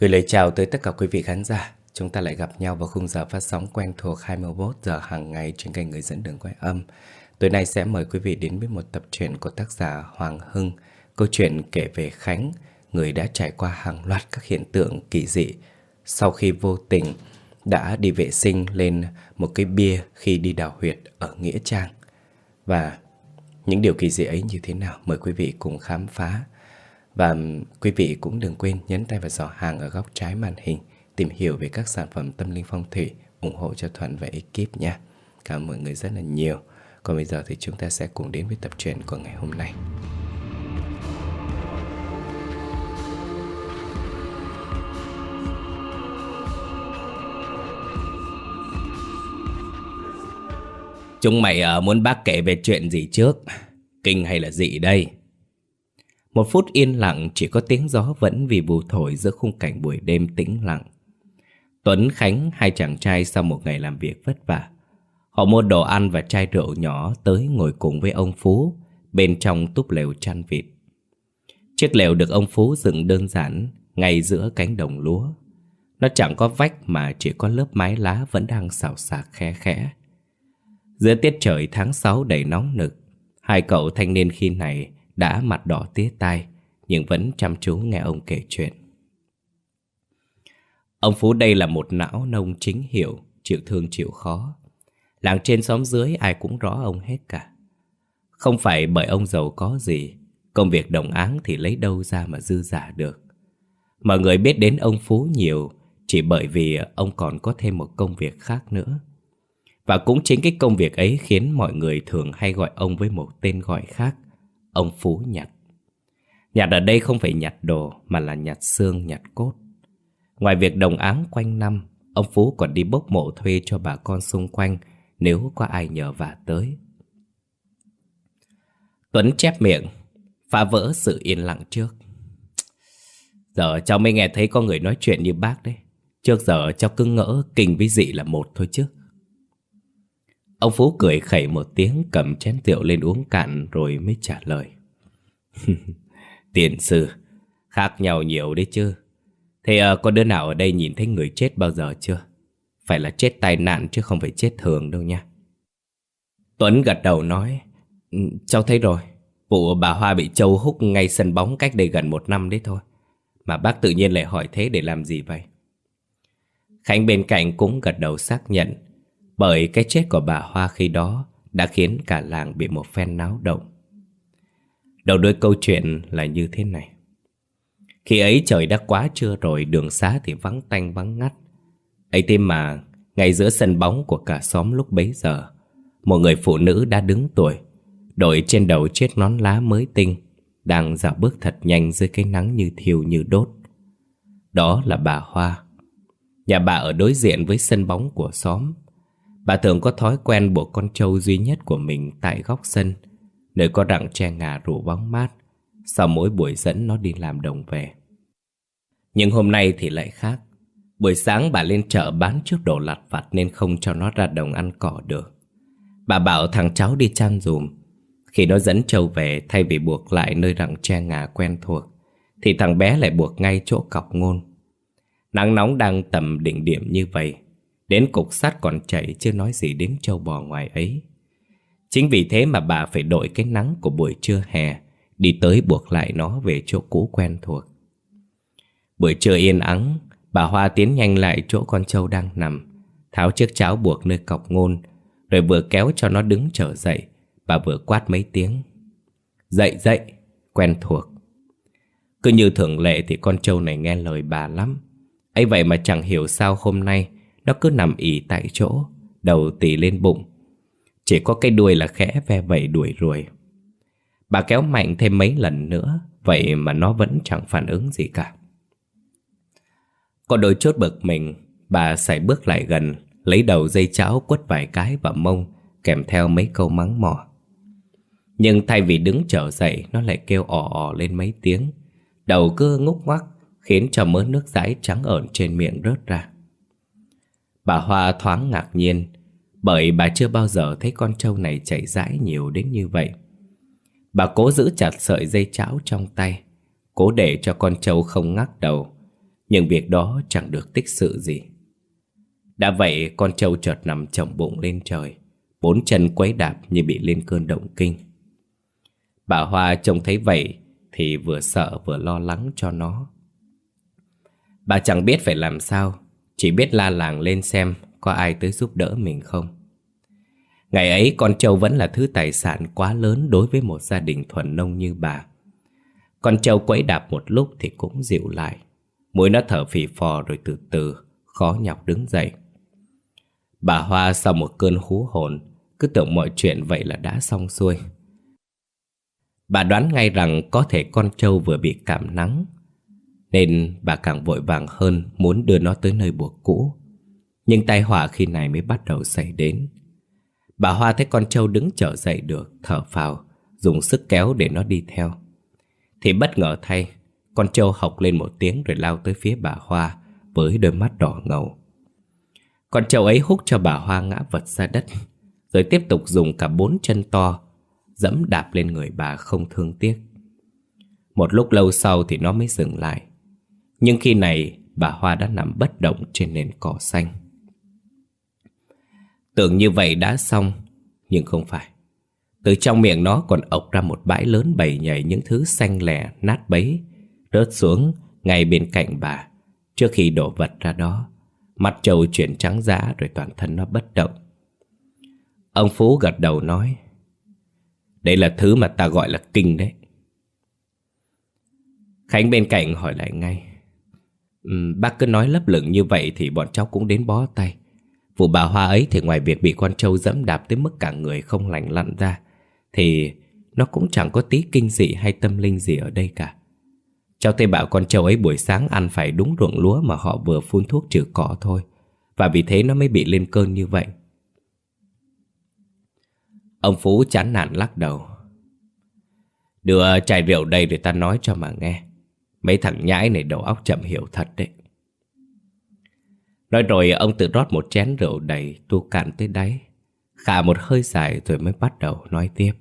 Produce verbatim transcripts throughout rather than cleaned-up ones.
Gửi lời chào tới tất cả quý vị khán giả. Chúng ta lại gặp nhau vào khung giờ phát sóng quen thuộc hai mươi mốt giờ hàng ngày trên kênh Người Dẫn Đường Quay Âm. Tối nay sẽ mời quý vị đến với một tập truyện của tác giả Hoàng Hưng. Câu chuyện kể về Khánh, người đã trải qua hàng loạt các hiện tượng kỳ dị sau khi vô tình đã đi vệ sinh lên một cái bia khi đi đào huyệt ở Nghĩa Trang. Và những điều kỳ dị ấy như thế nào, mời quý vị cùng khám phá. Và quý vị cũng đừng quên nhấn tay vào giỏ hàng ở góc trái màn hình, tìm hiểu về các sản phẩm tâm linh phong thủy, ủng hộ cho Thuận và ekip nha. Cảm ơn mọi người rất là nhiều. Còn bây giờ thì chúng ta sẽ cùng đến với tập truyện của ngày hôm nay. Chúng mày uh, muốn bác kể về chuyện gì trước? Kinh hay là dị đây? Một phút yên lặng, chỉ có tiếng gió vẫn vì vù thổi giữa khung cảnh buổi đêm tĩnh lặng. Tuấn, Khánh, hai chàng trai sau một ngày làm việc vất vả, họ mua đồ ăn và chai rượu nhỏ tới ngồi cùng với ông Phú bên trong túp lều chăn vịt. Chiếc lều được ông Phú dựng đơn giản ngay giữa cánh đồng lúa. Nó chẳng có vách mà chỉ có lớp mái lá vẫn đang xào xạc khe khẽ. Giữa tiết trời tháng sáu đầy nóng nực, hai cậu thanh niên khi này đã mặt đỏ tía tai, nhưng vẫn chăm chú nghe ông kể chuyện. Ông Phú đây là một não nông chính hiệu, chịu thương chịu khó. Làng trên xóm dưới ai cũng rõ ông hết cả. Không phải bởi ông giàu có gì, công việc đồng áng thì lấy đâu ra mà dư giả được. Mọi người biết đến ông Phú nhiều chỉ bởi vì ông còn có thêm một công việc khác nữa. Và cũng chính cái công việc ấy khiến mọi người thường hay gọi ông với một tên gọi khác: ông Phú nhặt. Nhặt ở đây không phải nhặt đồ mà là nhặt xương nhặt cốt. Ngoài việc đồng áng quanh năm, ông Phú còn đi bốc mộ thuê cho bà con xung quanh nếu có ai nhờ vả tới. Tuấn chép miệng, phá vỡ sự yên lặng trước. Giờ cháu mới nghe thấy có người nói chuyện như bác đấy. Trước giờ cháu cứ ngỡ kinh với dị là một thôi chứ. Ông Phú cười khẩy một tiếng, cầm chén rượu lên uống cạn rồi mới trả lời. Tiền sư, khác nhau nhiều đấy chứ. Thế à, có đứa nào ở đây nhìn thấy người chết bao giờ chưa? Phải là chết tai nạn chứ không phải chết thường đâu nha. Tuấn gật đầu nói, cháu thấy rồi. Vụ bà Hoa bị trâu húc ngay sân bóng cách đây gần một năm đấy thôi. Mà bác tự nhiên lại hỏi thế để làm gì vậy? Khánh bên cạnh cũng gật đầu xác nhận. Bởi cái chết của bà Hoa khi đó đã khiến cả làng bị một phen náo động. Đầu đuôi câu chuyện là như thế này. Khi ấy trời đã quá trưa rồi, đường xá thì vắng tanh vắng ngắt. Ấy thế mà ngay giữa sân bóng của cả xóm lúc bấy giờ, một người phụ nữ đã đứng tuổi, đội trên đầu chiếc nón lá mới tinh, đang dạo bước thật nhanh dưới cái nắng như thiêu như đốt. Đó là bà Hoa. Nhà bà ở đối diện với sân bóng của xóm. Bà thường có thói quen buộc con trâu duy nhất của mình tại góc sân, nơi có rặng tre ngà rủ bóng mát, sau mỗi buổi dẫn nó đi làm đồng về. Nhưng hôm nay thì lại khác. Buổi sáng bà lên chợ bán chút đồ lặt vặt nên không cho nó ra đồng ăn cỏ được. Bà bảo thằng cháu đi chăn giùm. Khi nó dẫn trâu về, thay vì buộc lại nơi rặng tre ngà quen thuộc, thì thằng bé lại buộc ngay chỗ cọc ngôn. Nắng nóng đang tầm đỉnh điểm như vậy, đến cục sắt còn chảy chưa nói gì đến trâu bò ngoài ấy. Chính vì thế mà bà phải đội cái nắng của buổi trưa hè đi tới buộc lại nó về chỗ cũ quen thuộc. Buổi trưa yên ắng, bà Hoa tiến nhanh lại chỗ con trâu đang nằm, tháo chiếc cháo buộc nơi cọc ngôn, rồi vừa kéo cho nó đứng trở dậy, bà vừa quát mấy tiếng. Dậy dậy, quen thuộc. Cứ như thường lệ thì con trâu này nghe lời bà lắm. Ấy vậy mà chẳng hiểu sao hôm nay nó cứ nằm ì tại chỗ, đầu tì lên bụng, chỉ có cái đuôi là khẽ ve vẩy đuổi ruồi. Bà kéo mạnh thêm mấy lần nữa, vậy mà nó vẫn chẳng phản ứng gì cả. Có đôi chút bực mình, bà sải bước lại gần, lấy đầu dây cháo quất vài cái vào mông, kèm theo mấy câu mắng mỏ. Nhưng thay vì đứng trở dậy, nó lại kêu ò ò lên mấy tiếng, đầu cứ ngúc ngoắc, khiến cho mớ nước dãi trắng ợn trên miệng rớt ra. Bà Hoa thoáng ngạc nhiên, bởi bà chưa bao giờ thấy con trâu này chảy dãi nhiều đến như vậy. Bà cố giữ chặt sợi dây cháo trong tay, cố để cho con trâu không ngắc đầu, Nhưng việc đó chẳng được tích sự gì. Đã vậy con trâu chợt nằm chồng bụng lên trời, bốn chân quấy đạp như bị lên cơn động kinh. Bà Hoa trông thấy vậy thì vừa sợ vừa lo lắng cho nó. Bà chẳng biết phải làm sao, chỉ biết la làng lên xem có ai tới giúp đỡ mình không. Ngày ấy con trâu vẫn là thứ tài sản quá lớn đối với một gia đình thuần nông như bà. Con trâu quẫy đạp một lúc thì cũng dịu lại. Mũi nó thở phì phò rồi từ từ khó nhọc đứng dậy. Bà Hoa sau một cơn hú hồn cứ tưởng mọi chuyện vậy là đã xong xuôi. Bà đoán ngay rằng có thể con trâu vừa bị cảm nắng, nên bà càng vội vàng hơn muốn đưa nó tới nơi buộc cũ. Nhưng tai họa khi này mới bắt đầu xảy đến. Bà Hoa thấy con trâu đứng trở dậy được, thở phào, dùng sức kéo để nó đi theo. Thì bất ngờ thay, con trâu hộc lên một tiếng rồi lao tới phía bà Hoa với đôi mắt đỏ ngầu. Con trâu ấy húc cho bà Hoa ngã vật ra đất, rồi tiếp tục dùng cả bốn chân to dẫm đạp lên người bà không thương tiếc. Một lúc lâu sau thì nó mới dừng lại. Nhưng khi này bà Hoa đã nằm bất động trên nền cỏ xanh. Tưởng như vậy đã xong, nhưng không phải. Từ trong miệng nó còn ộc ra một bãi lớn bầy nhảy những thứ xanh lẻ nát bấy, rớt xuống ngay bên cạnh bà. Trước khi đổ vật ra đó, mắt trâu chuyển trắng dã rồi toàn thân nó bất động. Ông Phú gật đầu nói: đây là thứ mà ta gọi là kinh đấy. Khánh bên cạnh hỏi lại ngay: um, bác cứ nói lấp lửng như vậy thì bọn cháu cũng đến bó tay. Vụ bà Hoa ấy thì ngoài việc bị con trâu dẫm đạp tới mức cả người không lành lặn ra, thì nó cũng chẳng có tí kinh dị hay tâm linh gì ở đây cả. Cháu thấy bảo con trâu ấy buổi sáng ăn phải đúng ruộng lúa mà họ vừa phun thuốc trừ cỏ thôi, và vì thế nó mới bị lên cơn như vậy. Ông Phú chán nản lắc đầu: đưa chai rượu đây để ta nói cho mà nghe. Mấy thằng nhãi này đầu óc chậm hiểu thật đấy. Nói rồi ông tự rót một chén rượu đầy, tu cạn tới đáy, khà một hơi dài rồi mới bắt đầu nói tiếp.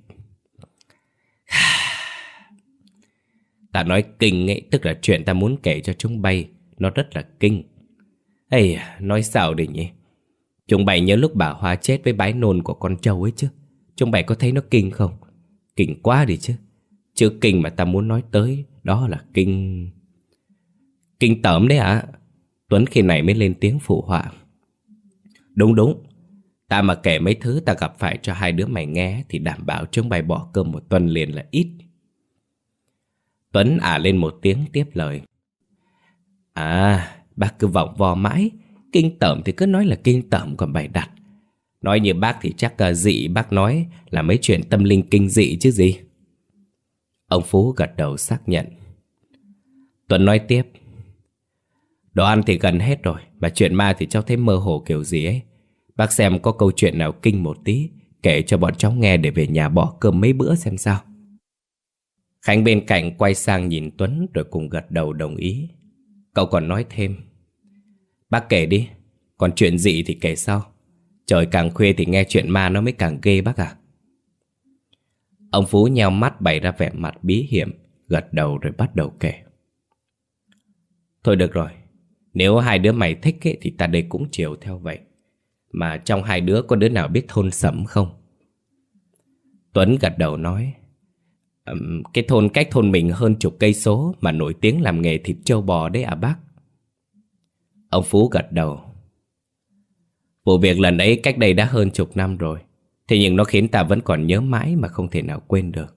Ta nói kinh ấy, tức là chuyện ta muốn kể cho chúng bay nó rất là kinh. Ây, nói sao đi nhỉ? Chúng bay nhớ lúc bà Hoa chết với bái nôn của con trâu ấy chứ. Chúng bay có thấy nó kinh không? Kinh quá đi chứ. Chữ kinh mà ta muốn nói tới đó là kinh... Kinh tởm đấy ạ. Tuấn khi này mới lên tiếng phụ họa: đúng đúng. Ta mà kể mấy thứ ta gặp phải cho hai đứa mày nghe thì đảm bảo chúng bay bỏ cơm một tuần liền là ít. Tuấn ả lên một tiếng tiếp lời: à, bác cứ vòng vo mãi. Kinh tởm thì cứ nói là kinh tởm còn bày đặt. Nói như bác thì chắc uh, dị bác nói là mấy chuyện tâm linh kinh dị chứ gì. Ông Phú gật đầu xác nhận. Tuấn nói tiếp: đồ ăn thì gần hết rồi, mà chuyện ma thì cháu thấy mơ hồ kiểu gì ấy. Bác xem có câu chuyện nào kinh một tí, kể cho bọn cháu nghe để về nhà bỏ cơm mấy bữa xem sao. Khánh bên cạnh quay sang nhìn Tuấn rồi cùng gật đầu đồng ý. Cậu còn nói thêm: bác kể đi, còn chuyện dị thì kể sau. Trời càng khuya thì nghe chuyện ma nó mới càng ghê bác à. Ông Phú nheo mắt bày ra vẻ mặt bí hiểm, gật đầu rồi bắt đầu kể. Thôi được rồi, nếu hai đứa mày thích ấy, thì ta đây cũng chiều theo vậy. Mà trong hai đứa có đứa nào biết thôn Sẩm không? Tuấn gật đầu nói: um, cái thôn cách thôn mình hơn chục cây số mà nổi tiếng làm nghề thịt trâu bò đấy à bác? Ông Phú gật đầu. Vụ việc lần ấy cách đây đã hơn chục năm rồi, thế nhưng nó khiến ta vẫn còn nhớ mãi mà không thể nào quên được.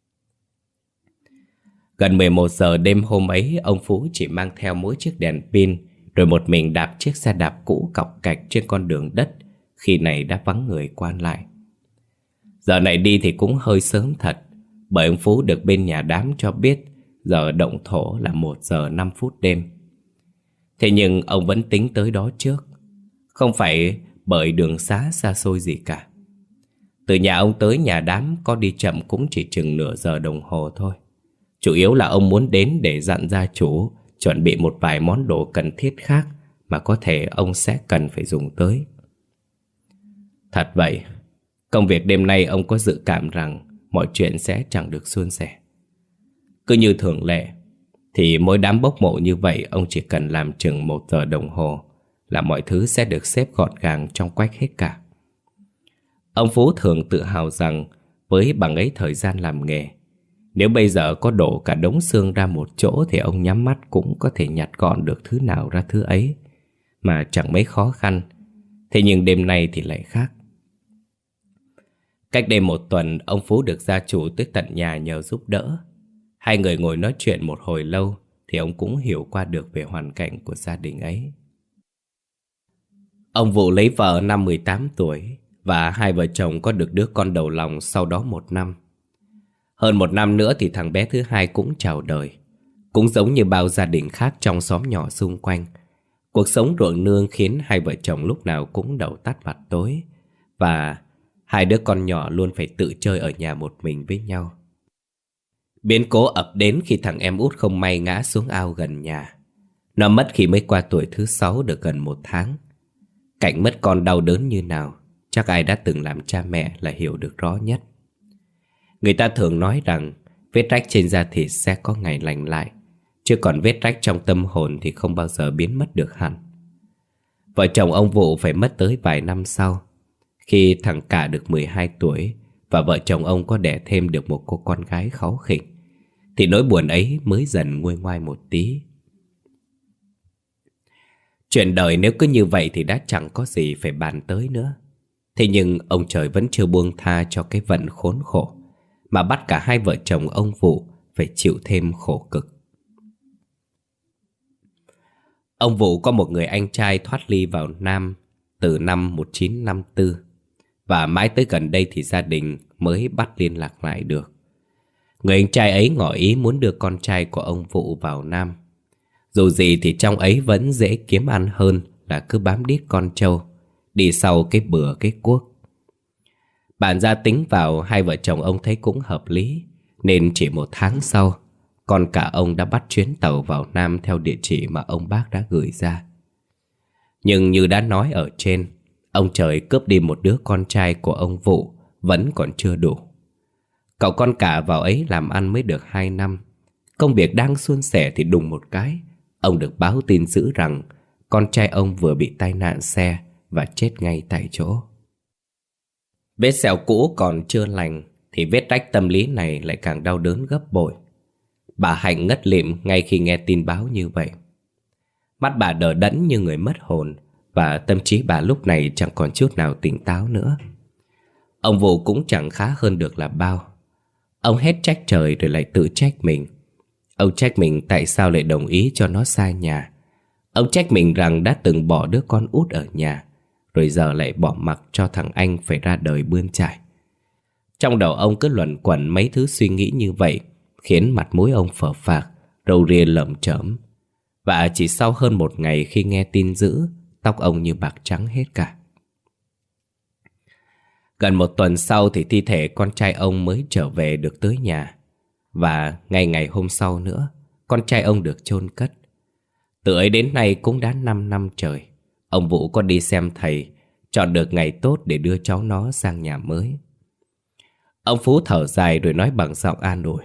Gần mười một giờ đêm hôm ấy, ông Phú chỉ mang theo mỗi chiếc đèn pin, rồi một mình đạp chiếc xe đạp cũ cọc cạch trên con đường đất khi này đã vắng người quan lại. Giờ này đi thì cũng hơi sớm thật, bởi ông Phú được bên nhà đám cho biết giờ động thổ là một giờ năm phút đêm. Thế nhưng ông vẫn tính tới đó trước, không phải bởi đường xá xa xôi gì cả. Từ nhà ông tới nhà đám có đi chậm cũng chỉ chừng nửa giờ đồng hồ thôi. Chủ yếu là ông muốn đến để dặn gia chủ chuẩn bị một vài món đồ cần thiết khác mà có thể ông sẽ cần phải dùng tới. Thật vậy, công việc đêm nay ông có dự cảm rằng mọi chuyện sẽ chẳng được suôn sẻ. Cứ như thường lệ, thì mỗi đám bốc mộ như vậy ông chỉ cần làm chừng một giờ đồng hồ là mọi thứ sẽ được xếp gọn gàng trong quách hết cả. Ông Phú thường tự hào rằng với bằng ấy thời gian làm nghề, nếu bây giờ có đổ cả đống xương ra một chỗ thì ông nhắm mắt cũng có thể nhặt gọn được thứ nào ra thứ ấy, mà chẳng mấy khó khăn. Thế nhưng đêm nay thì lại khác. Cách đây một tuần, ông Phú được gia chủ tới tận nhà nhờ giúp đỡ. Hai người ngồi nói chuyện một hồi lâu thì ông cũng hiểu qua được về hoàn cảnh của gia đình ấy. Ông Vụ lấy vợ năm mười tám tuổi và hai vợ chồng có được đứa con đầu lòng sau đó một năm. Hơn một năm nữa thì thằng bé thứ hai cũng chào đời. Cũng giống như bao gia đình khác trong xóm nhỏ xung quanh, cuộc sống ruộng nương khiến hai vợ chồng lúc nào cũng đầu tắt mặt tối, và hai đứa con nhỏ luôn phải tự chơi ở nhà một mình với nhau. Biến cố ập đến khi thằng em út không may ngã xuống ao gần nhà. Nó mất khi mới qua tuổi thứ sáu được gần một tháng. Cảnh mất con đau đớn như nào, chắc ai đã từng làm cha mẹ là hiểu được rõ nhất. Người ta thường nói rằng vết rách trên da thịt sẽ có ngày lành lại, chứ còn vết rách trong tâm hồn thì không bao giờ biến mất được hẳn. Vợ chồng ông Vụ phải mất tới vài năm sau, khi thằng cả được mười hai tuổi và vợ chồng ông có đẻ thêm được một cô con gái kháu khỉnh, thì nỗi buồn ấy mới dần nguôi ngoai một tí. Chuyện đời nếu cứ như vậy thì đã chẳng có gì phải bàn tới nữa. Thế nhưng ông trời vẫn chưa buông tha cho cái vận khốn khổ, mà bắt cả hai vợ chồng ông Vụ phải chịu thêm khổ cực. Ông Vụ có một người anh trai thoát ly vào Nam từ năm một nghìn chín trăm năm mươi tư, và mãi tới gần đây thì gia đình mới bắt liên lạc lại được. Người anh trai ấy ngỏ ý muốn đưa con trai của ông Vụ vào Nam. Dù gì thì trong ấy vẫn dễ kiếm ăn hơn là cứ bám đít con trâu, đi sau cái bừa cái cuốc. Bàn ra tính vào, hai vợ chồng ông thấy cũng hợp lý, nên chỉ một tháng sau, con cả ông đã bắt chuyến tàu vào Nam theo địa chỉ mà ông bác đã gửi ra. Nhưng như đã nói ở trên, ông trời cướp đi một đứa con trai của ông Vụ vẫn còn chưa đủ. Cậu con cả vào ấy làm ăn mới được hai năm, công việc đang suôn sẻ thì đùng một cái, ông được báo tin dữ rằng con trai ông vừa bị tai nạn xe và chết ngay tại chỗ. Vết sẹo cũ còn chưa lành thì vết rách tâm lý này lại càng đau đớn gấp bội. Bà Hạnh ngất lịm ngay khi nghe tin báo như vậy. Mắt bà đờ đẫn như người mất hồn, và tâm trí bà lúc này chẳng còn chút nào tỉnh táo nữa. Ông Vụ cũng chẳng khá hơn được là bao. Ông hết trách trời rồi lại tự trách mình. Ông trách mình tại sao lại đồng ý cho nó xa nhà. Ông trách mình rằng đã từng bỏ đứa con út ở nhà, rồi giờ lại bỏ mặc cho thằng anh phải ra đời bươn trải. Trong đầu ông cứ luẩn quẩn mấy thứ suy nghĩ như vậy, khiến mặt mũi ông phờ phạc, râu ria lởm chởm. Và chỉ sau hơn một ngày khi nghe tin dữ, tóc ông như bạc trắng hết cả. Gần một tuần sau thì thi thể con trai ông mới trở về được tới nhà. Và ngay ngày hôm sau nữa, con trai ông được chôn cất. Từ ấy đến nay cũng đã năm năm trời, ông Vũ có đi xem thầy, chọn được ngày tốt để đưa cháu nó sang nhà mới. Ông Phú thở dài rồi nói bằng giọng an ủi: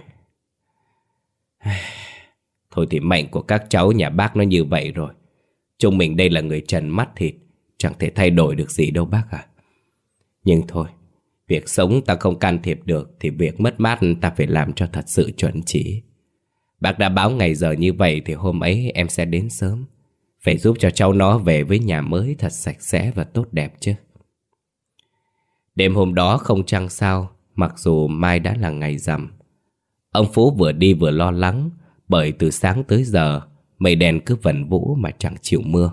Thôi thì mệnh của các cháu nhà bác nó như vậy rồi. Chúng mình đây là người trần mắt thịt, chẳng thể thay đổi được gì đâu bác à. Nhưng thôi, việc sống ta không can thiệp được, thì việc mất mát ta phải làm cho thật sự chuẩn chỉ. Bác đã báo ngày giờ như vậy thì hôm ấy em sẽ đến sớm, phải giúp cho cháu nó về với nhà mới thật sạch sẽ và tốt đẹp chứ. Đêm hôm đó không trăng sao, mặc dù mai đã là ngày rằm. Ông Phú vừa đi vừa lo lắng, bởi từ sáng tới giờ mây đen cứ vần vũ mà chẳng chịu mưa.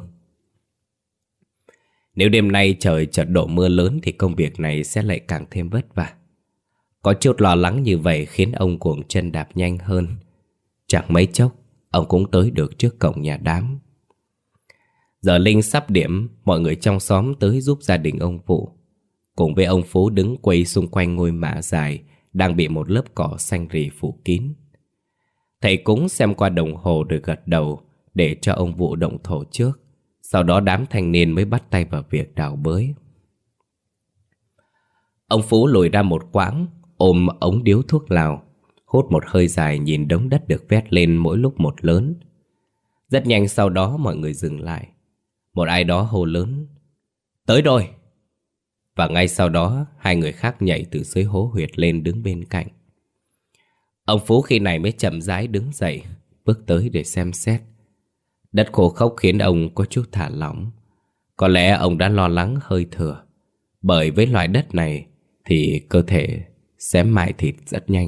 Nếu đêm nay trời chợt đổ mưa lớn thì công việc này sẽ lại càng thêm vất vả. Có chút lo lắng như vậy khiến ông cuồng chân đạp nhanh hơn. Chẳng mấy chốc ông cũng tới được trước cổng nhà đám. Giờ linh sắp điểm, mọi người trong xóm tới giúp gia đình ông Vụ, cùng với ông Phú đứng quây xung quanh ngôi mả dài đang bị một lớp cỏ xanh rì phủ kín. Thầy cúng xem qua đồng hồ rồi gật đầu để cho ông Vụ động thổ trước. Sau đó đám thanh niên mới bắt tay vào việc đào bới. Ông Phú lùi ra một quãng, ôm ống điếu thuốc lào, hút một hơi dài nhìn đống đất được vét lên mỗi lúc một lớn. Rất nhanh sau đó mọi người dừng lại. Một ai đó hô lớn: "Tới rồi!" Và ngay sau đó hai người khác nhảy từ dưới hố huyệt lên đứng bên cạnh. Ông Phú khi này mới chậm rãi đứng dậy, bước tới để xem xét. Đất khô khốc khiến ông có chút thả lỏng. Có lẽ ông đã lo lắng hơi thừa, bởi với loại đất này thì cơ thể sẽ mại thịt rất nhanh.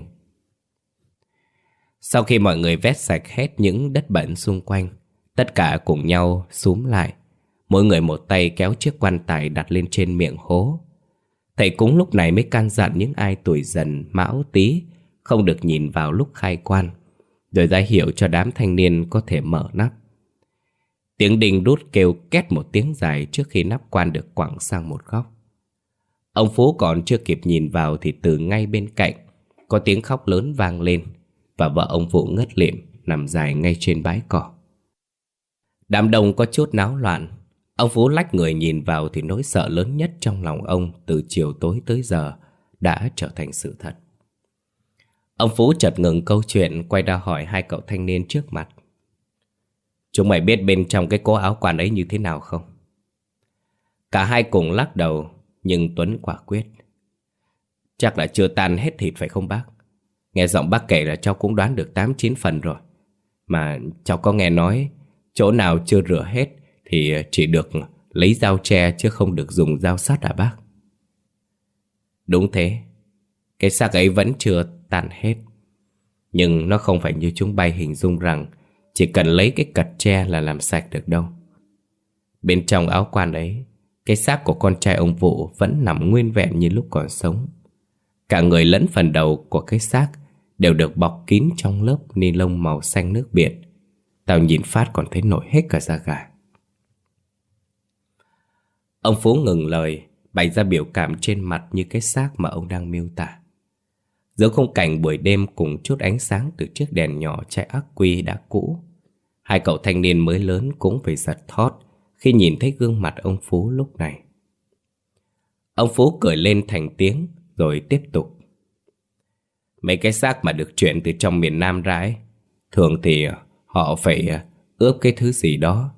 Sau khi mọi người vét sạch hết những đất bẩn xung quanh, tất cả cùng nhau xúm lại, mỗi người một tay kéo chiếc quan tài đặt lên trên miệng hố. Thầy cúng lúc này mới can dặn những ai tuổi dần mão tý không được nhìn vào lúc khai quan, rồi ra hiệu cho đám thanh niên có thể mở nắp. Tiếng đinh đút kêu két một tiếng dài trước khi nắp quan được quẳng sang một góc. Ông Phú còn chưa kịp nhìn vào thì từ ngay bên cạnh có tiếng khóc lớn vang lên, và vợ ông Vụ ngất lịm nằm dài ngay trên bãi cỏ. Đám đông có chút náo loạn. Ông Phú lách người nhìn vào thì nỗi sợ lớn nhất trong lòng ông từ chiều tối tới giờ đã trở thành sự thật. Ông Phú chợt ngừng câu chuyện, quay ra hỏi hai cậu thanh niên trước mặt: "Chúng mày biết bên trong cái cố áo quan ấy như thế nào không?" Cả hai cùng lắc đầu, nhưng Tuấn quả quyết: "Chắc là chưa tan hết thịt phải không bác? Nghe giọng bác kể là cháu cũng đoán được tám chín phần rồi. Mà cháu có nghe nói chỗ nào chưa rửa hết thì chỉ được lấy dao tre chứ không được dùng dao sắt à bác?" Đúng thế, cái xác ấy vẫn chưa tan hết. Nhưng nó không phải như chúng bay hình dung rằng chỉ cần lấy cái cật tre là làm sạch được đâu. Bên trong áo quan ấy, cái xác của con trai ông Vụ vẫn nằm nguyên vẹn như lúc còn sống. Cả người lẫn phần đầu của cái xác đều được bọc kín trong lớp ni lông màu xanh nước biển. Tao nhìn phát còn thấy nổi hết cả da gà. Ông Phú ngừng lời, bày ra biểu cảm trên mặt như cái xác mà ông đang miêu tả. Giữa khung cảnh buổi đêm cùng chút ánh sáng từ chiếc đèn nhỏ chạy ắc quy đã cũ, hai cậu thanh niên mới lớn cũng phải giật thót khi nhìn thấy gương mặt ông Phú lúc này. Ông Phú cười lên thành tiếng rồi tiếp tục: "Mấy cái xác mà được chuyển từ trong miền Nam ra ấy, thường thì họ phải ướp cái thứ gì đó.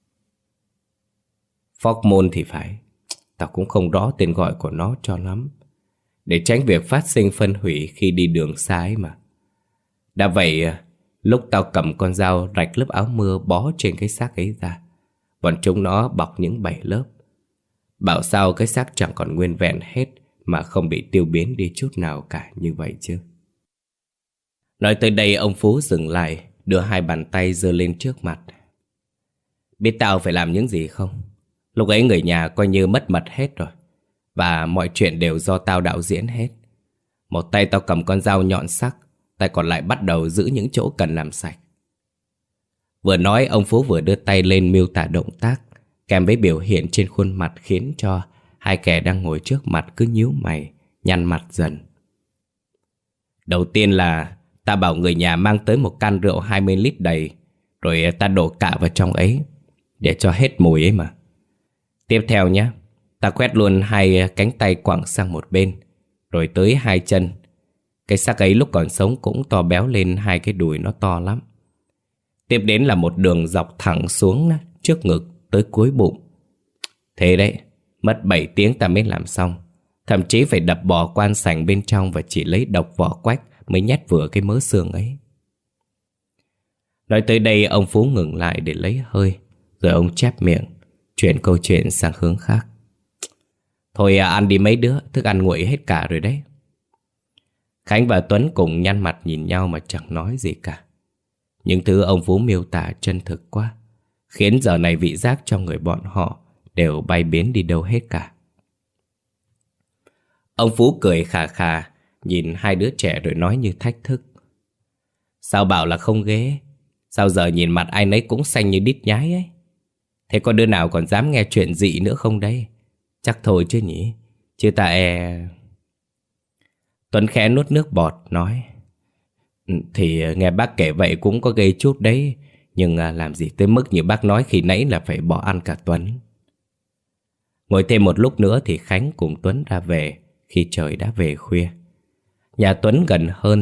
Phóc môn thì phải, tao cũng không rõ tên gọi của nó cho lắm, để tránh việc phát sinh phân hủy khi đi đường xa ấy mà. Đã vậy, lúc tao cầm con dao rạch lớp áo mưa bó trên cái xác ấy ra, bọn chúng nó bọc những bảy lớp. Bảo sao cái xác chẳng còn nguyên vẹn hết mà không bị tiêu biến đi chút nào cả như vậy chứ." Nói tới đây ông Phú dừng lại, đưa hai bàn tay giơ lên trước mặt. "Biết tao phải làm những gì không? Lúc ấy người nhà coi như mất mật hết rồi, và mọi chuyện đều do tao đạo diễn hết. Một tay tao cầm con dao nhọn sắc, tay còn lại bắt đầu giữ những chỗ cần làm sạch." Vừa nói ông Phú vừa đưa tay lên miêu tả động tác, kèm với biểu hiện trên khuôn mặt khiến cho hai kẻ đang ngồi trước mặt cứ nhíu mày, nhăn mặt dần. "Đầu tiên là ta bảo người nhà mang tới một can rượu hai mươi lít đầy, rồi ta đổ cả vào trong ấy để cho hết mùi ấy mà. Tiếp theo nhé, ta quét luôn hai cánh tay quẳng sang một bên, rồi tới hai chân. Cái xác ấy lúc còn sống cũng to béo lên hai cái đùi nó to lắm. Tiếp đến là một đường dọc thẳng xuống trước ngực tới cuối bụng. Thế đấy, mất bảy tiếng ta mới làm xong. Thậm chí phải đập bỏ quan sành bên trong và chỉ lấy độc vỏ quách mới nhét vừa cái mớ xương ấy." Nói tới đây ông Phú ngừng lại để lấy hơi, rồi ông chép miệng, chuyển câu chuyện sang hướng khác. "Thôi à, ăn đi mấy đứa, thức ăn nguội hết cả rồi đấy." Khánh và Tuấn cùng nhăn mặt nhìn nhau mà chẳng nói gì cả. Những thứ ông Phú miêu tả chân thực quá, khiến giờ này vị giác trong người bọn họ đều bay biến đi đâu hết cả. Ông Phú cười khà khà, nhìn hai đứa trẻ rồi nói như thách thức: "Sao bảo là không ghê? Sao giờ nhìn mặt ai nấy cũng xanh như đít nhái ấy? Thế có đứa nào còn dám nghe chuyện dị nữa không đây? Chắc thôi chứ nhỉ? Chứ ta e..." Tuấn khẽ nuốt nước bọt nói: "Thì nghe bác kể vậy cũng có ghê chút đấy, nhưng làm gì tới mức như bác nói khi nãy là phải bỏ ăn cả Tuấn." Ngồi thêm một lúc nữa thì Khánh cùng Tuấn ra về khi trời đã về khuya. Nhà Tuấn gần hơn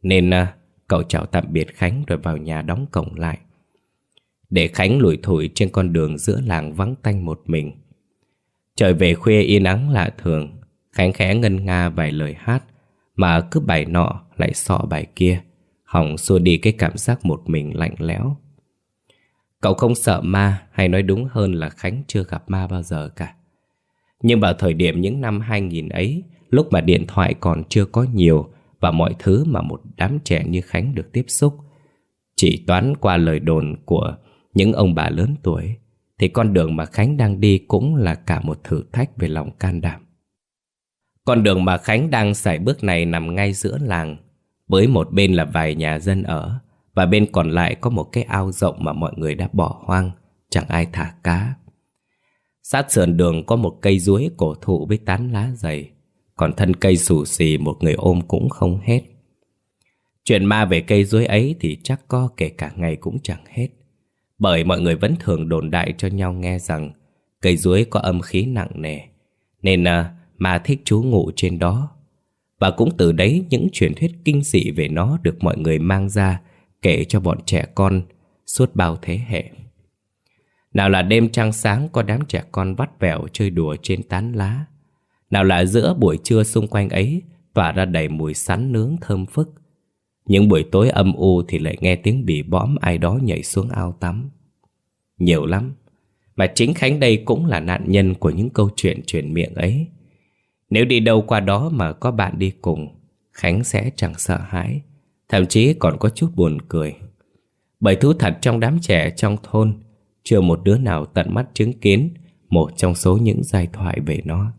Nên à, cậu chào tạm biệt Khánh rồi vào nhà đóng cổng lại, để Khánh lủi thủi trên con đường giữa làng vắng tanh một mình. Trời về khuya yên ắng lạ thường. Khánh khẽ ngân nga vài lời hát, mà cứ bài nọ lại xọ bài kia, hòng xua đi cái cảm giác một mình lạnh lẽo. Cậu không sợ ma, hay nói đúng hơn là Khánh chưa gặp ma bao giờ cả. Nhưng vào thời điểm những năm hai nghìn ấy, lúc mà điện thoại còn chưa có nhiều và mọi thứ mà một đám trẻ như Khánh được tiếp xúc chỉ toán qua lời đồn của những ông bà lớn tuổi, thì con đường mà Khánh đang đi cũng là cả một thử thách về lòng can đảm. Con đường mà Khánh đang sải bước này nằm ngay giữa làng, với một bên là vài nhà dân ở, và bên còn lại có một cái ao rộng mà mọi người đã bỏ hoang, chẳng ai thả cá. Sát sườn đường có một cây chuối cổ thụ với tán lá dày, còn thân cây xù xì một người ôm cũng không hết. Chuyện ma về cây chuối ấy thì chắc có kể cả ngày cũng chẳng hết, bởi mọi người vẫn thường đồn đại cho nhau nghe rằng cây chuối có âm khí nặng nề, nên à, ma thích trú ngụ trên đó. Và cũng từ đấy những truyền thuyết kinh dị về nó được mọi người mang ra kể cho bọn trẻ con suốt bao thế hệ. Nào là đêm trăng sáng có đám trẻ con vắt vẻo chơi đùa trên tán lá, nào là giữa buổi trưa xung quanh ấy tỏa ra đầy mùi sắn nướng thơm phức. Những buổi tối âm u thì lại nghe tiếng bỉ bõm ai đó nhảy xuống ao tắm. Nhiều lắm, mà chính Khánh đây cũng là nạn nhân của những câu chuyện truyền miệng ấy. Nếu đi đâu qua đó mà có bạn đi cùng, Khánh sẽ chẳng sợ hãi, thậm chí còn có chút buồn cười. Bởi thú thật trong đám trẻ trong thôn, chưa một đứa nào tận mắt chứng kiến một trong số những giai thoại về nó.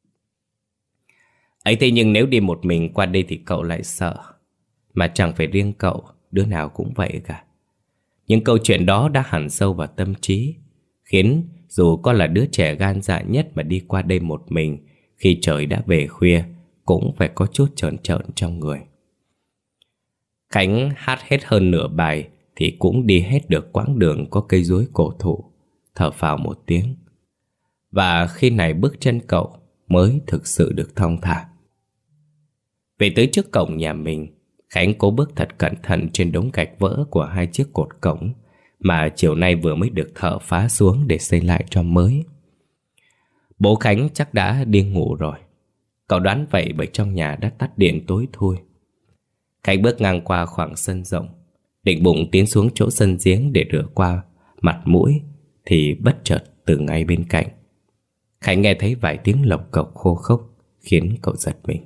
Ấy thế nhưng nếu đi một mình qua đây thì cậu lại sợ. Mà chẳng phải riêng cậu, đứa nào cũng vậy cả. Những câu chuyện đó đã hằn sâu vào tâm trí, khiến dù có là đứa trẻ gan dạ nhất mà đi qua đây một mình khi trời đã về khuya, cũng phải có chút trợn trợn trong người. Khánh hát hết hơn nửa bài thì cũng đi hết được quãng đường có cây chuối cổ thụ, thở phào một tiếng. Và khi này bước chân cậu mới thực sự được thong thả. Về tới trước cổng nhà mình, Khánh cố bước thật cẩn thận trên đống gạch vỡ của hai chiếc cột cổng mà chiều nay vừa mới được thợ phá xuống để xây lại cho mới. Bố Khánh chắc đã đi ngủ rồi. Cậu đoán vậy bởi trong nhà đã tắt điện tối thui. Khánh bước ngang qua khoảng sân rộng, định bụng tiến xuống chỗ sân giếng để rửa qua mặt mũi, thì bất chợt từ ngay bên cạnh Khánh nghe thấy vài tiếng lộc cộc khô khốc, khiến cậu giật mình.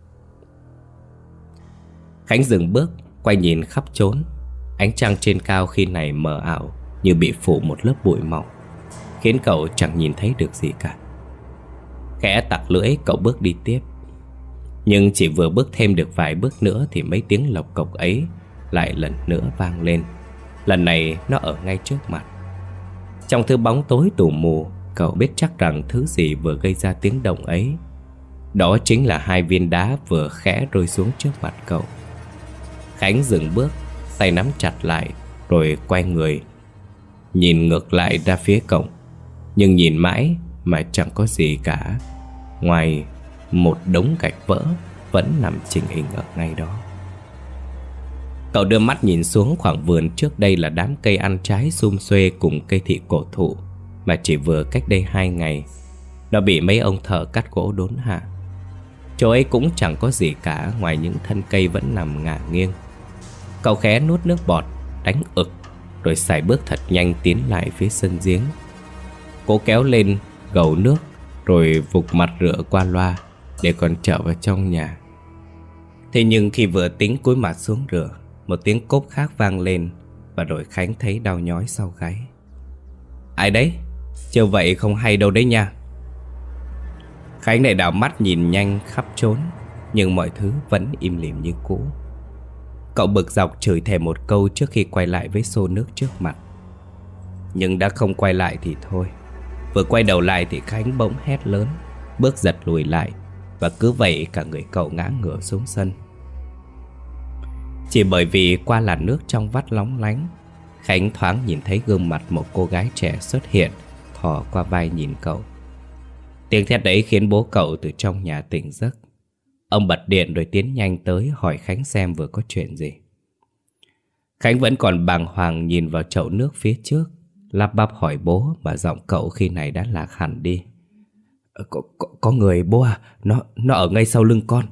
Khánh dừng bước, quay nhìn khắp trốn. Ánh trăng trên cao khi này mờ ảo, như bị phủ một lớp bụi mỏng, khiến cậu chẳng nhìn thấy được gì cả. Khẽ tặc lưỡi, cậu bước đi tiếp. Nhưng chỉ vừa bước thêm được vài bước nữa thì mấy tiếng lộc cộc ấy lại lần nữa vang lên. Lần này nó ở ngay trước mặt. Trong thứ bóng tối tù mù, cậu biết chắc rằng thứ gì vừa gây ra tiếng động ấy. Đó chính là hai viên đá vừa khẽ rơi xuống trước mặt cậu. Khánh dừng bước, tay nắm chặt lại, rồi quay người nhìn ngược lại ra phía cổng. Nhưng nhìn mãi mà chẳng có gì cả, ngoài một đống gạch vỡ vẫn nằm chình hình ở ngay đó. Cậu đưa mắt nhìn xuống khoảng vườn trước đây là đám cây ăn trái sum xuê cùng cây thị cổ thụ mà chỉ vừa cách đây hai ngày nó bị mấy ông thợ cắt gỗ đốn hạ. Chỗ ấy cũng chẳng có gì cả ngoài những thân cây vẫn nằm ngả nghiêng. Cậu khẽ nuốt nước bọt, đánh ực, rồi sải bước thật nhanh tiến lại phía sân giếng. Cố kéo lên gầu nước, rồi vục mặt rửa qua loa để còn trở vào trong nhà. Thế nhưng khi vừa tính cúi mặt xuống rửa, một tiếng cốp khác vang lên, và rồi Khánh thấy đau nhói sau gáy. Ai đấy? Chưa vậy không hay đâu đấy nha. Khánh lại đảo mắt nhìn nhanh khắp trốn, nhưng mọi thứ vẫn im lìm như cũ. Cậu bực dọc chửi thề một câu trước khi quay lại với xô nước trước mặt. Nhưng đã không quay lại thì thôi. Vừa quay đầu lại thì Khánh bỗng hét lớn, bước giật lùi lại, và cứ vậy cả người cậu ngã ngửa xuống sân. Chỉ bởi vì qua làn nước trong vắt lóng lánh, Khánh thoáng nhìn thấy gương mặt một cô gái trẻ xuất hiện, thò qua vai nhìn cậu. Tiếng thét đấy khiến bố cậu từ trong nhà tỉnh giấc. Ông bật điện rồi tiến nhanh tới hỏi Khánh xem vừa có chuyện gì. Khánh vẫn còn bàng hoàng nhìn vào chậu nước phía trước, lắp bắp hỏi bố mà giọng cậu khi này đã lạc hẳn đi. Có, có, có người bố à, nó, nó ở ngay sau lưng con.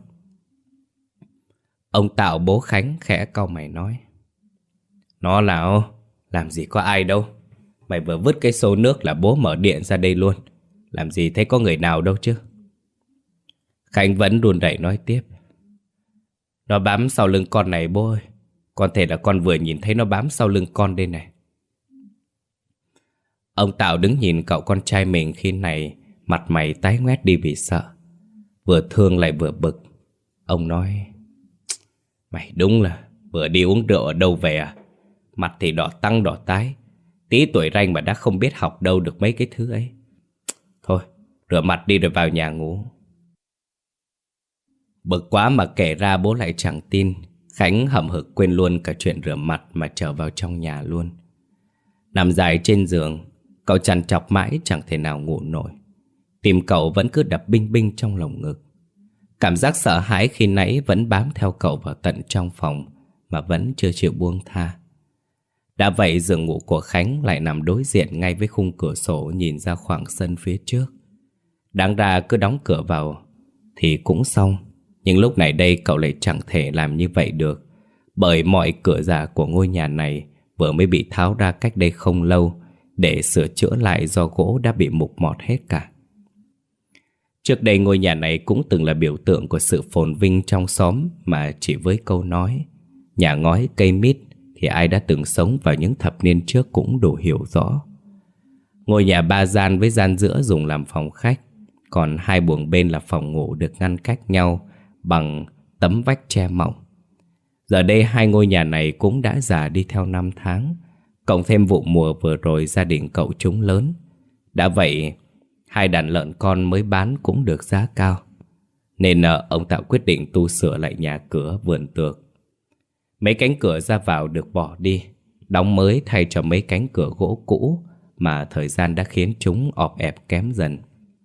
Ông Tạo bố Khánh khẽ cau mày nói. Nó nào, làm gì có ai đâu. Mày vừa vứt cái xô nước là bố mở điện ra đây luôn. Làm gì thấy có người nào đâu chứ. Khánh vẫn run rẩy nói tiếp. Nó bám sau lưng con này bố ơi. Con thể là con vừa nhìn thấy nó bám sau lưng con đây này. Ông Tạo đứng nhìn cậu con trai mình khi này, mặt mày tái ngoét đi vì sợ. Vừa thương lại vừa bực. Ông nói. Mày đúng là vừa đi uống rượu ở đâu về à? Mặt thì đỏ tăng đỏ tái. Tí tuổi ranh mà đã không biết học đâu được mấy cái thứ ấy. Thôi, rửa mặt đi rồi vào nhà ngủ. Bực quá mà kể ra bố lại chẳng tin. Khánh hậm hực quên luôn cả chuyện rửa mặt mà trở vào trong nhà luôn. Nằm dài trên giường, cậu trằn trọc mãi chẳng thể nào ngủ nổi. Tim cậu vẫn cứ đập binh binh trong lồng ngực. Cảm giác sợ hãi khi nãy vẫn bám theo cậu vào tận trong phòng mà vẫn chưa chịu buông tha. Đã vậy giường ngủ của Khánh lại nằm đối diện ngay với khung cửa sổ nhìn ra khoảng sân phía trước. Đáng ra cứ đóng cửa vào thì cũng xong. Nhưng lúc này đây cậu lại chẳng thể làm như vậy được, bởi mọi cửa giả của ngôi nhà này vừa mới bị tháo ra cách đây không lâu để sửa chữa lại do gỗ đã bị mục mọt hết cả. Trước đây ngôi nhà này cũng từng là biểu tượng của sự phồn vinh trong xóm, mà chỉ với câu nói nhà ngói cây mít thì ai đã từng sống vào những thập niên trước cũng đủ hiểu rõ. Ngôi nhà ba gian với gian giữa dùng làm phòng khách, còn hai buồng bên là phòng ngủ được ngăn cách nhau bằng tấm vách tre mỏng. Giờ đây hai ngôi nhà này cũng đã già đi theo năm tháng, cộng thêm vụ mùa vừa rồi gia đình cậu trúng lớn. Đã vậy, hai đàn lợn con mới bán cũng được giá cao, nên ông Tạo quyết định tu sửa lại nhà cửa vườn tược. Mấy cánh cửa ra vào được bỏ đi, đóng mới thay cho mấy cánh cửa gỗ cũ mà thời gian đã khiến chúng ọp ẹp kém dần.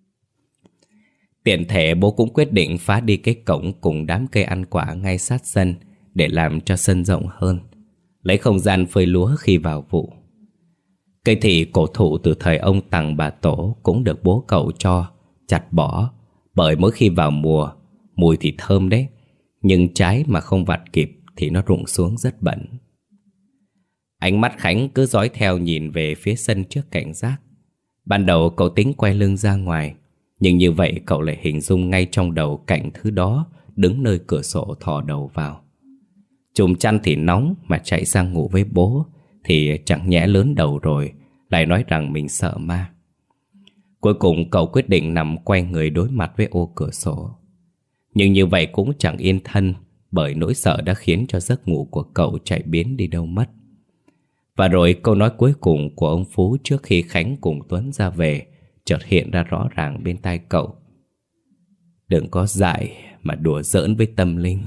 Tiện thể bố cũng quyết định phá đi cái cổng cùng đám cây ăn quả ngay sát sân để làm cho sân rộng hơn, lấy không gian phơi lúa khi vào vụ. Cây thị cổ thụ từ thời ông Tằng bà Tổ cũng được bố cậu cho chặt bỏ, bởi mỗi khi vào mùa, mùi thì thơm đấy, nhưng trái mà không vặt kịp thì nó rụng xuống rất bẩn. Ánh mắt Khánh cứ dõi theo nhìn về phía sân trước cảnh giác. Ban đầu cậu tính quay lưng ra ngoài, nhưng như vậy cậu lại hình dung ngay trong đầu cảnh thứ đó đứng nơi cửa sổ thò đầu vào. Chùm chăn thì nóng mà chạy sang ngủ với bố thì chẳng nhẽ lớn đầu rồi, lại nói rằng mình sợ ma. Cuối cùng cậu quyết định nằm quay người đối mặt với ô cửa sổ. Nhưng như vậy cũng chẳng yên thân, bởi nỗi sợ đã khiến cho giấc ngủ của cậu chạy biến đi đâu mất. Và rồi câu nói cuối cùng của ông Phú trước khi Khánh cùng Tuấn ra về chợt hiện ra rõ ràng bên tai cậu. Đừng có dại mà đùa giỡn với tâm linh.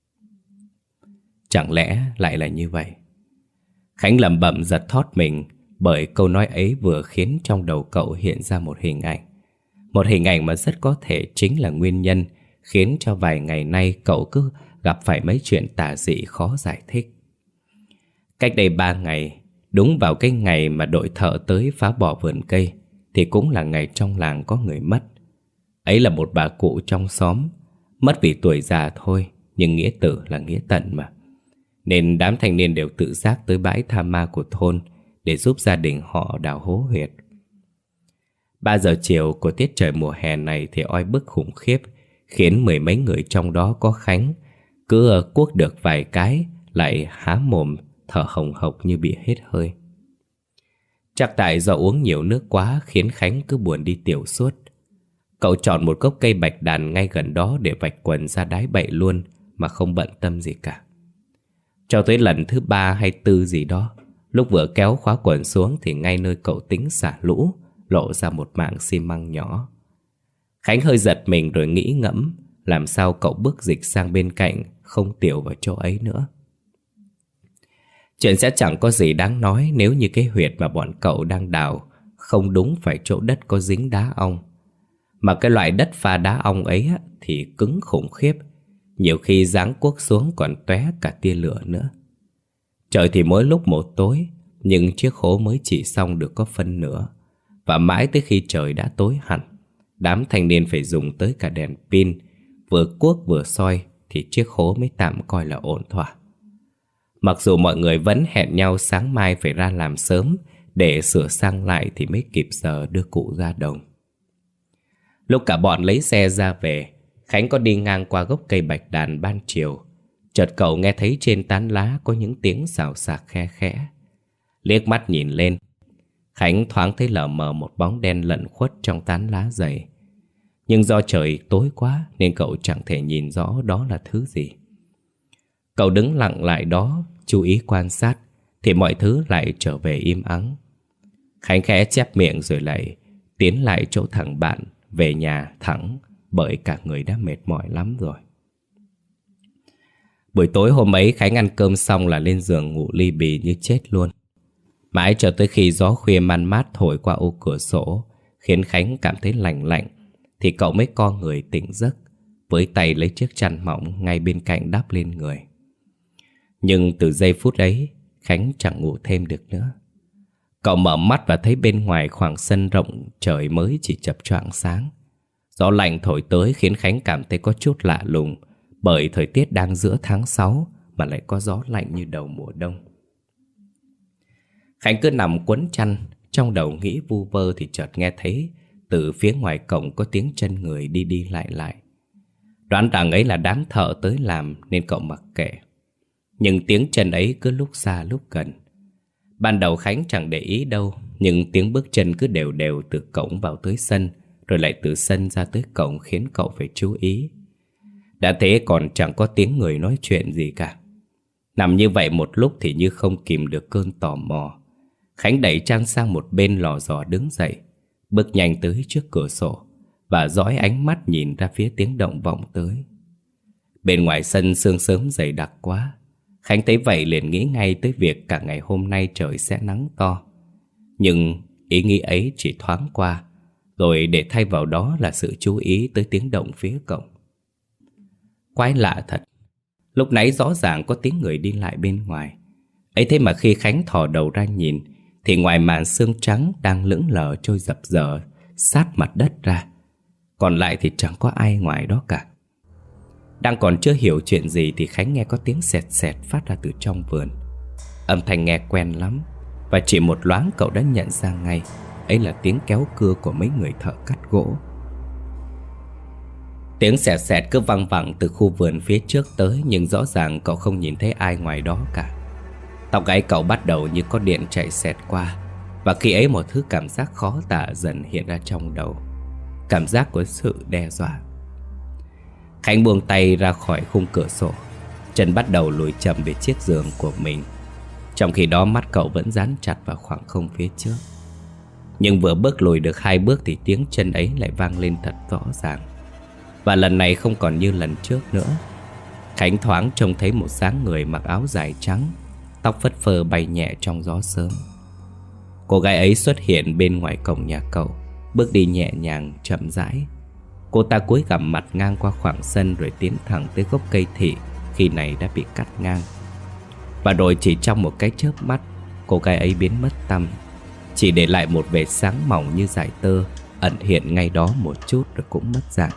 Chẳng lẽ lại là như vậy? Khánh lẩm bẩm giật thót mình, bởi câu nói ấy vừa khiến trong đầu cậu hiện ra một hình ảnh. Một hình ảnh mà rất có thể chính là nguyên nhân khiến cho vài ngày nay cậu cứ gặp phải mấy chuyện tà dị khó giải thích. Cách đây ba ngày, đúng vào cái ngày mà đội thợ tới phá bỏ vườn cây, thì cũng là ngày trong làng có người mất. Ấy là một bà cụ trong xóm, mất vì tuổi già thôi, nhưng nghĩa tử là nghĩa tận mà. Nên đám thanh niên đều tự giác tới bãi tha ma của thôn để giúp gia đình họ đào hố huyệt. Ba giờ chiều của tiết trời mùa hè này thì oi bức khủng khiếp, khiến mười mấy người trong đó có Khánh cứ cuốc được vài cái lại há mồm thở hồng hộc như bị hết hơi. Chắc tại do uống nhiều nước quá khiến Khánh cứ buồn đi tiểu suốt. Cậu chọn một gốc cây bạch đàn ngay gần đó để vạch quần ra đái bậy luôn mà không bận tâm gì cả. Cho tới lần thứ ba hay tư gì đó, lúc vừa kéo khóa quần xuống thì ngay nơi cậu tính xả lũ lộ ra một mảng xi măng nhỏ. Khánh hơi giật mình rồi nghĩ ngẫm làm sao cậu bước dịch sang bên cạnh, không tiểu vào chỗ ấy nữa. Chuyện sẽ chẳng có gì đáng nói nếu như cái huyệt mà bọn cậu đang đào không đúng phải chỗ đất có dính đá ong. Mà cái loại đất pha đá ong ấy thì cứng khủng khiếp, Nhiều khi giáng cuốc xuống còn tóe cả tia lửa nữa. Trời thì mỗi lúc một tối, nhưng chiếc hố mới chỉ xong được có phân nửa. Và mãi tới khi trời đã tối hẳn, đám thanh niên phải dùng tới cả đèn pin, vừa cuốc vừa soi thì chiếc hố mới tạm coi là ổn thỏa. Mặc dù mọi người vẫn hẹn nhau sáng mai phải ra làm sớm để sửa sang lại thì mới kịp giờ đưa cụ ra đồng. Lúc cả bọn lấy xe ra về, Khánh có đi ngang qua gốc cây bạch đàn ban chiều. Chợt cậu nghe thấy trên tán lá có những tiếng xào xạc khe khẽ. Liếc mắt nhìn lên, Khánh thoáng thấy lờ mờ một bóng đen lẩn khuất trong tán lá dày. Nhưng do trời tối quá nên cậu chẳng thể nhìn rõ đó là thứ gì. Cậu đứng lặng lại đó, chú ý quan sát, thì mọi thứ lại trở về im ắng. Khánh khẽ chép miệng rồi lại tiến lại chỗ thằng bạn, về nhà thẳng, bởi cả người đã mệt mỏi lắm rồi. Buổi tối hôm ấy Khánh ăn cơm xong là lên giường ngủ li bì như chết luôn. Mãi cho tới khi gió khuya man mát thổi qua ô cửa sổ khiến Khánh cảm thấy lạnh lạnh, thì cậu mới co người tỉnh giấc, với tay lấy chiếc chăn mỏng ngay bên cạnh đắp lên người. Nhưng từ giây phút ấy, Khánh chẳng ngủ thêm được nữa. Cậu mở mắt và thấy bên ngoài khoảng sân rộng trời mới chỉ chập choạng sáng. Gió lạnh thổi tới khiến Khánh cảm thấy có chút lạ lùng, bởi thời tiết đang giữa tháng sáu mà lại có gió lạnh như đầu mùa đông. Khánh cứ nằm quấn chăn, trong đầu nghĩ vu vơ thì chợt nghe thấy từ phía ngoài cổng có tiếng chân người đi đi lại lại. Đoán rằng ấy là đám thợ tới làm nên cậu mặc kệ. Nhưng tiếng chân ấy cứ lúc xa lúc gần. Ban đầu Khánh chẳng để ý đâu, nhưng tiếng bước chân cứ đều đều từ cổng vào tới sân, rồi lại từ sân ra tới cổng khiến cậu phải chú ý. Đã thế còn chẳng có tiếng người nói chuyện gì cả. Nằm như vậy một lúc thì như không kìm được cơn tò mò, Khánh đẩy chăn sang một bên lò dò đứng dậy, bước nhanh tới trước cửa sổ và dõi ánh mắt nhìn ra phía tiếng động vọng tới. Bên ngoài sân sương sớm dày đặc quá. Khánh thấy vậy liền nghĩ ngay tới việc cả ngày hôm nay trời sẽ nắng to. Nhưng ý nghĩ ấy chỉ thoáng qua, rồi để thay vào đó là sự chú ý tới tiếng động phía cổng. Quái lạ thật, lúc nãy rõ ràng có tiếng người đi lại bên ngoài. Ấy thế mà khi Khánh thò đầu ra nhìn, thì ngoài màn sương trắng đang lững lờ trôi dập dờ sát mặt đất ra, còn lại thì chẳng có ai ngoài đó cả. Đang còn chưa hiểu chuyện gì thì Khánh nghe có tiếng sẹt sẹt phát ra từ trong vườn. Âm thanh nghe quen lắm, và chỉ một loáng cậu đã nhận ra ngay, ấy là tiếng kéo cưa của mấy người thợ cắt gỗ. Tiếng sẹt sẹt cứ văng vẳng từ khu vườn phía trước tới, nhưng rõ ràng cậu không nhìn thấy ai ngoài đó cả. Tóc gáy cậu bắt đầu như có điện chạy xẹt qua, và khi ấy một thứ cảm giác khó tả dần hiện ra trong đầu. Cảm giác của sự đe dọa. Khánh buông tay ra khỏi khung cửa sổ, chân bắt đầu lùi chậm về chiếc giường của mình. Trong khi đó mắt cậu vẫn dán chặt vào khoảng không phía trước. Nhưng vừa bước lùi được hai bước thì tiếng chân ấy lại vang lên thật rõ ràng. Và lần này không còn như lần trước nữa. Khánh thoáng trông thấy một dáng người mặc áo dài trắng, tóc phất phơ bay nhẹ trong gió sớm. Cô gái ấy xuất hiện bên ngoài cổng nhà cậu, bước đi nhẹ nhàng chậm rãi. Cô ta cúi gằm mặt ngang qua khoảng sân rồi tiến thẳng tới gốc cây thị khi này đã bị cắt ngang. Và rồi chỉ trong một cái chớp mắt, cô gái ấy biến mất tăm, chỉ để lại một vệt sáng mỏng như dải tơ ẩn hiện ngay đó một chút rồi cũng mất dạng.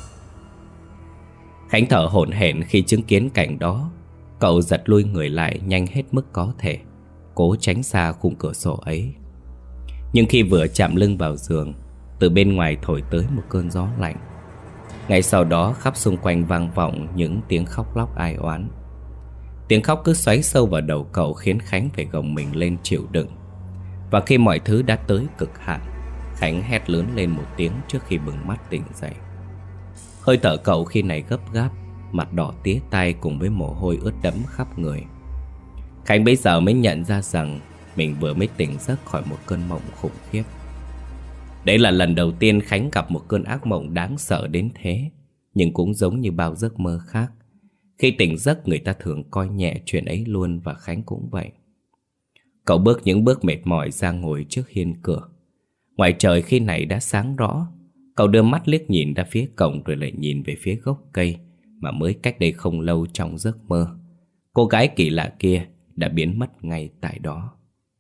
Khánh thở hổn hển khi chứng kiến cảnh đó. Cậu giật lui người lại nhanh hết mức có thể, cố tránh xa khung cửa sổ ấy. Nhưng khi vừa chạm lưng vào giường, từ bên ngoài thổi tới một cơn gió lạnh. Ngay sau đó khắp xung quanh vang vọng những tiếng khóc lóc ai oán. Tiếng khóc cứ xoáy sâu vào đầu cậu khiến Khánh phải gồng mình lên chịu đựng. Và khi mọi thứ đã tới cực hạn, Khánh hét lớn lên một tiếng trước khi bừng mắt tỉnh dậy. Hơi thở cậu khi này gấp gáp, mặt đỏ tía tai cùng với mồ hôi ướt đẫm khắp người. Khánh bây giờ mới nhận ra rằng mình vừa mới tỉnh giấc khỏi một cơn mộng khủng khiếp. Đấy là lần đầu tiên Khánh gặp một cơn ác mộng đáng sợ đến thế. Nhưng cũng giống như bao giấc mơ khác, khi tỉnh giấc người ta thường coi nhẹ chuyện ấy luôn, và Khánh cũng vậy. Cậu bước những bước mệt mỏi ra ngồi trước hiên cửa. Ngoài trời khi này đã sáng rõ. Cậu đưa mắt liếc nhìn ra phía cổng rồi lại nhìn về phía gốc cây mà mới cách đây không lâu trong giấc mơ, cô gái kỳ lạ kia đã biến mất ngay tại đó.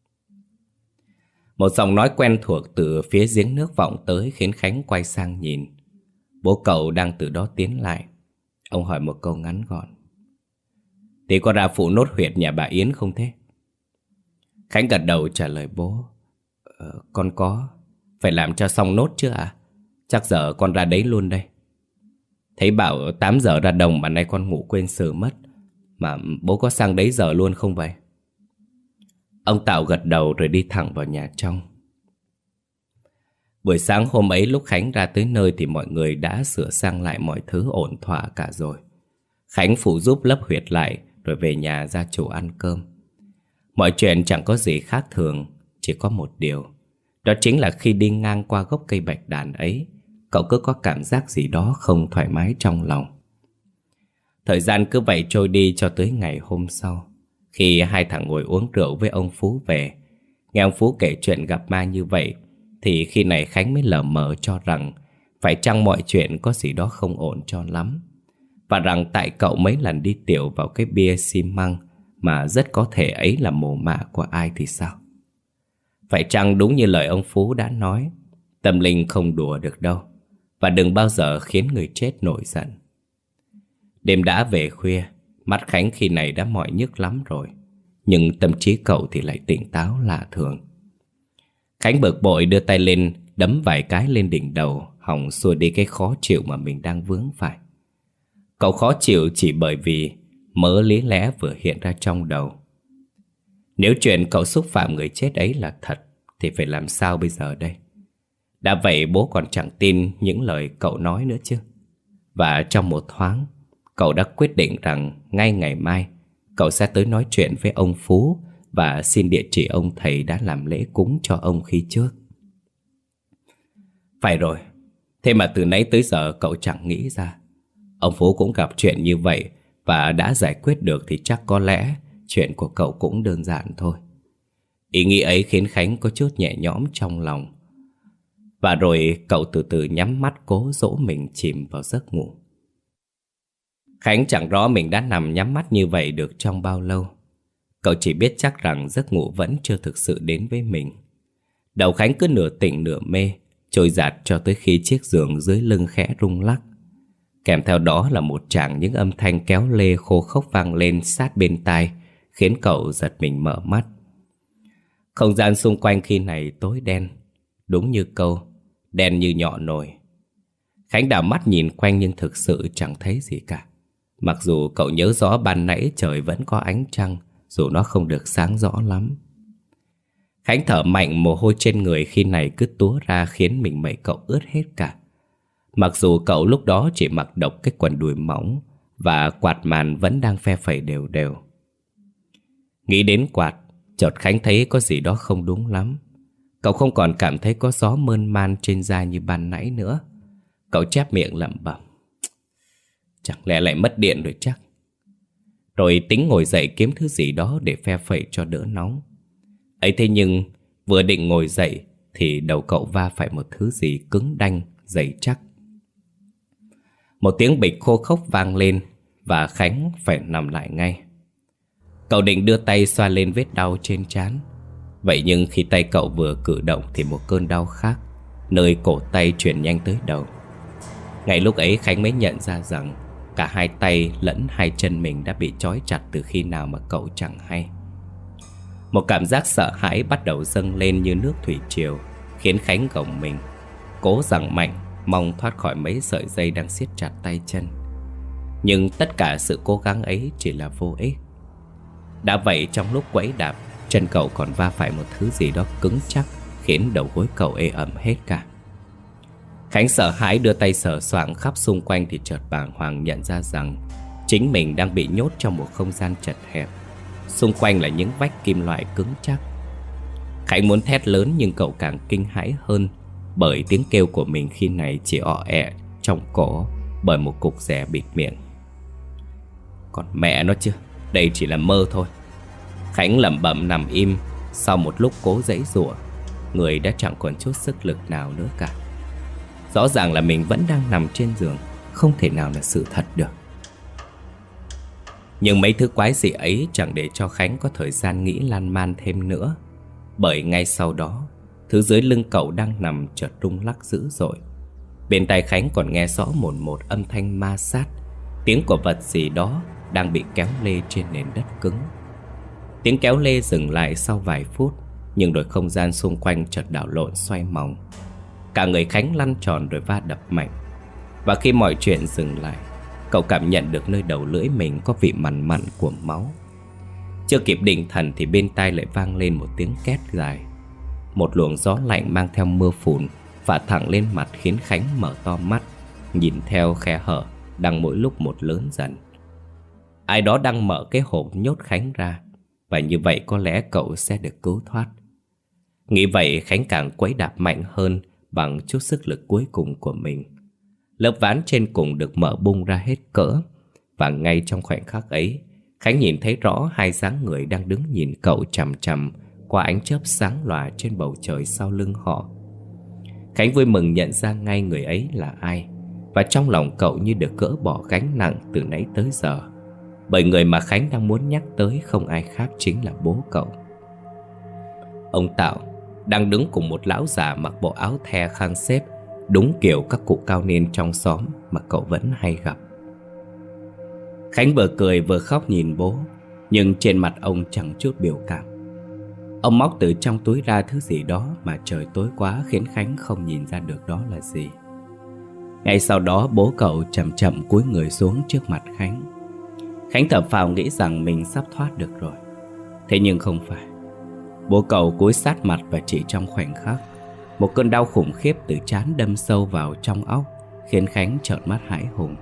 Một giọng nói quen thuộc từ phía giếng nước vọng tới khiến Khánh quay sang nhìn. Bố cậu đang từ đó tiến lại. Ông hỏi một câu ngắn gọn: "Thì có ra phụ nốt huyệt nhà bà Yến không thế?" Khánh gật đầu trả lời bố: ờ, Con có. Phải làm cho xong nốt chứ ạ à? Chắc giờ con ra đấy luôn đây. Thấy bảo tám giờ ra đồng mà nay con ngủ quên sờ mất. Mà bố có sang đấy giờ luôn không vậy? Ông Tạo gật đầu rồi đi thẳng vào nhà trong. Buổi sáng hôm ấy lúc Khánh ra tới nơi thì mọi người đã sửa sang lại mọi thứ ổn thỏa cả rồi. Khánh phụ giúp lấp huyệt lại rồi về nhà gia chủ ăn cơm. Mọi chuyện chẳng có gì khác thường, chỉ có một điều. Đó chính là khi đi ngang qua gốc cây bạch đàn ấy, cậu cứ có cảm giác gì đó không thoải mái trong lòng. Thời gian cứ vậy trôi đi cho tới ngày hôm sau. Khi hai thằng ngồi uống rượu với ông Phú về, nghe ông Phú kể chuyện gặp ma như vậy, thì khi này Khánh mới lờ mờ cho rằng phải chăng mọi chuyện có gì đó không ổn cho lắm. Và rằng tại cậu mấy lần đi tiểu vào cái bia xi măng mà rất có thể ấy là mồ mả của ai thì sao? Phải chăng đúng như lời ông Phú đã nói, tâm linh không đùa được đâu, và đừng bao giờ khiến người chết nổi giận. Đêm đã về khuya, mắt Khánh khi này đã mỏi nhức lắm rồi, nhưng tâm trí cậu thì lại tỉnh táo lạ thường. Khánh bực bội đưa tay lên đấm vài cái lên đỉnh đầu, hòng xua đi cái khó chịu mà mình đang vướng phải. Cậu khó chịu chỉ bởi vì mớ lý lẽ vừa hiện ra trong đầu. Nếu chuyện cậu xúc phạm người chết ấy là thật thì phải làm sao bây giờ đây? Đã vậy bố còn chẳng tin những lời cậu nói nữa chứ. Và trong một thoáng, cậu đã quyết định rằng ngay ngày mai cậu sẽ tới nói chuyện với ông Phú và xin địa chỉ ông thầy đã làm lễ cúng cho ông khi trước. Phải rồi, thế mà từ nãy tới giờ cậu chẳng nghĩ ra. Ông Phú cũng gặp chuyện như vậy và đã giải quyết được thì chắc có lẽ chuyện của cậu cũng đơn giản thôi. Ý nghĩ ấy khiến Khánh có chút nhẹ nhõm trong lòng. Và rồi cậu từ từ nhắm mắt cố dỗ mình chìm vào giấc ngủ. Khánh chẳng rõ mình đã nằm nhắm mắt như vậy được trong bao lâu. Cậu chỉ biết chắc rằng giấc ngủ vẫn chưa thực sự đến với mình. Đầu Khánh cứ nửa tỉnh nửa mê, trôi dạt cho tới khi chiếc giường dưới lưng khẽ rung lắc. Kèm theo đó là một tràng những âm thanh kéo lê khô khốc vang lên sát bên tai, khiến cậu giật mình mở mắt. Không gian xung quanh khi này tối đen, đúng như câu, đen như nhọ nồi. Khánh đảo mắt nhìn quanh nhưng thực sự chẳng thấy gì cả. Mặc dù cậu nhớ rõ ban nãy trời vẫn có ánh trăng, dù nó không được sáng rõ lắm. Khánh thở mạnh, mồ hôi trên người khi này cứ túa ra khiến mình mẩy cậu ướt hết cả. Mặc dù cậu lúc đó chỉ mặc độc cái quần đùi mỏng và quạt màn vẫn đang phe phẩy đều đều. Nghĩ đến quạt, chợt Khánh thấy có gì đó không đúng lắm. Cậu không còn cảm thấy có gió mơn man trên da như ban nãy nữa. Cậu chép miệng lẩm bẩm: chẳng lẽ lại mất điện rồi chắc. Rồi tính ngồi dậy kiếm thứ gì đó để phe phẩy cho đỡ nóng. Ấy thế nhưng vừa định ngồi dậy thì đầu cậu va phải một thứ gì cứng đanh, dày chắc. Một tiếng bịch khô khốc vang lên và Khánh phải nằm lại ngay. Cậu định đưa tay xoa lên vết đau trên trán. Vậy nhưng khi tay cậu vừa cử động thì một cơn đau khác nơi cổ tay chuyển nhanh tới đầu. Ngay lúc ấy Khánh mới nhận ra rằng cả hai tay lẫn hai chân mình đã bị trói chặt từ khi nào mà cậu chẳng hay. Một cảm giác sợ hãi bắt đầu dâng lên như nước thủy triều, khiến Khánh gồng mình, cố giằng mạnh, mong thoát khỏi mấy sợi dây đang siết chặt tay chân. Nhưng tất cả sự cố gắng ấy chỉ là vô ích. Đã vậy trong lúc quẫy đạp, chân cậu còn va phải một thứ gì đó cứng chắc, khiến đầu gối cậu ê ẩm hết cả. Khánh sợ hãi đưa tay sờ soạng khắp xung quanh thì chợt bàng hoàng nhận ra rằng chính mình đang bị nhốt trong một không gian chật hẹp. Xung quanh là những vách kim loại cứng chắc. Khánh muốn thét lớn nhưng cậu càng kinh hãi hơn, bởi tiếng kêu của mình khi này chỉ ọ ẹ trong cổ bởi một cục rẻ bịt miệng. Còn mẹ nó chứ, đây chỉ là mơ thôi. Khánh lẩm bẩm nằm im. Sau một lúc cố giãy giụa, người đã chẳng còn chút sức lực nào nữa cả. Rõ ràng là mình vẫn đang nằm trên giường, không thể nào là sự thật được. Nhưng mấy thứ quái dị ấy chẳng để cho Khánh có thời gian nghĩ lan man thêm nữa. Bởi ngay sau đó, thứ dưới lưng cậu đang nằm chợt rung lắc dữ dội. Bên tai Khánh còn nghe rõ một một âm thanh ma sát, tiếng của vật gì đó đang bị kéo lê trên nền đất cứng. Tiếng kéo lê dừng lại sau vài phút, nhưng rồi không gian xung quanh chợt đảo lộn xoay vòng. Cả người Khánh lăn tròn rồi va đập mạnh. Và khi mọi chuyện dừng lại, cậu cảm nhận được nơi đầu lưỡi mình có vị mặn mặn của máu. Chưa kịp định thần thì bên tai lại vang lên một tiếng két dài. Một luồng gió lạnh mang theo mưa phùn phả thẳng lên mặt khiến Khánh mở to mắt, nhìn theo khe hở đang mỗi lúc một lớn dần. Ai đó đang mở cái hộp nhốt Khánh ra, và như vậy có lẽ cậu sẽ được cứu thoát. Nghĩ vậy, Khánh càng quấy đạp mạnh hơn bằng chút sức lực cuối cùng của mình. Lớp ván trên cùng được mở bung ra hết cỡ, và ngay trong khoảnh khắc ấy, Khánh nhìn thấy rõ hai dáng người đang đứng nhìn cậu chằm chằm qua ánh chớp sáng lòa trên bầu trời sau lưng họ. Khánh vui mừng nhận ra ngay người ấy là ai, và trong lòng cậu như được gỡ bỏ gánh nặng từ nãy tới giờ. Bởi người mà Khánh đang muốn nhắc tới không ai khác chính là bố cậu. Ông Tạo đang đứng cùng một lão già mặc bộ áo the khăn xếp, đúng kiểu các cụ cao niên trong xóm mà cậu vẫn hay gặp. Khánh vừa cười vừa khóc nhìn bố, nhưng trên mặt ông chẳng chút biểu cảm. Ông móc từ trong túi ra thứ gì đó mà trời tối quá khiến Khánh không nhìn ra được đó là gì. Ngay sau đó bố cậu chậm chậm cúi người xuống trước mặt Khánh. Khánh thở phào nghĩ rằng mình sắp thoát được rồi. Thế nhưng không phải. Bố cậu cúi sát mặt và chỉ trong khoảnh khắc, một cơn đau khủng khiếp từ trán đâm sâu vào trong óc, khiến Khánh trợn mắt hãi hùng.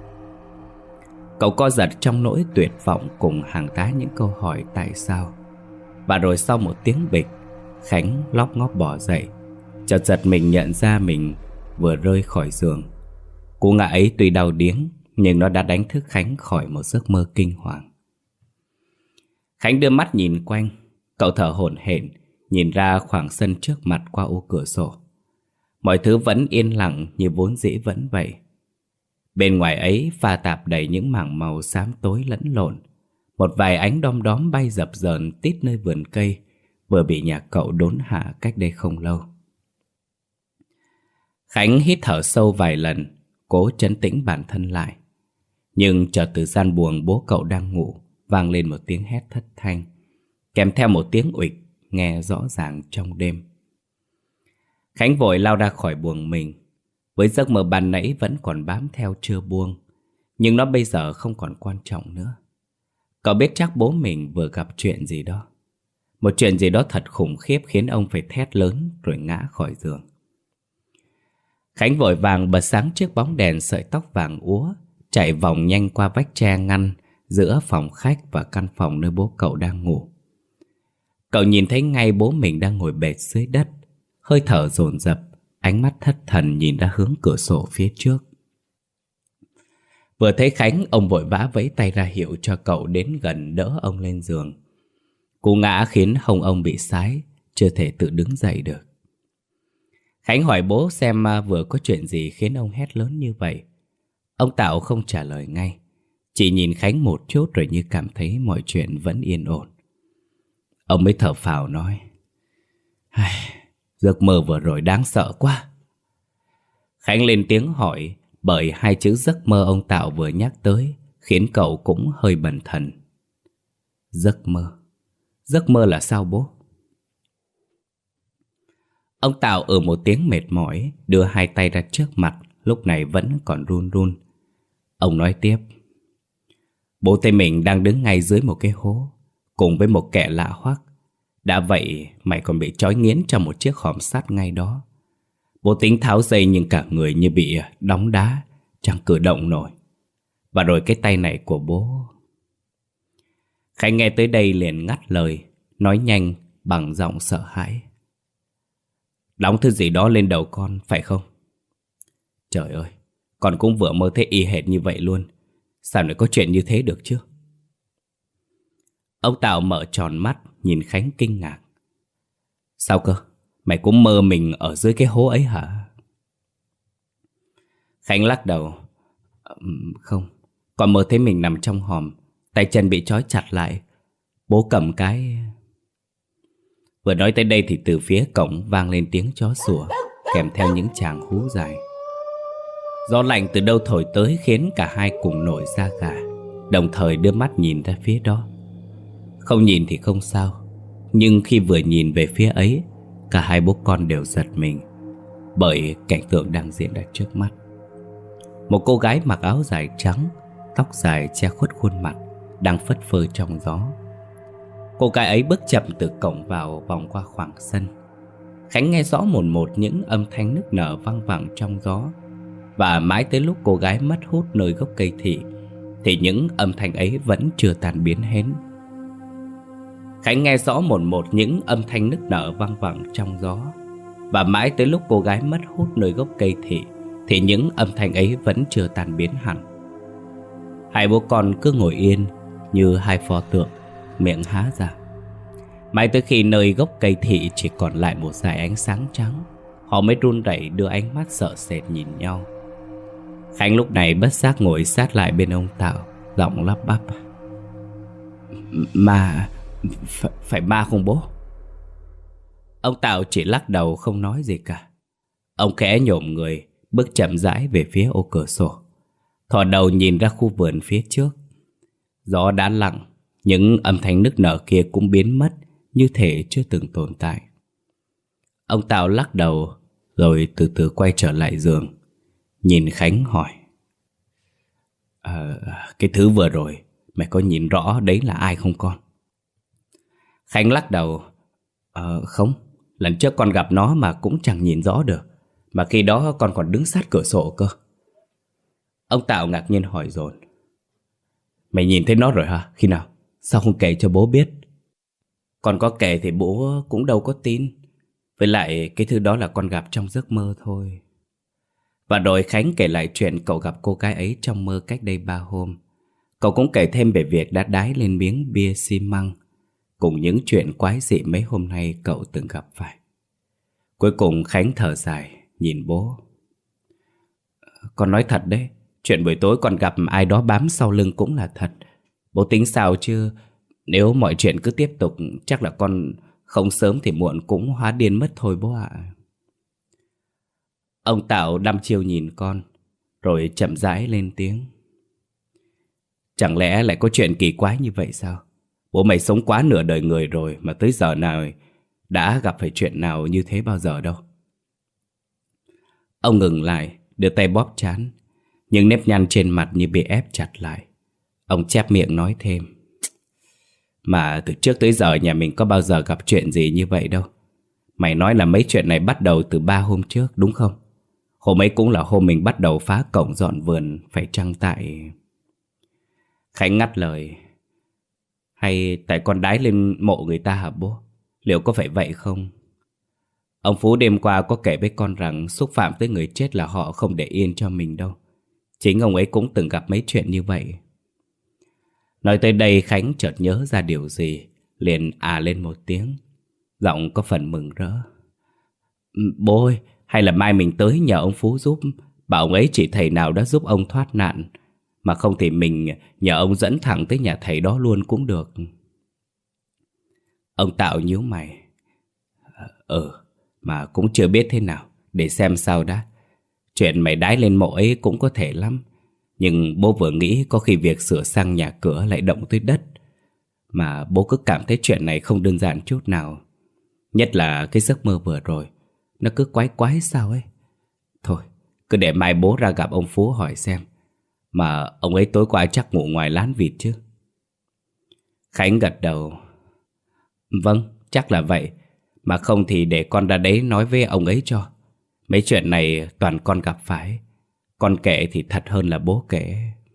Cậu co giật trong nỗi tuyệt vọng cùng hàng tá những câu hỏi tại sao. Và rồi sau một tiếng bịch, Khánh lóc ngóc bò dậy, chợt giật mình nhận ra mình vừa rơi khỏi giường. Cú ngã ấy tuy đau điếng, nhưng nó đã đánh thức Khánh khỏi một giấc mơ kinh hoàng. Khánh đưa mắt nhìn quanh. Cậu thở hổn hển nhìn ra khoảng sân trước mặt qua ô cửa sổ. Mọi thứ vẫn yên lặng như vốn dĩ vẫn vậy. Bên ngoài ấy pha tạp đầy những mảng màu xám tối lẫn lộn. Một vài ánh đom đóm bay dập dờn tít nơi vườn cây vừa bị nhà cậu đốn hạ cách đây không lâu. Khánh hít thở sâu vài lần, cố trấn tĩnh bản thân lại. Nhưng chợt từ gian buồng bố cậu đang ngủ vang lên một tiếng hét thất thanh, kèm theo một tiếng uịch nghe rõ ràng trong đêm. Khánh vội lao ra khỏi buồng mình. Với giấc mơ ban nãy vẫn còn bám theo chưa buông, nhưng nó bây giờ không còn quan trọng nữa. Cậu biết chắc bố mình vừa gặp chuyện gì đó, một chuyện gì đó thật khủng khiếp khiến ông phải thét lớn rồi ngã khỏi giường. Khánh vội vàng bật sáng chiếc bóng đèn sợi tóc vàng úa, chạy vòng nhanh qua vách tre ngăn giữa phòng khách và căn phòng nơi bố cậu đang ngủ. Cậu nhìn thấy ngay bố mình đang ngồi bệt dưới đất, hơi thở dồn dập, ánh mắt thất thần nhìn ra hướng cửa sổ phía trước. Vừa thấy Khánh, ông vội vã vẫy tay ra hiệu cho cậu đến gần đỡ ông lên giường. Cú ngã khiến hông ông bị sái, chưa thể tự đứng dậy được. Khánh hỏi bố xem vừa có chuyện gì khiến ông hét lớn như vậy. Ông Tạo không trả lời ngay, chỉ nhìn Khánh một chút rồi như cảm thấy mọi chuyện vẫn yên ổn. Ông mới thở phào nói: giấc mơ vừa rồi đáng sợ quá. Khánh lên tiếng hỏi, bởi hai chữ giấc mơ ông Tạo vừa nhắc tới khiến cậu cũng hơi bần thần. Giấc mơ? Giấc mơ là sao bố? Ông Tạo ừ một tiếng mệt mỏi, đưa hai tay ra trước mặt, lúc này vẫn còn run run. Ông nói tiếp: bố thấy mình đang đứng ngay dưới một cái hố, cùng với một kẻ lạ hoắc. Đã vậy mày còn bị trói nghiến trong một chiếc hòm sắt ngay đó. Bố tính tháo dây nhưng cả người như bị đóng đá, chẳng cử động nổi. Và rồi cái tay này của bố. Khánh nghe tới đây liền ngắt lời, nói nhanh bằng giọng sợ hãi: đóng thứ gì đó lên đầu con, phải không? Trời ơi, con cũng vừa mơ thấy y hệt như vậy luôn. Sao lại có chuyện như thế được chứ? Ông Tạo mở tròn mắt nhìn Khánh kinh ngạc. Sao cơ? Mày cũng mơ mình ở dưới cái hố ấy hả? Khánh lắc đầu. Không, con mơ thấy mình nằm trong hòm, tay chân bị trói chặt lại. Bố cầm cái... Vừa nói tới đây thì từ phía cổng vang lên tiếng chó sủa, kèm theo những tràng hú dài. Gió lạnh từ đâu thổi tới khiến cả hai cùng nổi da gà, đồng thời đưa mắt nhìn ra phía đó. Không nhìn thì không sao, nhưng khi vừa nhìn về phía ấy, cả hai bố con đều giật mình, bởi cảnh tượng đang diễn ra trước mắt. Một cô gái mặc áo dài trắng, tóc dài che khuất khuôn mặt, đang phất phơ trong gió. Cô gái ấy bước chậm từ cổng vào, vòng qua khoảng sân. Khánh nghe rõ một một những âm thanh nức nở văng vẳng trong gió. Và mãi tới lúc cô gái mất hút nơi gốc cây thị thì những âm thanh ấy vẫn chưa tan biến hết. Khánh nghe rõ một một những âm thanh nức nở văng vẳng trong gió. Và mãi tới lúc cô gái mất hút nơi gốc cây thị thì những âm thanh ấy vẫn chưa tan biến hẳn. Hai bố con cứ ngồi yên như hai pho tượng, miệng há ra. Mãi tới khi nơi gốc cây thị chỉ còn lại một dải ánh sáng trắng, họ mới run rẩy đưa ánh mắt sợ sệt nhìn nhau. Khánh lúc này bất giác ngồi sát lại bên ông Tạo, giọng lắp bắp: Ma... Phải, phải ma không bố? Ông Tạo chỉ lắc đầu không nói gì cả. Ông khẽ nhổm người, bước chậm rãi về phía ô cửa sổ, thò đầu nhìn ra khu vườn phía trước. Gió đã lặng, những âm thanh nức nở kia cũng biến mất như thể chưa từng tồn tại. Ông Tạo lắc đầu rồi từ từ quay trở lại giường, nhìn Khánh hỏi: à, Cái thứ vừa rồi mày có nhìn rõ đấy là ai không con? Khánh lắc đầu: Ờ không, lần trước con gặp nó mà cũng chẳng nhìn rõ được, mà khi đó con còn đứng sát cửa sổ cơ. Ông Tạo ngạc nhiên hỏi dồn: Mày nhìn thấy nó rồi hả? Khi nào? Sao không kể cho bố biết? Con có kể thì bố cũng đâu có tin. Với lại cái thứ đó là con gặp trong giấc mơ thôi. Và rồi Khánh kể lại chuyện cậu gặp cô gái ấy trong mơ cách đây ba hôm. Cậu cũng kể thêm về việc đã đái lên miếng bia xi măng, cùng những chuyện quái dị mấy hôm nay cậu từng gặp phải. Cuối cùng Khánh thở dài, nhìn bố: Con nói thật đấy, chuyện buổi tối con gặp ai đó bám sau lưng cũng là thật. Bố tính sao chứ? Nếu mọi chuyện cứ tiếp tục, chắc là con không sớm thì muộn cũng hóa điên mất thôi bố ạ. Ông Tạo đăm chiêu nhìn con, rồi chậm rãi lên tiếng: Chẳng lẽ lại có chuyện kỳ quái như vậy sao? Bố mày sống quá nửa đời người rồi mà tới giờ nào đã gặp phải chuyện nào như thế bao giờ đâu. Ông ngừng lại, đưa tay bóp trán, những nếp nhăn trên mặt như bị ép chặt lại. Ông chép miệng nói thêm: Mà từ trước tới giờ nhà mình có bao giờ gặp chuyện gì như vậy đâu. Mày nói là mấy chuyện này bắt đầu từ ba hôm trước đúng không? Hôm ấy cũng là hôm mình bắt đầu phá cổng dọn vườn, phải chăng tại... Khánh ngắt lời: Hay tại con đái lên mộ người ta hả bố? Liệu có phải vậy không? Ông Phú đêm qua có kể với con rằng xúc phạm tới người chết là họ không để yên cho mình đâu. Chính ông ấy cũng từng gặp mấy chuyện như vậy. Nói tới đây Khánh chợt nhớ ra điều gì, liền à lên một tiếng, giọng có phần mừng rỡ: Bố ơi, hay là mai mình tới nhờ ông Phú giúp, bảo ông ấy chỉ thầy nào đã giúp ông thoát nạn. Mà không thì mình nhờ ông dẫn thẳng tới nhà thầy đó luôn cũng được. Ông Tạo nhíu mày: Ừ, mà cũng chưa biết thế nào, để xem sao đã. Chuyện mày đái lên mộ ấy cũng có thể lắm, nhưng bố vừa nghĩ có khi việc sửa sang nhà cửa lại động tới đất. Mà bố cứ cảm thấy chuyện này không đơn giản chút nào. Nhất là cái giấc mơ vừa rồi, nó cứ quái quái sao ấy. Thôi, cứ để mai bố ra gặp ông Phú hỏi xem. Mà ông ấy tối qua chắc ngủ ngoài lán vịt chứ? Khánh gật đầu: Vâng, chắc là vậy. Mà không thì để con ra đấy nói với ông ấy cho. Mấy chuyện này toàn con gặp phải. Con kể thì thật hơn là bố kể.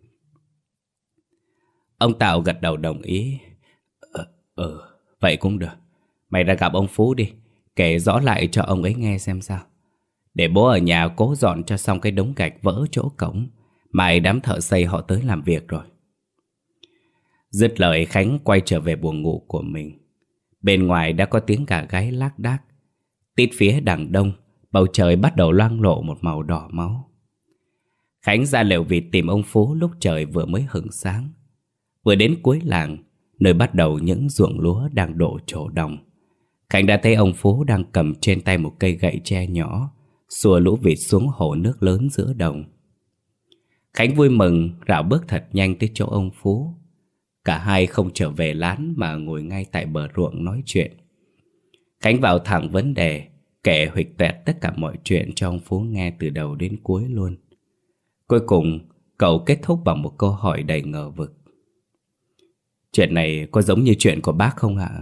Ông Tạo gật đầu đồng ý. Ừ, ừ, vậy cũng được. Mày ra gặp ông Phú đi, kể rõ lại cho ông ấy nghe xem sao. Để bố ở nhà cố dọn cho xong cái đống gạch vỡ chỗ cổng. Mai đám thợ xây họ tới làm việc rồi. Dứt lời Khánh quay trở về buồng ngủ của mình. Bên ngoài đã có tiếng gà gáy lác đác. Tít phía đằng đông, bầu trời bắt đầu loang lộ một màu đỏ máu. Khánh ra lều vịt tìm ông Phú lúc trời vừa mới hửng sáng. Vừa đến cuối làng, nơi bắt đầu những ruộng lúa đang đổ trổ đồng, Khánh đã thấy ông Phú đang cầm trên tay một cây gậy tre nhỏ, xua lũ vịt xuống hồ nước lớn giữa đồng. Khánh vui mừng rảo bước thật nhanh tới chỗ ông Phú. Cả hai không trở về lán mà ngồi ngay tại bờ ruộng nói chuyện. Khánh vào thẳng vấn đề, kể huỵch toẹt tất cả mọi chuyện cho ông Phú nghe từ đầu đến cuối luôn. Cuối cùng, cậu kết thúc bằng một câu hỏi đầy ngờ vực. Chuyện này có giống như chuyện của bác không ạ?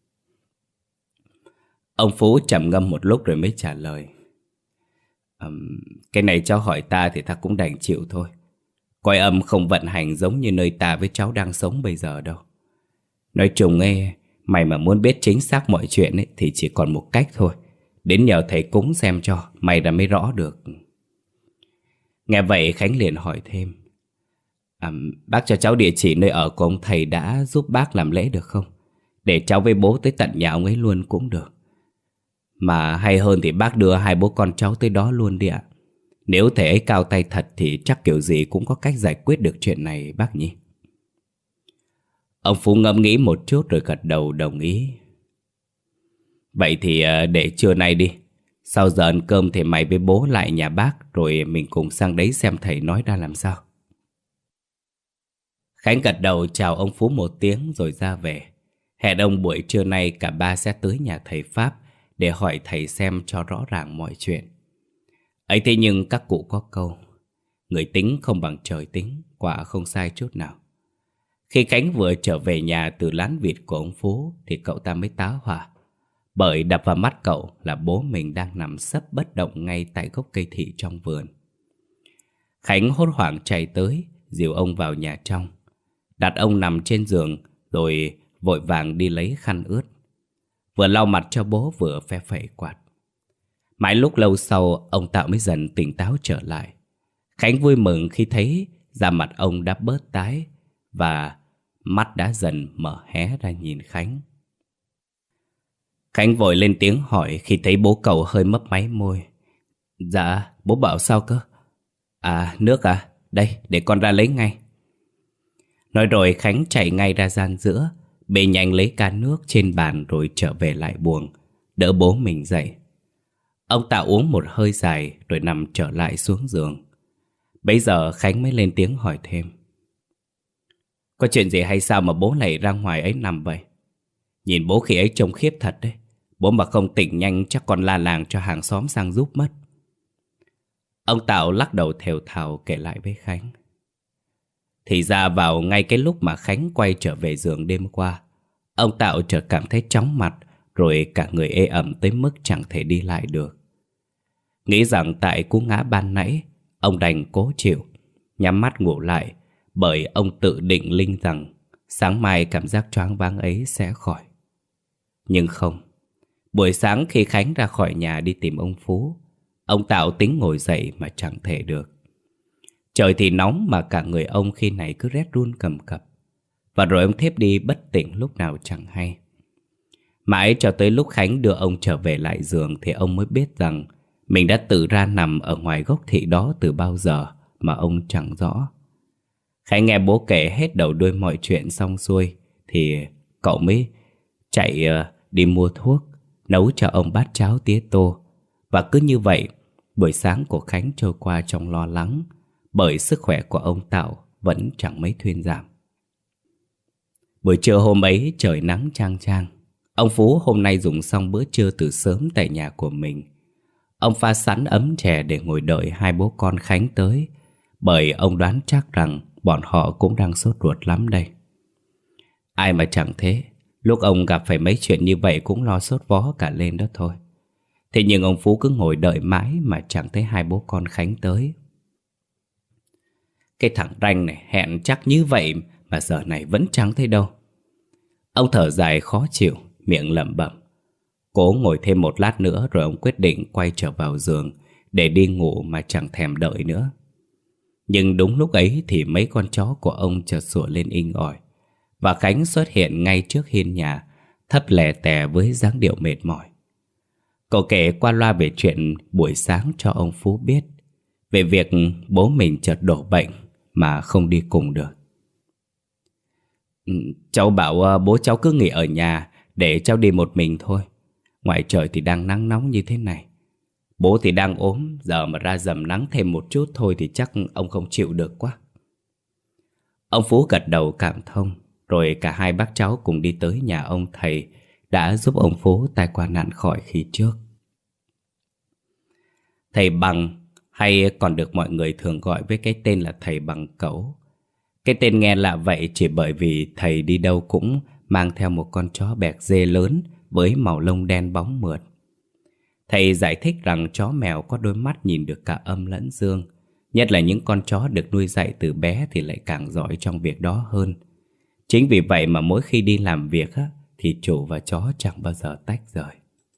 Ông Phú trầm ngâm một lúc rồi mới trả lời. um, Cái này cháu hỏi ta thì ta cũng đành chịu thôi. Coi âm không vận hành giống như nơi ta với cháu đang sống bây giờ đâu. Nói chung ấy, mày mà muốn biết chính xác mọi chuyện ấy, thì chỉ còn một cách thôi. Đến nhờ thầy cúng xem cho, mày đã mới rõ được. Nghe vậy Khánh liền hỏi thêm. à, Bác cho cháu địa chỉ nơi ở của ông thầy đã giúp bác làm lễ được không? Để cháu với bố tới tận nhà ông ấy luôn cũng được. Mà hay hơn thì bác đưa hai bố con cháu tới đó luôn đi ạ. Nếu thầy ấy cao tay thật thì chắc kiểu gì cũng có cách giải quyết được chuyện này bác nhỉ. Ông Phú ngẫm nghĩ một chút rồi gật đầu đồng ý. Vậy thì để trưa nay đi. Sau giờ ăn cơm thì mày với bố lại nhà bác, rồi mình cùng sang đấy xem thầy nói ra làm sao. Khánh gật đầu chào ông Phú một tiếng rồi ra về. Hẹn ông buổi trưa nay cả ba sẽ tới nhà thầy Pháp để hỏi thầy xem cho rõ ràng mọi chuyện. Ấy thế nhưng các cụ có câu, người tính không bằng trời tính, quả không sai chút nào. Khi Khánh vừa trở về nhà từ lán vịt của ông Phú thì cậu ta mới tá hỏa. Bởi đập vào mắt cậu là bố mình đang nằm sấp bất động ngay tại gốc cây thị trong vườn. Khánh hốt hoảng chạy tới, dìu ông vào nhà trong, đặt ông nằm trên giường rồi vội vàng đi lấy khăn ướt. Vừa lau mặt cho bố vừa phe phẩy quạt. Mãi lúc lâu sau ông Tạo mới dần tỉnh táo trở lại. Khánh vui mừng khi thấy da mặt ông đã bớt tái và mắt đã dần mở hé ra nhìn Khánh. Khánh vội lên tiếng hỏi khi thấy bố cậu hơi mấp máy môi. Dạ, bố bảo sao cơ? À, nước à? Đây, để con ra lấy ngay. Nói rồi Khánh chạy ngay ra gian giữa, bê nhanh lấy can nước trên bàn rồi trở về lại buồng, đỡ bố mình dậy. Ông Tạo uống một hơi dài rồi nằm trở lại xuống giường. Bấy giờ Khánh mới lên tiếng hỏi thêm. Có chuyện gì hay sao mà bố lại ra ngoài ấy nằm vậy? Nhìn bố khi ấy trông khiếp thật đấy. Bố mà không tỉnh nhanh chắc còn la làng cho hàng xóm sang giúp mất. Ông Tạo lắc đầu thều thào kể lại với Khánh. Thì ra vào ngay cái lúc mà Khánh quay trở về giường đêm qua, ông Tạo chợt cảm thấy chóng mặt, rồi cả người ê ẩm tới mức chẳng thể đi lại được. Nghĩ rằng tại cú ngã ban nãy, ông đành cố chịu, nhắm mắt ngủ lại, bởi ông tự định linh rằng sáng mai cảm giác choáng váng ấy sẽ khỏi. Nhưng không. Buổi sáng khi Khánh ra khỏi nhà đi tìm ông Phú, ông Tạo tính ngồi dậy mà chẳng thể được. Trời thì nóng mà cả người ông khi này cứ rét run cầm cập. Và rồi ông thiếp đi bất tỉnh lúc nào chẳng hay. Mãi cho tới lúc Khánh đưa ông trở về lại giường thì ông mới biết rằng mình đã tự ra nằm ở ngoài gốc thị đó từ bao giờ mà ông chẳng rõ. Khánh nghe bố kể hết đầu đuôi mọi chuyện xong xuôi thì cậu mới chạy uh, đi mua thuốc, nấu cho ông bát cháo tía tô. Và cứ như vậy, buổi sáng của Khánh trôi qua trong lo lắng, bởi sức khỏe của ông Tạo vẫn chẳng mấy thuyên giảm. Buổi trưa hôm ấy trời nắng chang chang. Ông Phú hôm nay dùng xong bữa trưa từ sớm tại nhà của mình. Ông pha sẵn ấm chè để ngồi đợi hai bố con Khánh tới, bởi ông đoán chắc rằng bọn họ cũng đang sốt ruột lắm đây. Ai mà chẳng thế, lúc ông gặp phải mấy chuyện như vậy cũng lo sốt vó cả lên đó thôi. Thế nhưng ông Phú cứ ngồi đợi mãi mà chẳng thấy hai bố con Khánh tới. Cái thằng ranh này hẹn chắc như vậy mà giờ này vẫn chẳng thấy đâu. Ông thở dài khó chịu, miệng lẩm bẩm. Cố ngồi thêm một lát nữa rồi ông quyết định quay trở vào giường để đi ngủ mà chẳng thèm đợi nữa. Nhưng đúng lúc ấy thì mấy con chó của ông chợt sủa lên inh ỏi, và Khánh xuất hiện ngay trước hiên nhà, thấp lè tè với dáng điệu mệt mỏi. Cậu kể qua loa về chuyện buổi sáng cho ông Phú biết, về việc bố mình chợt đổ bệnh mà không đi cùng được. "Ừ, cháu bảo ờ, bố cháu cứ nghỉ ở nhà để cháu đi một mình thôi. Ngoài trời thì đang nắng nóng như thế này. Bố thì đang ốm, giờ mà ra dầm nắng thêm một chút thôi thì chắc ông không chịu được quá." Ông Phú gật đầu cảm thông, rồi cả hai bác cháu cùng đi tới nhà ông thầy đã giúp ông Phú tai qua nạn khỏi khi trước. Thầy Bằng, hay còn được mọi người thường gọi với cái tên là thầy Bằng Cẩu. Cái tên nghe lạ vậy chỉ bởi vì thầy đi đâu cũng mang theo một con chó bẹc dê lớn với màu lông đen bóng mượt. Thầy giải thích rằng chó mèo có đôi mắt nhìn được cả âm lẫn dương, nhất là những con chó được nuôi dạy từ bé thì lại càng giỏi trong việc đó hơn. Chính vì vậy mà mỗi khi đi làm việc á, thì chủ và chó chẳng bao giờ tách rời.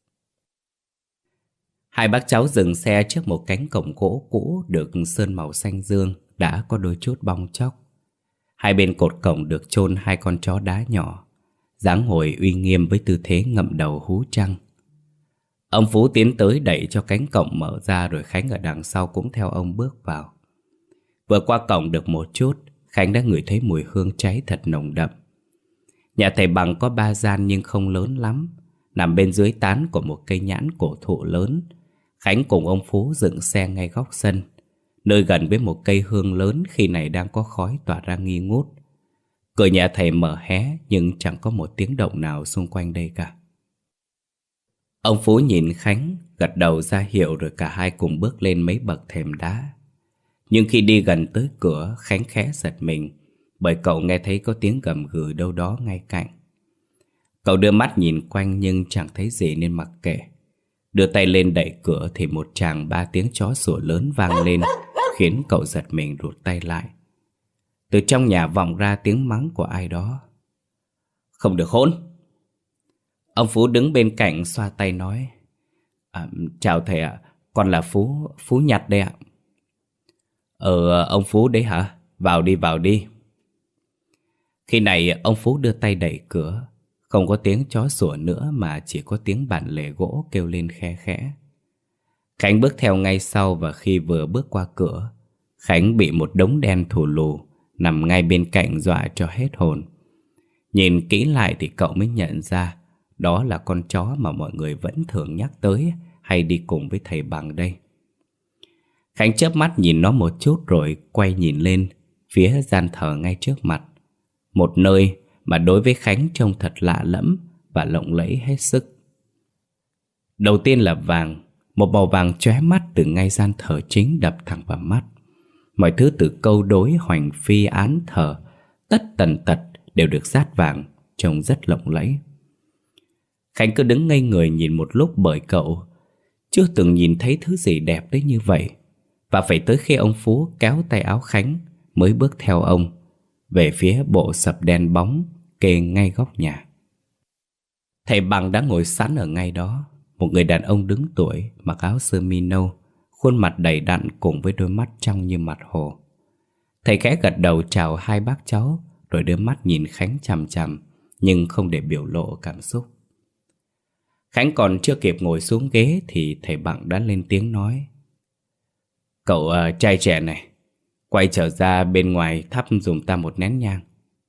Hai bác cháu dừng xe trước một cánh cổng gỗ cũ được sơn màu xanh dương đã có đôi chút bong tróc. Hai bên cột cổng được chôn hai con chó đá nhỏ, dáng ngồi uy nghiêm với tư thế ngậm đầu hú trăng. Ông Phú tiến tới đẩy cho cánh cổng mở ra, rồi Khánh ở đằng sau cũng theo ông bước vào. Vừa qua cổng được một chút, Khánh đã ngửi thấy mùi hương cháy thật nồng đậm. Nhà thầy Bằng có ba gian nhưng không lớn lắm, nằm bên dưới tán của một cây nhãn cổ thụ lớn. Khánh cùng ông Phú dựng xe ngay góc sân, nơi gần với một cây hương lớn khi này đang có khói tỏa ra nghi ngút. Cửa nhà thầy mở hé nhưng chẳng có một tiếng động nào xung quanh đây cả. Ông Phú nhìn Khánh, gật đầu ra hiệu rồi cả hai cùng bước lên mấy bậc thềm đá. Nhưng khi đi gần tới cửa, Khánh khẽ giật mình, bởi cậu nghe thấy có tiếng gầm gừ đâu đó ngay cạnh. Cậu đưa mắt nhìn quanh nhưng chẳng thấy gì nên mặc kệ. Đưa tay lên đẩy cửa thì một tràng ba tiếng chó sủa lớn vang lên, khiến cậu giật mình rụt tay lại. Từ trong nhà vọng ra tiếng mắng của ai đó. "Không được hỗn!" Ông Phú đứng bên cạnh xoa tay nói, à, "Chào thầy ạ, con là Phú, Phú Nhặt đây ạ." "Ờ, ông Phú đấy hả? Vào đi, vào đi." Khi này ông Phú đưa tay đẩy cửa. Không có tiếng chó sủa nữa mà chỉ có tiếng bản lề gỗ kêu lên khe khẽ. Khánh bước theo ngay sau, và khi vừa bước qua cửa, Khánh bị một đống đen thù lù nằm ngay bên cạnh dọa cho hết hồn. Nhìn kỹ lại thì cậu mới nhận ra đó là con chó mà mọi người vẫn thường nhắc tới hay đi cùng với thầy Bằng đây. Khánh chớp mắt nhìn nó một chút rồi quay nhìn lên phía gian thờ ngay trước mặt. Một nơi mà đối với Khánh trông thật lạ lẫm và lộng lẫy hết sức. Đầu tiên là vàng, một màu vàng chóe mắt từ ngay gian thờ chính đập thẳng vào mắt. Mọi thứ từ câu đối, hoành phi, án thờ, tất tần tật đều được dát vàng, trông rất lộng lẫy. Khánh cứ đứng ngây người nhìn một lúc, bởi cậu chưa từng nhìn thấy thứ gì đẹp đến như vậy. Và phải tới khi ông Phú kéo tay áo Khánh mới bước theo ông về phía bộ sập đen bóng kê ngay góc nhà. Thầy Bằng đã ngồi sẵn ở ngay đó, một người đàn ông đứng tuổi, mặc áo sơ mi nâu, khuôn mặt đầy đặn cùng với đôi mắt trong như mặt hồ. Thầy khẽ gật đầu chào hai bác cháu, rồi đưa mắt nhìn Khánh chằm chằm, nhưng không để biểu lộ cảm xúc. Khánh còn chưa kịp ngồi xuống ghế thì thầy Bằng đã lên tiếng nói, "Cậu uh, trai trẻ này, quay trở ra bên ngoài thắp giùm ta một nén nhang."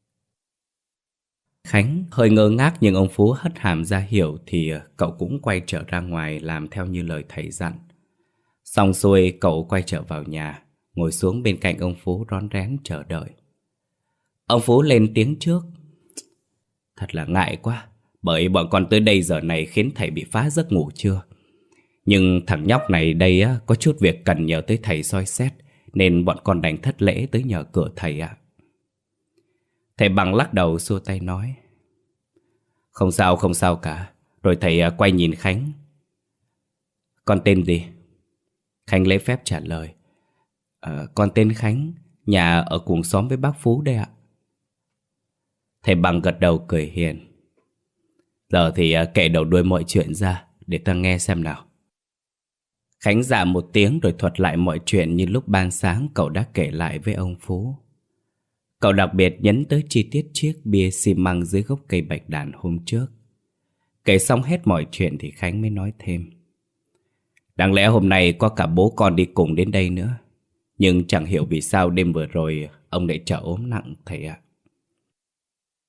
Khánh hơi ngơ ngác nhưng ông Phú hất hàm ra hiệu thì cậu cũng quay trở ra ngoài làm theo như lời thầy dặn. Xong xuôi cậu quay trở vào nhà, ngồi xuống bên cạnh ông Phú rón rén chờ đợi. Ông Phú lên tiếng trước, "Thật là ngại quá, bởi bọn con tới đây giờ này khiến thầy bị phá giấc ngủ chưa? Nhưng thằng nhóc này đây á, có chút việc cần nhờ tới thầy soi xét, nên bọn con đành thất lễ tới nhờ cửa thầy ạ." Thầy Bằng lắc đầu xua tay nói, "Không sao, không sao cả." Rồi thầy quay nhìn Khánh, "Con tên gì?" Khánh lấy phép trả lời, à, "Con tên Khánh, nhà ở cùng xóm với bác Phú đây ạ." Thầy Bằng gật đầu cười hiền, "Giờ thì kể đầu đuôi mọi chuyện ra để ta nghe xem nào." Khánh dạ một tiếng rồi thuật lại mọi chuyện như lúc ban sáng cậu đã kể lại với ông Phú. Cậu đặc biệt nhấn tới chi tiết chiếc bia xi măng dưới gốc cây bạch đàn hôm trước. Kể xong hết mọi chuyện thì Khánh mới nói thêm, "Đáng lẽ hôm nay có cả bố con đi cùng đến đây nữa, nhưng chẳng hiểu vì sao đêm vừa rồi ông lại trở ốm nặng thầy ạ."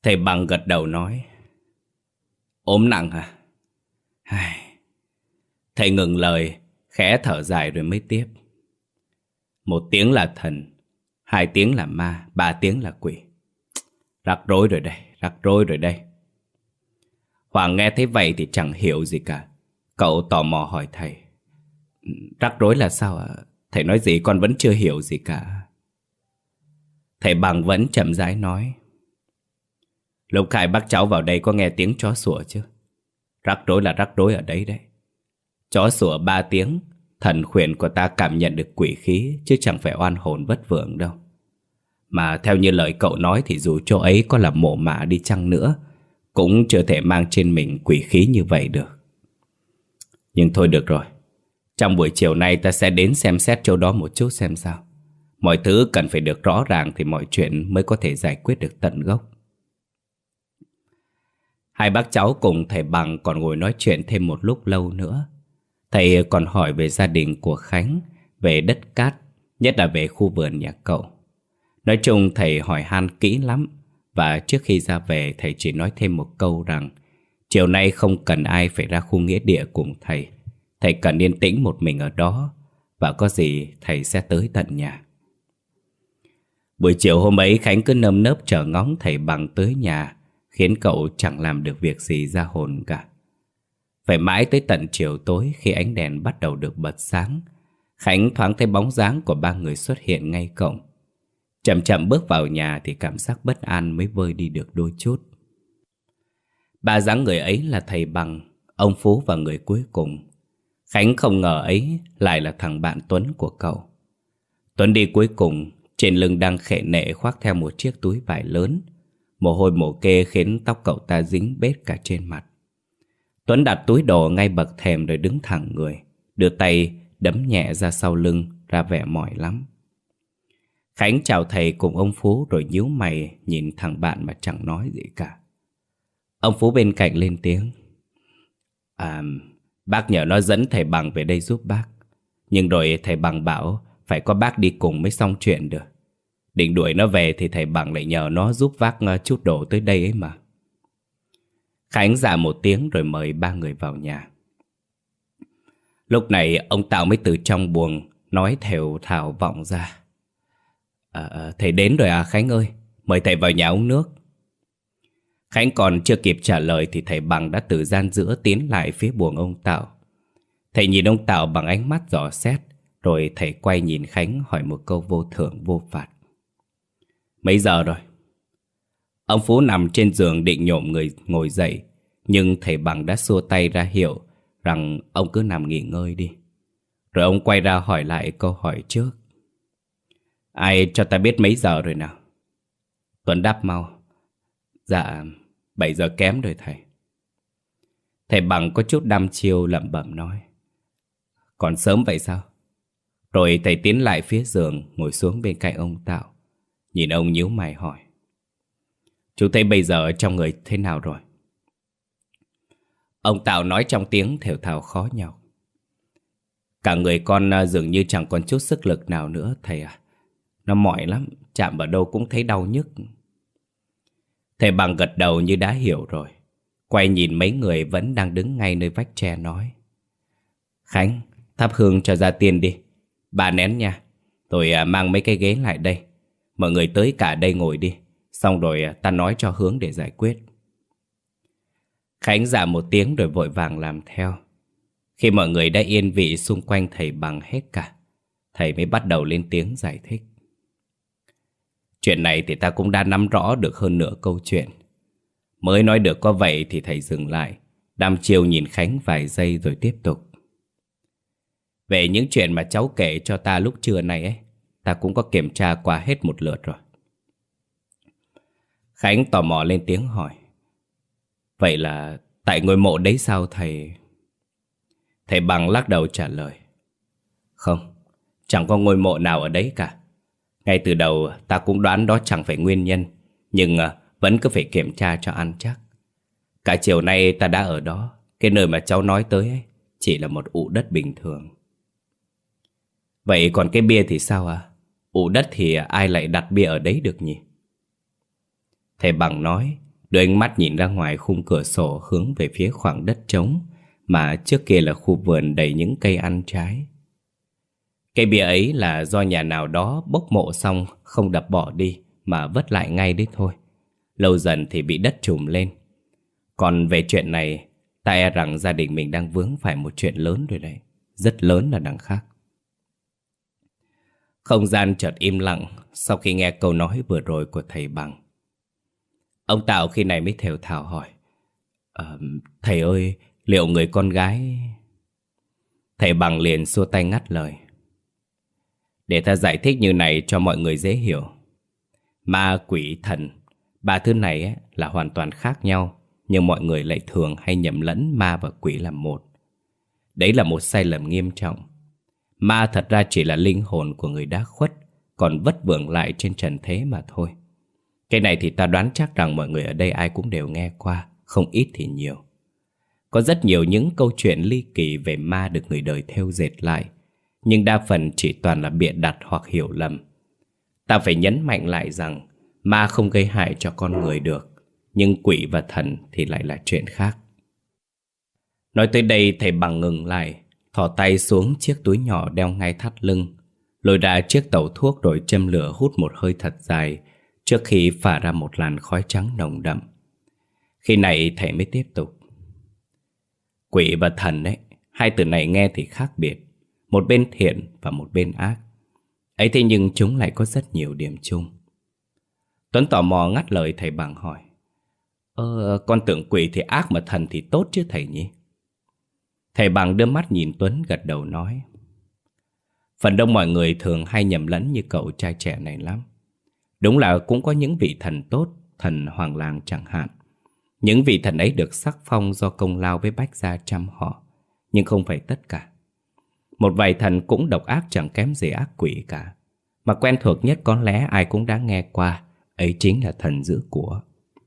Thầy Bằng gật đầu nói: Ốm nặng hả? Ai... Thầy ngừng lời, khẽ thở dài rồi mới tiếp: Một tiếng là thần, hai tiếng là ma, ba tiếng là quỷ. Rắc rối rồi đây, rắc rối rồi đây. Hoàng nghe thấy vậy thì chẳng hiểu gì cả. Cậu tò mò hỏi thầy: Rắc rối là sao ạ? Thầy nói gì con vẫn chưa hiểu gì cả. Thầy Bằng vẫn chậm rãi nói: Lúc Khải bắt cháu vào đây có nghe tiếng chó sủa chứ? Rắc rối là rắc rối ở đấy đấy. Chó sủa ba tiếng, thần khuyển của ta cảm nhận được quỷ khí, chứ chẳng phải oan hồn vất vưởng đâu. Mà theo như lời cậu nói thì dù chỗ ấy có là mộ mả đi chăng nữa, cũng chưa thể mang trên mình quỷ khí như vậy được. Nhưng thôi được rồi, trong buổi chiều nay ta sẽ đến xem xét chỗ đó một chút xem sao. Mọi thứ cần phải được rõ ràng thì mọi chuyện mới có thể giải quyết được tận gốc. Hai bác cháu cùng thầy Bằng còn ngồi nói chuyện thêm một lúc lâu nữa. Thầy còn hỏi về gia đình của Khánh, về đất cát, nhất là về khu vườn nhà cậu. Nói chung thầy hỏi han kỹ lắm. Và trước khi ra về thầy chỉ nói thêm một câu rằng chiều nay không cần ai phải ra khu nghĩa địa cùng thầy. Thầy cần yên tĩnh một mình ở đó, và có gì thầy sẽ tới tận nhà. Buổi chiều hôm ấy Khánh cứ nơm nớp chờ ngóng thầy Bằng tới nhà, khiến cậu chẳng làm được việc gì ra hồn cả. Phải mãi tới tận chiều tối, khi ánh đèn bắt đầu được bật sáng, Khánh thoáng thấy bóng dáng của ba người xuất hiện ngay cổng. Chậm chậm bước vào nhà thì cảm giác bất an mới vơi đi được đôi chút. Ba dáng người ấy là thầy Bằng, ông Phú và người cuối cùng. Khánh không ngờ ấy lại là thằng bạn Tuấn của cậu. Tuấn đi cuối cùng, trên lưng đang khệ nệ khoác theo một chiếc túi vải lớn. Mồ hôi mồ kê khiến tóc cậu ta dính bết cả trên mặt. Tuấn đặt túi đồ ngay bậc thềm rồi đứng thẳng người, đưa tay đấm nhẹ ra sau lưng, ra vẻ mỏi lắm. Khánh chào thầy cùng ông Phú rồi nhíu mày nhìn thằng bạn mà chẳng nói gì cả. Ông Phú bên cạnh lên tiếng: À, bác nhờ nó dẫn thầy Bằng về đây giúp bác. Nhưng rồi thầy Bằng bảo phải có bác đi cùng mới xong chuyện được. Định đuổi nó về thì thầy Bằng lại nhờ nó giúp vác chút đồ tới đây ấy mà. Khánh dạ một tiếng rồi mời ba người vào nhà. Lúc này ông Tạo mới từ trong buồng nói thều thào vọng ra: à, Thầy đến rồi à Khánh ơi, mời thầy vào nhà uống nước. Khánh còn chưa kịp trả lời thì thầy Bằng đã từ gian giữa tiến lại phía buồng ông Tạo. Thầy nhìn ông Tạo bằng ánh mắt dò xét, rồi thầy quay nhìn Khánh hỏi một câu vô thưởng vô phạt: Mấy giờ rồi? Ông Phú nằm trên giường định nhổm người ngồi dậy, nhưng thầy Bằng đã xua tay ra hiệu rằng ông cứ nằm nghỉ ngơi đi. Rồi ông quay ra hỏi lại câu hỏi trước: Ai cho ta biết mấy giờ rồi nào? Tuấn đáp mau: Dạ, bảy giờ kém rồi thầy. Thầy Bằng có chút đăm chiêu lẩm bẩm nói: Còn sớm vậy sao? Rồi thầy tiến lại phía giường, ngồi xuống bên cạnh ông Tạo, nhìn ông nhíu mày hỏi: Chú thấy bây giờ trong người thế nào rồi? Ông Tạo nói trong tiếng thều thào khó nhọc: Cả người con dường như chẳng còn chút sức lực nào nữa thầy à. Nó mỏi lắm, chạm vào đâu cũng thấy đau nhức. Thầy Bằng gật đầu như đã hiểu rồi, quay nhìn mấy người vẫn đang đứng ngay nơi vách tre nói: Khánh, thắp hương cho gia tiên đi. Ba nén nha. Rồi mang mấy cái ghế lại đây. Mọi người tới cả đây ngồi đi. Xong rồi ta nói cho hướng để giải quyết. Khánh dạ một tiếng rồi vội vàng làm theo. Khi mọi người đã yên vị xung quanh thầy Bằng hết cả, thầy mới bắt đầu lên tiếng giải thích: Chuyện này thì ta cũng đã nắm rõ được hơn nửa câu chuyện. Mới nói được có vậy thì thầy dừng lại, đăm chiêu nhìn Khánh vài giây rồi tiếp tục: Về những chuyện mà cháu kể cho ta lúc trưa này ấy, ta cũng có kiểm tra qua hết một lượt rồi. Khánh tò mò lên tiếng hỏi: Vậy là tại ngôi mộ đấy sao thầy? Thầy Bằng lắc đầu trả lời: Không, chẳng có ngôi mộ nào ở đấy cả. Ngay từ đầu ta cũng đoán đó chẳng phải nguyên nhân, nhưng vẫn cứ phải kiểm tra cho ăn chắc. Cả chiều nay ta đã ở đó. Cái nơi mà cháu nói tới ấy chỉ là một ụ đất bình thường. Vậy còn cái bia thì sao à? Ụ đất thì ai lại đặt bia ở đấy được nhỉ? Thầy Bằng nói, Đưa ánh mắt nhìn ra ngoài khung cửa sổ hướng về phía khoảng đất trống mà trước kia là khu vườn đầy những cây ăn trái. Cây bia ấy là do nhà nào đó bốc mộ xong không đập bỏ đi mà vất lại ngay đấy thôi. Lâu dần thì bị đất trùm lên. Còn về chuyện này, ta e rằng gia đình mình đang vướng phải một chuyện lớn rồi đấy. Rất lớn là đằng khác. Không gian chợt im lặng sau khi nghe câu nói vừa rồi của thầy Bằng. Ông Tạo khi này mới thều thào hỏi: ờ, Thầy ơi, liệu người con gái... Thầy Bằng liền xua tay ngắt lời: Để ta giải thích như này cho mọi người dễ hiểu. Ma, quỷ, thần, ba thứ này ấy, là hoàn toàn khác nhau, nhưng mọi người lại thường hay nhầm lẫn ma và quỷ làm một. Đấy là một sai lầm nghiêm trọng. Ma thật ra chỉ là linh hồn của người đã khuất, còn vất vưởng lại trên trần thế mà thôi. Cái này thì ta đoán chắc rằng mọi người ở đây ai cũng đều nghe qua, không ít thì nhiều. Có rất nhiều những câu chuyện ly kỳ về ma được người đời thêu dệt lại, nhưng đa phần chỉ toàn là bịa đặt hoặc hiểu lầm. Ta phải nhấn mạnh lại rằng ma không gây hại cho con người được, nhưng quỷ và thần thì lại là chuyện khác. Nói tới đây thầy Bằng ngừng lại, thò tay xuống chiếc túi nhỏ đeo ngay thắt lưng, lôi ra chiếc tẩu thuốc rồi châm lửa hút một hơi thật dài trước khi phả ra một làn khói trắng nồng đậm. Khi này thầy mới tiếp tục: Quỷ và thần ấy, hai từ này nghe thì khác biệt, một bên thiện và một bên ác. Ấy thế nhưng chúng lại có rất nhiều điểm chung. Tuấn tò mò ngắt lời thầy Bằng hỏi: Ờ, con tưởng quỷ thì ác mà thần thì tốt chứ thầy nhỉ? Thầy Bằng đưa mắt nhìn Tuấn gật đầu nói: Phần đông mọi người thường hay nhầm lẫn như cậu trai trẻ này lắm. Đúng là cũng có những vị thần tốt, thần hoàng làng chẳng hạn. Những vị thần ấy được sắc phong do công lao với bách gia trăm họ, nhưng không phải tất cả. Một vài thần cũng độc ác chẳng kém gì ác quỷ cả. Mà quen thuộc nhất có lẽ ai cũng đã nghe qua, ấy chính là thần giữ của.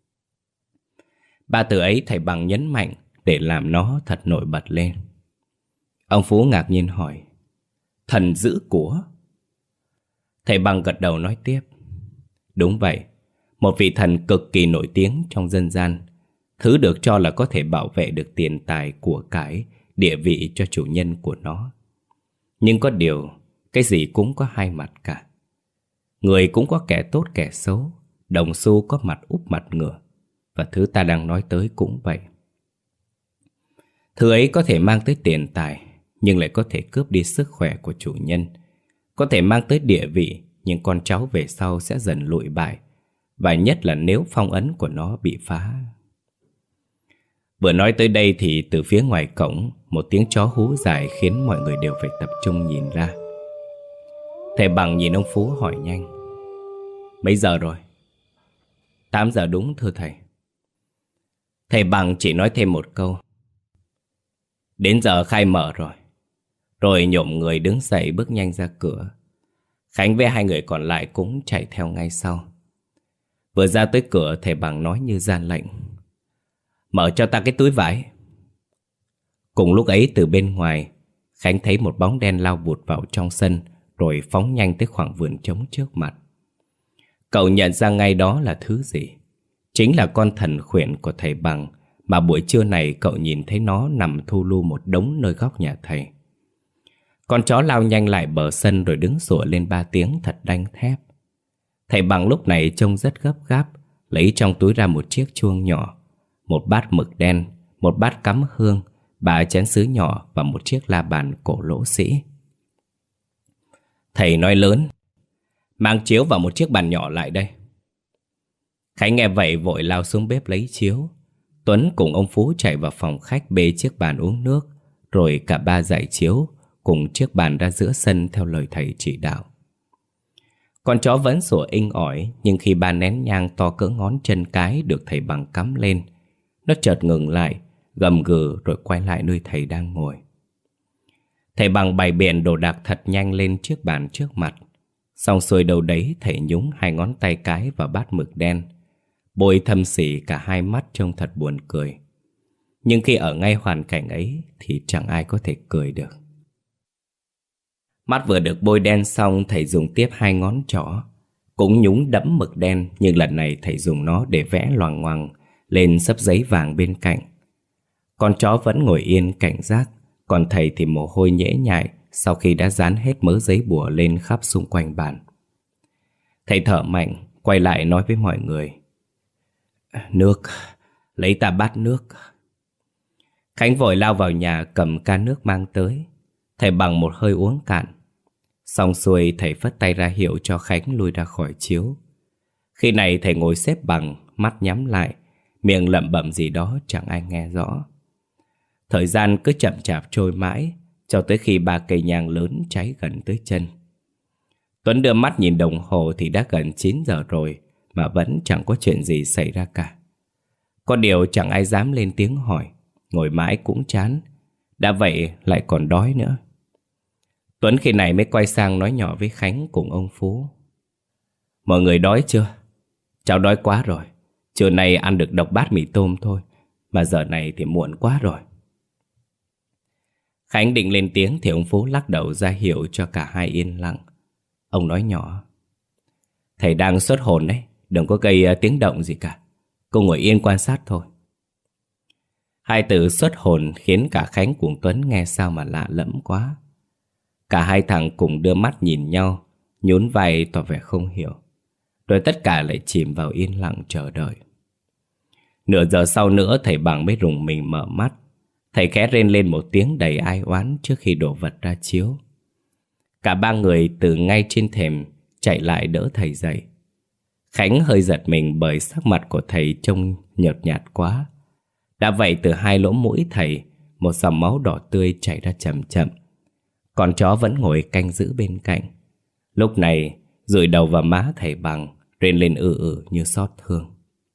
Ba từ ấy thầy Bằng nhấn mạnh để làm nó thật nổi bật lên. Ông Phú ngạc nhiên hỏi: Thần giữ của? Thầy Bằng gật đầu nói tiếp: Đúng vậy, một vị thần cực kỳ nổi tiếng trong dân gian, thứ được cho là có thể bảo vệ được tiền tài, của cải, địa vị cho chủ nhân của nó. Nhưng có điều, cái gì cũng có hai mặt cả. Người cũng có kẻ tốt kẻ xấu, đồng xu có mặt úp mặt ngửa, và thứ ta đang nói tới cũng vậy. Thứ ấy có thể mang tới tiền tài, nhưng lại có thể cướp đi sức khỏe của chủ nhân. Có thể mang tới địa vị, nhưng con cháu về sau sẽ dần lụi bại, và nhất là nếu phong ấn của nó bị phá. Vừa nói tới đây thì từ phía ngoài cổng, một tiếng chó hú dài khiến mọi người đều phải tập trung nhìn ra. Thầy Bằng nhìn ông Phú hỏi nhanh: Mấy giờ rồi? Tám giờ đúng thưa thầy. Thầy Bằng chỉ nói thêm một câu: Đến giờ khai mở rồi. Rồi nhổm người đứng dậy bước nhanh ra cửa. Khánh với hai người còn lại cũng chạy theo ngay sau. Vừa ra tới cửa, thầy Bằng nói như gian lệnh: Mở cho ta cái túi vải. Cùng lúc ấy từ bên ngoài, Khánh thấy một bóng đen lao vụt vào trong sân, rồi phóng nhanh tới khoảng vườn trống trước mặt. Cậu nhận ra ngay đó là thứ gì. Chính là con thần khuyển của thầy Bằng, mà buổi trưa này cậu nhìn thấy nó nằm thu lu một đống nơi góc nhà thầy. Con chó lao nhanh lại bờ sân rồi đứng sủa lên ba tiếng thật đanh thép. Thầy Bằng lúc này trông rất gấp gáp, lấy trong túi ra một chiếc chuông nhỏ, một bát mực đen, một bát cắm hương, ba chén sứ nhỏ và một chiếc la bàn cổ lỗ sĩ. Thầy nói lớn: Mang chiếu và một chiếc bàn nhỏ lại đây. Khánh nghe vậy vội lao xuống bếp lấy chiếu. Tuấn cùng ông Phú chạy vào phòng khách bê chiếc bàn uống nước, rồi cả ba dạy chiếu cùng chiếc bàn ra giữa sân theo lời thầy chỉ đạo. Con chó vẫn sủa inh ỏi, nhưng khi ba nén nhang to cỡ ngón chân cái được thầy Bằng cắm lên, nó chợt ngừng lại, gầm gừ rồi quay lại nơi thầy đang ngồi. Thầy Bằng bày biện đồ đạc thật nhanh lên chiếc bàn trước mặt. Xong xuôi đâu đấy, thầy nhúng hai ngón tay cái vào bát mực đen, bôi thâm sỉ cả hai mắt trông thật buồn cười. Nhưng khi ở ngay hoàn cảnh ấy thì chẳng ai có thể cười được. Mắt vừa được bôi đen xong, thầy dùng tiếp hai ngón trỏ, cũng nhúng đẫm mực đen, nhưng lần này thầy dùng nó để vẽ loằng ngoằng lên xấp giấy vàng bên cạnh. Con chó vẫn ngồi yên cảnh giác, còn thầy thì mồ hôi nhễ nhại sau khi đã dán hết mớ giấy bùa lên khắp xung quanh bàn. Thầy thở mạnh, quay lại nói với mọi người: Nước, lấy ta bát nước. Khánh vội lao vào nhà cầm can nước mang tới. Thầy Bằng một hơi uống cạn. Xong xuôi thầy phất tay ra hiệu cho Khánh lui ra khỏi chiếu. Khi này thầy ngồi xếp bằng, mắt nhắm lại, miệng lẩm bẩm gì đó chẳng ai nghe rõ. Thời gian cứ chậm chạp trôi mãi, cho tới khi ba cây nhang lớn cháy gần tới chân. Tuấn đưa mắt nhìn đồng hồ thì đã gần chín giờ rồi, mà vẫn chẳng có chuyện gì xảy ra cả. Có điều chẳng ai dám lên tiếng hỏi, ngồi mãi cũng chán. Đã vậy lại còn đói nữa. Tuấn khi này mới quay sang nói nhỏ với Khánh cùng ông Phú: Mọi người đói chưa? Cháu đói quá rồi. Trưa nay ăn được độc bát mì tôm thôi, mà giờ này thì muộn quá rồi. Khánh định lên tiếng thì ông Phú lắc đầu ra hiệu cho cả hai yên lặng. Ông nói nhỏ: Thầy đang xuất hồn đấy, đừng có gây tiếng động gì cả. Cô ngồi yên quan sát thôi. Hai từ xuất hồn khiến cả Khánh cùng Tuấn nghe sao mà lạ lẫm quá. Cả hai thằng cùng đưa mắt nhìn nhau, nhún vai tỏ vẻ không hiểu. Rồi tất cả lại chìm vào yên lặng chờ đợi. Nửa giờ sau nữa thầy Bằng mới rùng mình mở mắt. Thầy khẽ rên lên một tiếng đầy ai oán trước khi đổ vật ra chiếu. Cả ba người từ ngay trên thềm chạy lại đỡ thầy dậy. Khánh hơi giật mình bởi sắc mặt của thầy trông nhợt nhạt quá. Đã vậy từ hai lỗ mũi thầy, một dòng máu đỏ tươi chảy ra chậm chậm. Con chó vẫn ngồi canh giữ bên cạnh. Lúc này dụi đầu vào má thầy Bằng, rên lên ư ử như xót thương.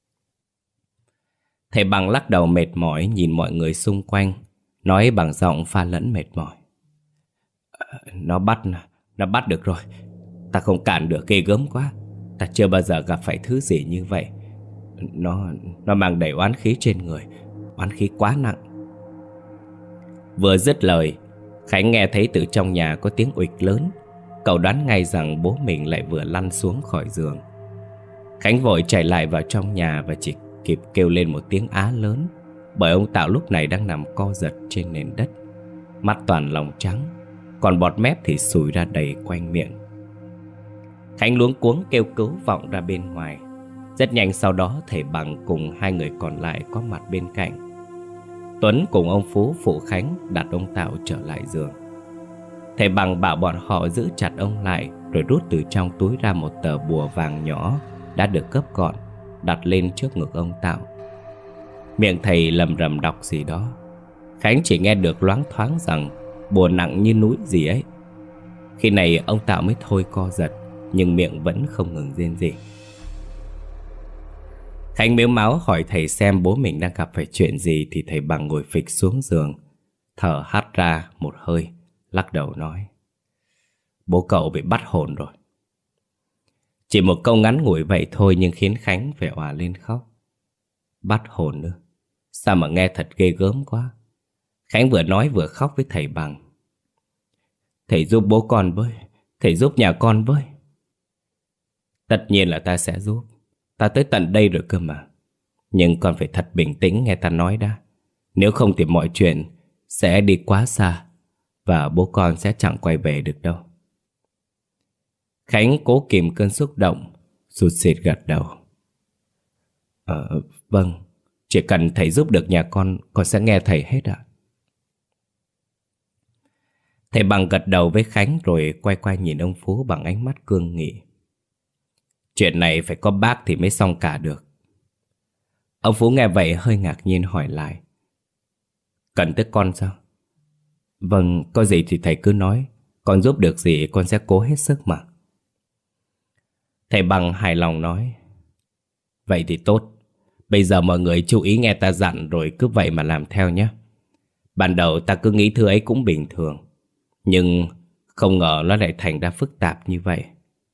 Thầy Bằng lắc đầu mệt mỏi nhìn mọi người xung quanh, nói bằng giọng pha lẫn mệt mỏi: Nó bắt, nó bắt được rồi. Ta không cản được, ghê gớm quá. Ta chưa bao giờ gặp phải thứ gì như vậy. Nó, nó mang đầy oán khí trên người, oán khí quá nặng. Vừa dứt lời, Khánh nghe thấy từ trong nhà có tiếng uịch lớn. Cậu đoán ngay rằng bố mình lại vừa lăn xuống khỏi giường. Khánh vội chạy lại vào trong nhà và chỉ kịp kêu lên một tiếng á lớn, bởi ông Tạo lúc này đang nằm co giật trên nền đất, mắt toàn lòng trắng, còn bọt mép thì sùi ra đầy quanh miệng. Khánh luống cuống kêu cứu vọng ra bên ngoài. Rất nhanh sau đó thầy Bằng cùng hai người còn lại có mặt bên cạnh. Tuấn cùng ông Phú phụ Khánh đặt ông Tạo trở lại giường. Thầy Bằng bảo bọn họ giữ chặt ông lại, rồi rút từ trong túi ra một tờ bùa vàng nhỏ đã được gấp gọn, đặt lên trước ngực ông Tạo. Miệng thầy lầm rầm đọc gì đó. Khánh chỉ nghe được loáng thoáng rằng bùa nặng như núi gì ấy. Khi này ông Tạo mới thôi co giật, nhưng miệng vẫn không ngừng rên rỉ. Khánh mếu máu hỏi thầy xem bố mình đang gặp phải chuyện gì, thì thầy Bằng ngồi phịch xuống giường, thở hắt ra một hơi, lắc đầu nói: Bố cậu bị bắt hồn rồi. Chỉ một câu ngắn ngủi vậy thôi nhưng khiến Khánh phải òa lên khóc. Bắt hồn nữa? Sao mà nghe thật ghê gớm quá. Khánh vừa nói vừa khóc với thầy Bằng: Thầy giúp bố con với, thầy giúp nhà con với. Tất nhiên là ta sẽ giúp. Ta tới tận đây rồi cơ mà. Nhưng con phải thật bình tĩnh nghe ta nói đã. Nếu không thì mọi chuyện sẽ đi quá xa, và bố con sẽ chẳng quay về được đâu. Khánh cố kìm cơn xúc động, sụt sịt gật đầu: Ờ, vâng, chỉ cần thầy giúp được nhà con, con sẽ nghe thầy hết ạ. Thầy Bằng gật đầu với Khánh rồi quay qua nhìn ông Phú bằng ánh mắt cương nghị: Chuyện này phải có bác thì mới xong cả được. Ông Phú nghe vậy hơi ngạc nhiên hỏi lại: Cần tới con sao? Vâng, có gì thì thầy cứ nói. Con giúp được gì con sẽ cố hết sức mà. Thầy Bằng hài lòng nói: Vậy thì tốt. Bây giờ mọi người chú ý nghe ta dặn, rồi cứ vậy mà làm theo nhé. Ban đầu ta cứ nghĩ thứ ấy cũng bình thường, nhưng không ngờ nó lại thành ra phức tạp như vậy.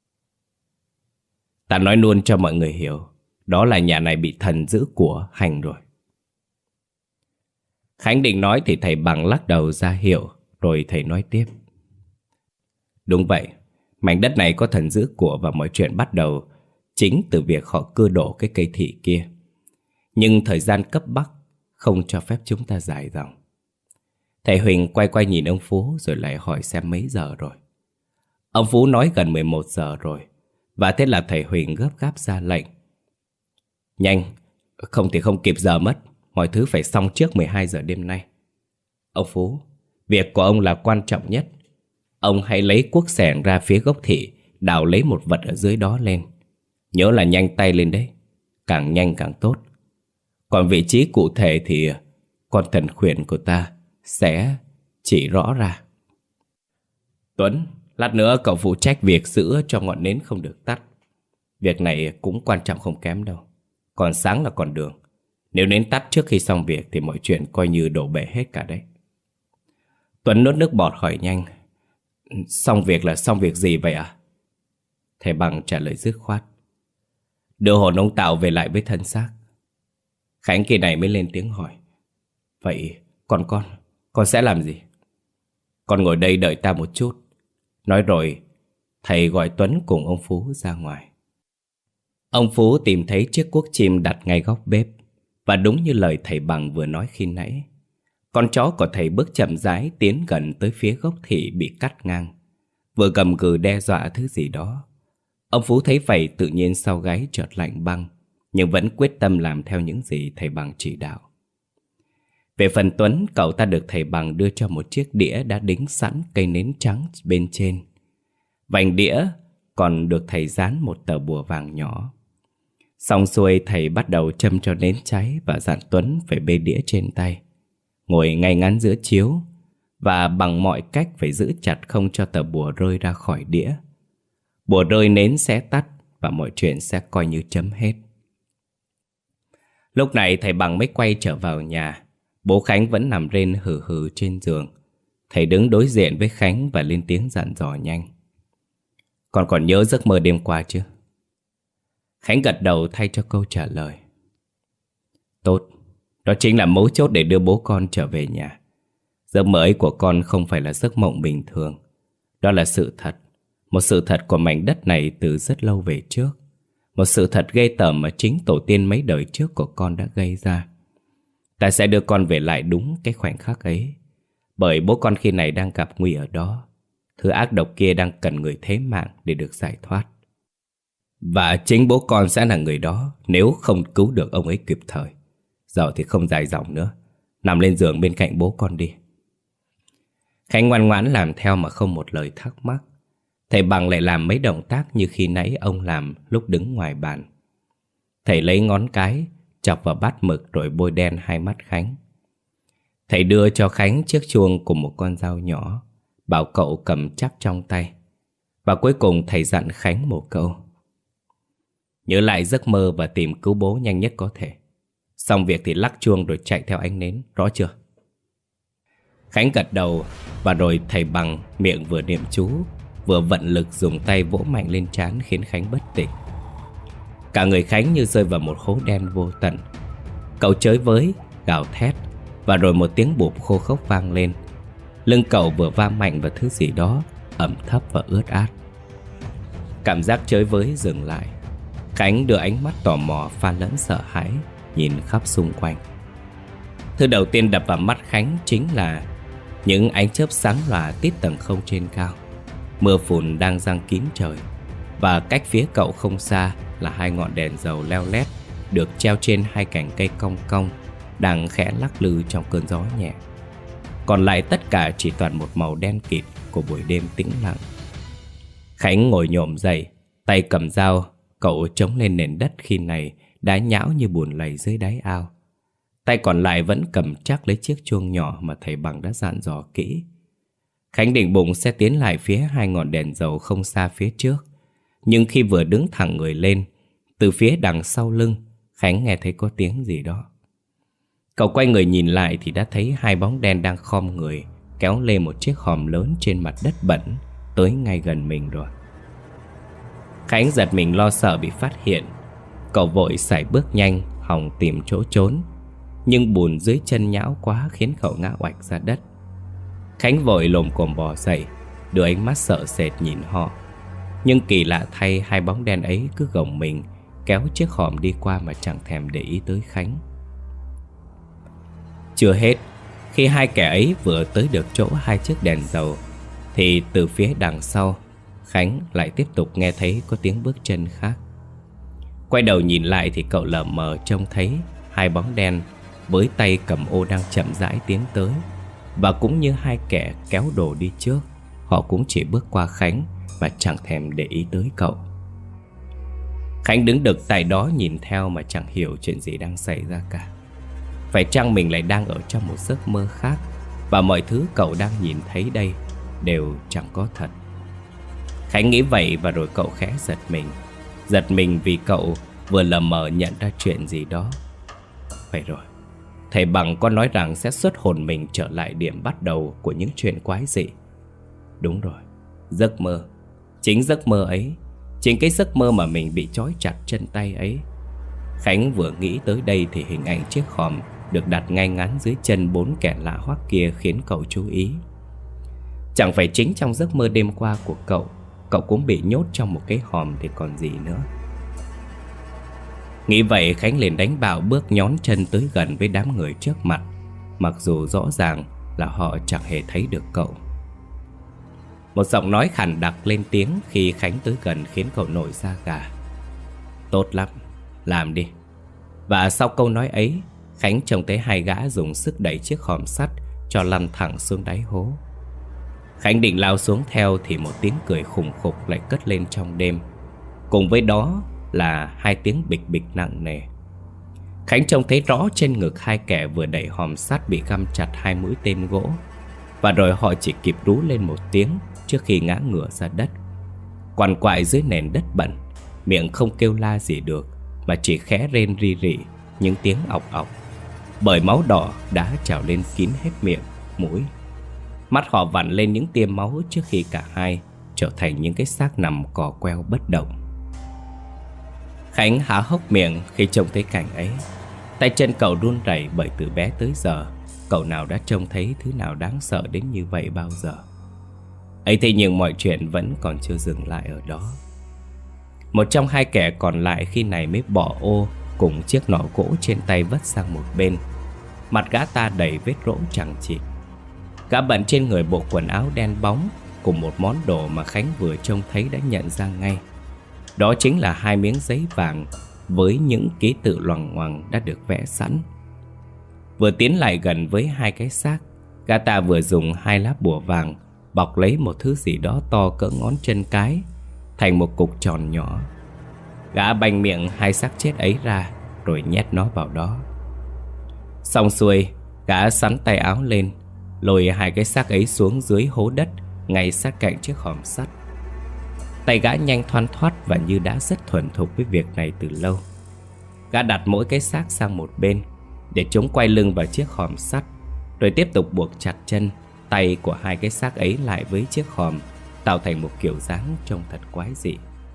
Ta nói luôn cho mọi người hiểu, đó là nhà này bị thần giữ của hành rồi. Khánh định nói thì thầy Bằng lắc đầu ra hiệu, rồi thầy nói tiếp: Đúng vậy, mảnh đất này có thần giữ của, và mọi chuyện bắt đầu chính từ việc họ cưa đổ cái cây thị kia. Nhưng thời gian cấp bách không cho phép chúng ta dài dòng. Thầy Huỳnh quay quay nhìn ông Phú rồi lại hỏi xem mấy giờ rồi. Ông Phú nói gần mười một giờ rồi. Và thế là thầy Huỳnh gấp gáp ra lệnh. Nhanh, không thì không kịp giờ mất. Mọi thứ phải xong trước mười hai giờ đêm nay. Ông Phú, việc của ông là quan trọng nhất. Ông hãy lấy cuốc xẻng ra phía gốc thị, đào lấy một vật ở dưới đó lên. Nhớ là nhanh tay lên đấy. Càng nhanh càng tốt. Còn vị trí cụ thể thì con thần khuyển của ta sẽ chỉ rõ ra. Tuấn, lát nữa cậu phụ trách việc giữ cho ngọn nến không được tắt. Việc này cũng quan trọng không kém đâu. Còn sáng là còn đường. Nếu nến tắt trước khi xong việc thì mọi chuyện coi như đổ bể hết cả đấy. Tuấn nuốt nước bọt hỏi nhanh. Xong việc là xong việc gì vậy à? Thầy Bằng trả lời dứt khoát. Đưa hồn ông Tạo về lại với thân xác. Khánh kỳ này mới lên tiếng hỏi. Vậy còn con, con sẽ làm gì? Con ngồi đây đợi ta một chút. Nói rồi, thầy gọi Tuấn cùng ông Phú ra ngoài. Ông Phú tìm thấy chiếc cuốc chim đặt ngay góc bếp. Và đúng như lời thầy Bằng vừa nói khi nãy, con chó của thầy bước chậm rãi tiến gần tới phía gốc thị bị cắt ngang, vừa gầm gừ đe dọa thứ gì đó. Ông Phú thấy vậy tự nhiên sau gáy chợt lạnh băng, nhưng vẫn quyết tâm làm theo những gì thầy Bằng chỉ đạo. Về phần Tuấn, cậu ta được thầy Bằng đưa cho một chiếc đĩa đã đính sẵn cây nến trắng bên trên. Vành đĩa còn được thầy dán một tờ bùa vàng nhỏ. Xong xuôi thầy bắt đầu châm cho nến cháy và dặn Tuấn phải bê đĩa trên tay, ngồi ngay ngắn giữa chiếu và bằng mọi cách phải giữ chặt không cho tờ bùa rơi ra khỏi đĩa. Bùa rơi nến sẽ tắt và mọi chuyện sẽ coi như chấm hết. Lúc này thầy Bằng mới quay trở vào nhà. Bố Khánh vẫn nằm rên hừ hừ trên giường. Thầy đứng đối diện với Khánh và lên tiếng dặn dò nhanh. Con còn nhớ giấc mơ đêm qua chứ? Khánh gật đầu thay cho câu trả lời. Tốt, đó chính là mấu chốt để đưa bố con trở về nhà. Giấc mơ ấy của con không phải là giấc mộng bình thường. Đó là sự thật. Một sự thật của mảnh đất này từ rất lâu về trước. Một sự thật ghê tởm mà chính tổ tiên mấy đời trước của con đã gây ra. Ta sẽ đưa con về lại đúng cái khoảnh khắc ấy. Bởi bố con khi này đang gặp nguy ở đó. Thứ ác độc kia đang cần người thế mạng để được giải thoát. Và chính bố con sẽ là người đó nếu không cứu được ông ấy kịp thời. Giờ thì không dài dòng nữa. Nằm lên giường bên cạnh bố con đi. Khánh ngoan ngoãn làm theo mà không một lời thắc mắc. Thầy Bằng lại làm mấy động tác như khi nãy ông làm lúc đứng ngoài bàn. Thầy lấy ngón cái chọc vào bát mực rồi bôi đen hai mắt Khánh. Thầy đưa cho Khánh chiếc chuông cùng một con dao nhỏ, bảo cậu cầm chắc trong tay. Và cuối cùng thầy dặn Khánh một câu. Nhớ lại giấc mơ và tìm cứu bố nhanh nhất có thể. Xong việc thì lắc chuông rồi chạy theo ánh nến, rõ chưa? Khánh gật đầu và rồi thầy Bằng miệng vừa niệm chú, vừa vận lực dùng tay vỗ mạnh lên trán khiến Khánh bất tỉnh. Cả người Khánh như rơi vào một hố đen vô tận. Cậu chới với, gào thét và rồi một tiếng bụp khô khốc vang lên. Lưng cậu vừa va mạnh vào thứ gì đó ẩm thấp và ướt át. Cảm giác chới với dừng lại. Khánh đưa ánh mắt tò mò pha lẫn sợ hãi nhìn khắp xung quanh. Thứ đầu tiên đập vào mắt Khánh chính là những ánh chớp sáng lòa tít tầng không trên cao. Mưa phùn đang giăng kín trời. Và cách phía cậu không xa là hai ngọn đèn dầu leo lét được treo trên hai cành cây cong cong đang khẽ lắc lư trong cơn gió nhẹ. Còn lại tất cả chỉ toàn một màu đen kịt của buổi đêm tĩnh lặng. Khánh ngồi nhổm dậy, tay cầm dao, cậu chống lên nền đất khi này đã nhão như bùn lầy dưới đáy ao. Tay còn lại vẫn cầm chắc lấy chiếc chuông nhỏ mà thầy Bằng đã dặn dò kỹ. Khánh định bụng sẽ tiến lại phía hai ngọn đèn dầu không xa phía trước. Nhưng khi vừa đứng thẳng người lên, từ phía đằng sau lưng, Khánh nghe thấy có tiếng gì đó. Cậu quay người nhìn lại thì đã thấy hai bóng đen đang khom người kéo lên một chiếc hòm lớn trên mặt đất bẩn tới ngay gần mình rồi. Khánh giật mình lo sợ bị phát hiện. Cậu vội sải bước nhanh hòng tìm chỗ trốn. Nhưng bùn dưới chân nhão quá khiến cậu ngã oạch ra đất. Khánh vội lồm cồm bò dậy, đưa ánh mắt sợ sệt nhìn họ. Nhưng kỳ lạ thay, hai bóng đen ấy cứ gồng mình kéo chiếc hòm đi qua mà chẳng thèm để ý tới Khánh. Chưa hết, khi hai kẻ ấy vừa tới được chỗ hai chiếc đèn dầu, thì từ phía đằng sau, Khánh lại tiếp tục nghe thấy có tiếng bước chân khác. Quay đầu nhìn lại thì cậu lờ mờ trông thấy hai bóng đen với tay cầm ô đang chậm rãi tiến tới. Và cũng như hai kẻ kéo đồ đi trước, họ cũng chỉ bước qua Khánh và chẳng thèm để ý tới cậu. Khánh đứng đực tại đó nhìn theo mà chẳng hiểu chuyện gì đang xảy ra cả. Phải chăng mình lại đang ở trong một giấc mơ khác, và mọi thứ cậu đang nhìn thấy đây đều chẳng có thật. Khánh nghĩ vậy và rồi cậu khẽ giật mình. Giật mình vì cậu vừa lờ mờ nhận ra chuyện gì đó. Vậy rồi, thầy Bằng có nói rằng sẽ xuất hồn mình trở lại điểm bắt đầu của những chuyện quái dị. Đúng rồi, giấc mơ. Chính giấc mơ ấy, chính cái giấc mơ mà mình bị trói chặt chân tay ấy. Khánh vừa nghĩ tới đây thì hình ảnh chiếc hòm được đặt ngay ngắn dưới chân bốn kẻ lạ hoắc kia khiến cậu chú ý. Chẳng phải chính trong giấc mơ đêm qua của cậu, cậu cũng bị nhốt trong một cái hòm thì còn gì nữa. Nghĩ vậy, Khánh liền đánh bạo bước nhón chân tới gần với đám người trước mặt, mặc dù rõ ràng là họ chẳng hề thấy được cậu. Một giọng nói khàn đặc lên tiếng khi Khánh tới gần khiến cậu nổi da gà. Tốt lắm, làm đi. Và sau câu nói ấy, Khánh trông thấy hai gã dùng sức đẩy chiếc hòm sắt cho lăn thẳng xuống đáy hố. Khánh định lao xuống theo thì một tiếng cười khủng khục lại cất lên trong đêm. Cùng với đó là hai tiếng bịch bịch nặng nề. Khánh trông thấy rõ trên ngực hai kẻ vừa đẩy hòm sắt bị găm chặt hai mũi tên gỗ. Và rồi họ chỉ kịp rú lên một tiếng trước khi ngã ngửa ra đất, quằn quại dưới nền đất bẩn. Miệng không kêu la gì được, mà chỉ khẽ rên ri rỉ những tiếng ọc ọc, bởi máu đỏ đã trào lên kín hết miệng, mũi. Mắt họ vặn lên những tia máu trước khi cả hai trở thành những cái xác nằm cò queo bất động. Khánh há hốc miệng khi trông thấy cảnh ấy. Tay chân cậu run rẩy bởi từ bé tới giờ cậu nào đã trông thấy thứ nào đáng sợ đến như vậy bao giờ. Ấy thế nhưng mọi chuyện vẫn còn chưa dừng lại ở đó. Một trong hai kẻ còn lại khi này mới bỏ ô cùng chiếc nỏ gỗ trên tay vất sang một bên. Mặt gã ta đầy vết rỗ chẳng chịt. Gã bận trên người bộ quần áo đen bóng cùng một món đồ mà Khánh vừa trông thấy đã nhận ra ngay. Đó chính là hai miếng giấy vàng với những ký tự loằng ngoằng đã được vẽ sẵn. Vừa tiến lại gần với hai cái xác, gã ta vừa dùng hai lá bùa vàng bọc lấy một thứ gì đó to cỡ ngón chân cái thành một cục tròn nhỏ. Gã bành miệng hai xác chết ấy ra rồi nhét nó vào đó. Xong xuôi, gã xắn tay áo lên, lôi hai cái xác ấy xuống dưới hố đất ngay sát cạnh chiếc hòm sắt. Tay gã nhanh thoăn thoắt và như đã rất thuần thục với việc này từ lâu. Gã đặt mỗi cái xác sang một bên để chúng quay lưng vào chiếc hòm sắt, rồi tiếp tục buộc chặt chân, tay của hai cái xác ấy lại với chiếc hòm, tạo thành một kiểu dáng trông thật quái dị.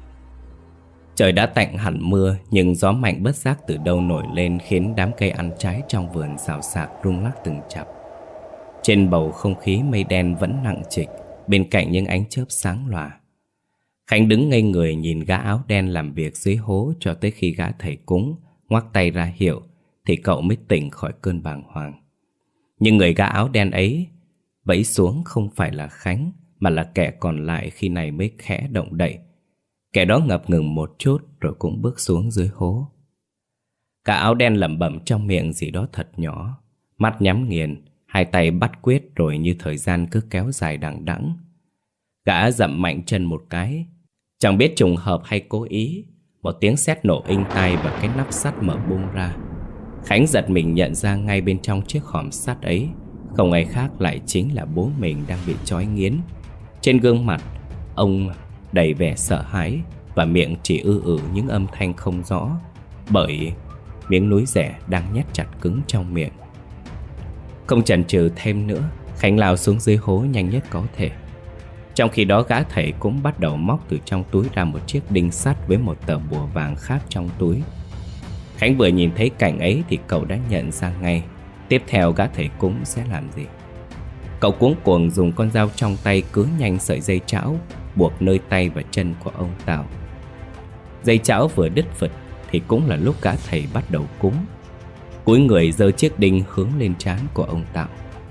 Trời đã tạnh hẳn mưa, nhưng gió mạnh bất giác từ đâu nổi lên khiến đám cây ăn trái trong vườn xào xạc rung lắc từng chập. Trên bầu không khí mây đen vẫn nặng trịch, bên cạnh những ánh chớp sáng lòa. Khánh đứng ngây người nhìn gã áo đen làm việc dưới hố cho tới khi gã thầy cúng ngoắc tay ra hiệu thì cậu mới tỉnh khỏi cơn bàng hoàng. Nhưng người gã áo đen ấy vẫy xuống không phải là Khánh, mà là kẻ còn lại khi này mới khẽ động đậy. Kẻ đó ngập ngừng một chút rồi cũng bước xuống dưới hố. Gã áo đen lẩm bẩm trong miệng gì đó thật nhỏ, mắt nhắm nghiền, hai tay bắt quyết rồi như thời gian cứ kéo dài đằng đẵng. Gã dậm mạnh chân một cái, chẳng biết trùng hợp hay cố ý, một tiếng sét nổ inh tai và cái nắp sắt mở bung ra. Khánh giật mình nhận ra ngay bên trong chiếc hòm sắt ấy không ai khác lại chính là bố mình đang bị trói nghiến. Trên gương mặt ông đầy vẻ sợ hãi và miệng chỉ ư ử những âm thanh không rõ, bởi miếng núi dẻ đang nhét chặt cứng trong miệng. Không chần chừ thêm nữa, Khánh lao xuống dưới hố nhanh nhất có thể. Trong khi đó gã thầy cũng bắt đầu móc từ trong túi ra một chiếc đinh sắt với một tờ bùa vàng khác trong túi. Khánh vừa nhìn thấy cảnh ấy thì cậu đã nhận ra ngay tiếp theo gã thầy cúng sẽ làm gì. Cậu cuống cuồng dùng con dao trong tay cứa nhanh sợi dây trão buộc nơi tay và chân của ông Tào. Dây trão vừa đứt phật thì cũng là lúc gã thầy bắt đầu cúng. cúi người giơ chiếc đinh hướng lên trán của ông Tạo.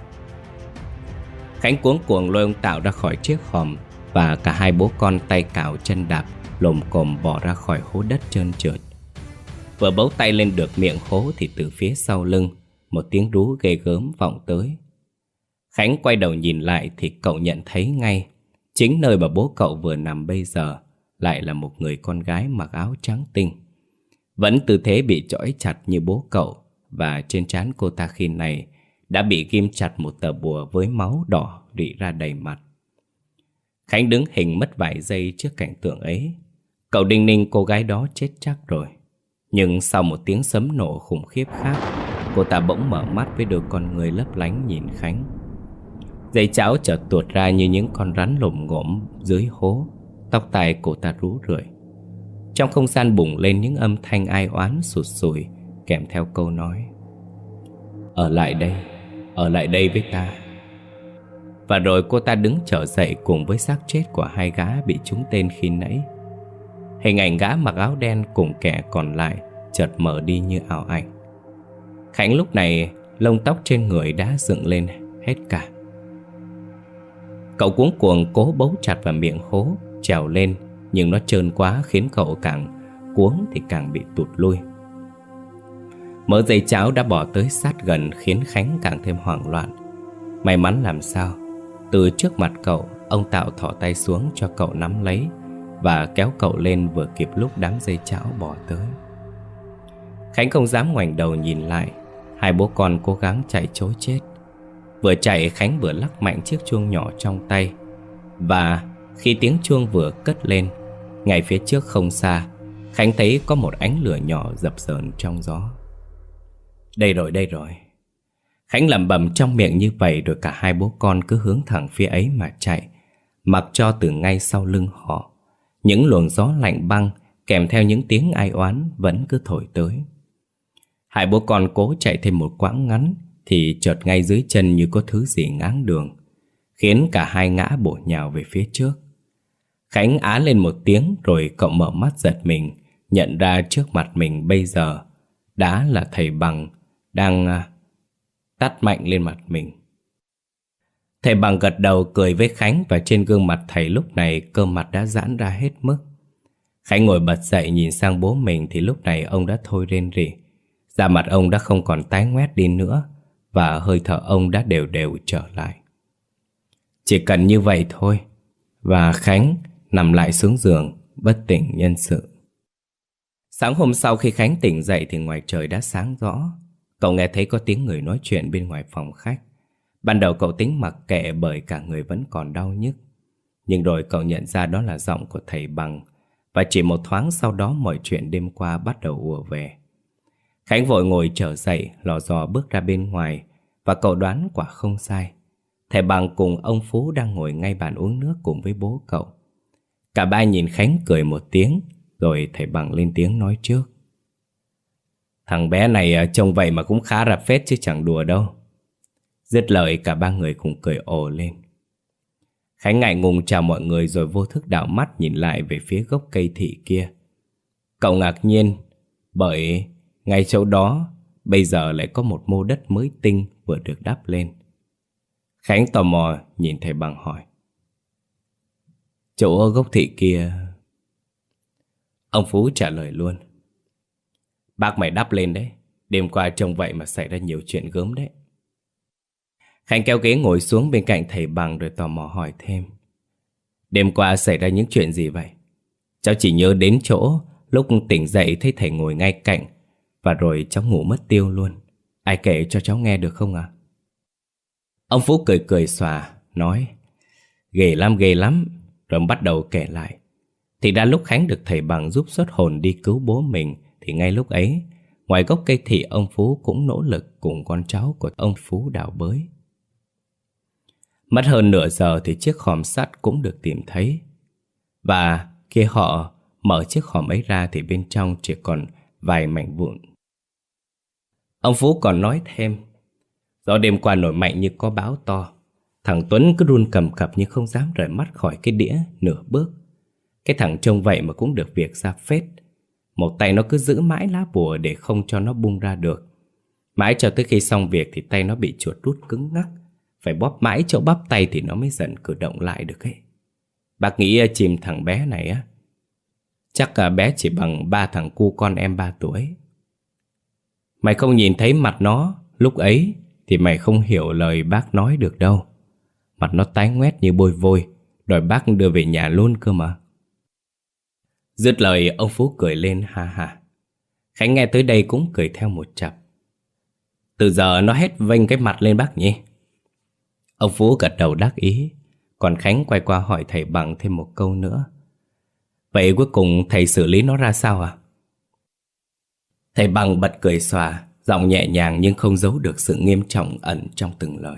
Khánh cuống cuồng lôi ông Tạo ra khỏi chiếc hòm, và cả hai bố con tay cào chân đạp lồm cồm bỏ ra khỏi hố đất trơn trượt. Vừa bấu tay lên được miệng hố thì từ phía sau lưng một tiếng rú ghê gớm vọng tới. Khánh quay đầu nhìn lại thì cậu nhận thấy ngay, chính nơi mà bố cậu vừa nằm bây giờ lại là một người con gái mặc áo trắng tinh. Vẫn tư thế bị trói chặt như bố cậu, và trên trán cô ta khi này đã bị ghim chặt một tờ bùa với máu đỏ rỉ ra đầy mặt. Khánh đứng hình mất vài giây trước cảnh tượng ấy. Cậu đinh ninh cô gái đó chết chắc rồi. Nhưng sau một tiếng sấm nổ khủng khiếp khác, cô ta bỗng mở mắt với đôi con người lấp lánh nhìn Khánh. Dây cháo chợt tuột ra như những con rắn lồm ngổm dưới hố. Tóc tai cô ta rú rượi. Trong không gian bùng lên những âm thanh ai oán sụt sùi, kèm theo câu nói: "Ở lại đây, ở lại đây với ta." Và rồi cô ta đứng trở dậy cùng với xác chết của hai gã bị trúng tên khi nãy. Hình ảnh gã mặc áo đen cùng kẻ còn lại chợt mở đi như ảo ảnh. Khánh lúc này lông tóc trên người đã dựng lên hết cả. Cậu cuống cuồng cố bấu chặt vào miệng hố, trèo lên, nhưng nó trơn quá khiến cậu càng cuống thì càng bị tụt lui. Mớ dây cháo đã bỏ tới sát gần khiến Khánh càng thêm hoảng loạn. May mắn làm sao, từ trước mặt cậu, ông Tạo thỏ tay xuống cho cậu nắm lấy và kéo cậu lên vừa kịp lúc đám dây cháo bỏ tới. Khánh không dám ngoảnh đầu nhìn lại. Hai bố con cố gắng chạy trối chết. Vừa chạy, Khánh vừa lắc mạnh chiếc chuông nhỏ trong tay. Và khi tiếng chuông vừa cất lên, ngay phía trước không xa, Khánh thấy có một ánh lửa nhỏ dập dờn trong gió. Đây rồi, đây rồi. Khánh lẩm bẩm trong miệng như vậy, rồi cả hai bố con cứ hướng thẳng phía ấy mà chạy, mặc cho từ ngay sau lưng họ những luồng gió lạnh băng kèm theo những tiếng ai oán vẫn cứ thổi tới. Hai bố con cố chạy thêm một quãng ngắn thì chợt ngay dưới chân như có thứ gì ngáng đường, khiến cả hai ngã bổ nhào về phía trước. Khánh á lên một tiếng rồi cậu mở mắt giật mình, nhận ra trước mặt mình bây giờ đã là thầy Bằng đang tát mạnh lên mặt mình. Thầy Bằng gật đầu cười với Khánh, và trên gương mặt thầy lúc này cơ mặt đã giãn ra hết mức. Khánh ngồi bật dậy nhìn sang bố mình thì lúc này ông đã thôi rên rỉ. Da mặt ông đã không còn tái ngoét đi nữa, và hơi thở ông đã đều đều trở lại. Chỉ cần như vậy thôi, và Khánh nằm lại xuống giường bất tỉnh nhân sự. Sáng hôm sau khi Khánh tỉnh dậy thì ngoài trời đã sáng rõ. Cậu nghe thấy có tiếng người nói chuyện bên ngoài phòng khách. Ban đầu cậu tính mặc kệ bởi cả người vẫn còn đau nhức, nhưng rồi cậu nhận ra đó là giọng của thầy Bằng. Và chỉ một thoáng sau đó mọi chuyện đêm qua bắt đầu ùa về. Khánh vội ngồi trở dậy, lò dò bước ra bên ngoài, và cậu đoán quả không sai. Thầy Bằng cùng ông Phú đang ngồi ngay bàn uống nước cùng với bố cậu. Cả ba nhìn Khánh cười một tiếng, rồi thầy Bằng lên tiếng nói trước: "Thằng bé này trông vậy mà cũng khá là phết chứ chẳng đùa đâu." Dứt lời cả ba người cùng cười ồ lên. Khánh ngại ngùng chào mọi người rồi vô thức đảo mắt nhìn lại về phía gốc cây thị kia. Cậu ngạc nhiên bởi ngay chỗ đó bây giờ lại có một mô đất mới tinh vừa được đắp lên. Khánh tò mò nhìn thầy Bằng hỏi: "Chỗ gốc thị kia?" Ông Phú trả lời luôn: "Bác mày đắp lên đấy. Đêm qua trông vậy mà xảy ra nhiều chuyện gớm đấy." Khánh kéo ghế ngồi xuống bên cạnh thầy Bằng rồi tò mò hỏi thêm: "Đêm qua xảy ra những chuyện gì vậy? Cháu chỉ nhớ đến chỗ lúc tỉnh dậy thấy thầy ngồi ngay cạnh, và rồi cháu ngủ mất tiêu luôn. Ai kể cho cháu nghe được không ạ?" Ông Phú cười cười xòa, nói: "Ghê lắm, ghê lắm." Rồi bắt đầu kể lại. Thì đã lúc Khánh được thầy Bằng giúp xuất hồn đi cứu bố mình, thì ngay lúc ấy, ngoài gốc cây thị, ông Phú cũng nỗ lực cùng con cháu của ông Phú đào bới. Mất hơn nửa giờ thì chiếc hòm sắt cũng được tìm thấy. Và khi họ mở chiếc hòm ấy ra thì bên trong chỉ còn vài mảnh vụn. Ông Phú còn nói thêm: "Do đêm qua nổi mạnh như có bão to, thằng Tuấn cứ run cầm cập nhưng không dám rời mắt khỏi cái đĩa nửa bước. Cái thằng trông vậy mà cũng được việc ra phết. Một tay nó cứ giữ mãi lá bùa để không cho nó bung ra được. Mãi cho tới khi xong việc thì tay nó bị chuột rút cứng ngắc. Phải bóp mãi chỗ bắp tay thì nó mới dần cử động lại được ấy. Bác nghĩ chìm thằng bé này á, chắc cả bé chỉ bằng ba thằng cu con em ba tuổi. Mày không nhìn thấy mặt nó lúc ấy thì mày không hiểu lời bác nói được đâu. Mặt nó tái ngoét như bôi vôi, đòi bác đưa về nhà luôn cơ mà. Dứt lời ông Phú cười lên ha ha. Khánh nghe tới đây cũng cười theo một chặp. Từ giờ nó hết vênh cái mặt lên bác nhỉ? Ông Phú gật đầu đắc ý. Còn Khánh quay qua hỏi thầy Bằng thêm một câu nữa. Vậy cuối cùng thầy xử lý nó ra sao à? Thầy Bằng bật cười xòa, giọng nhẹ nhàng nhưng không giấu được sự nghiêm trọng ẩn trong từng lời.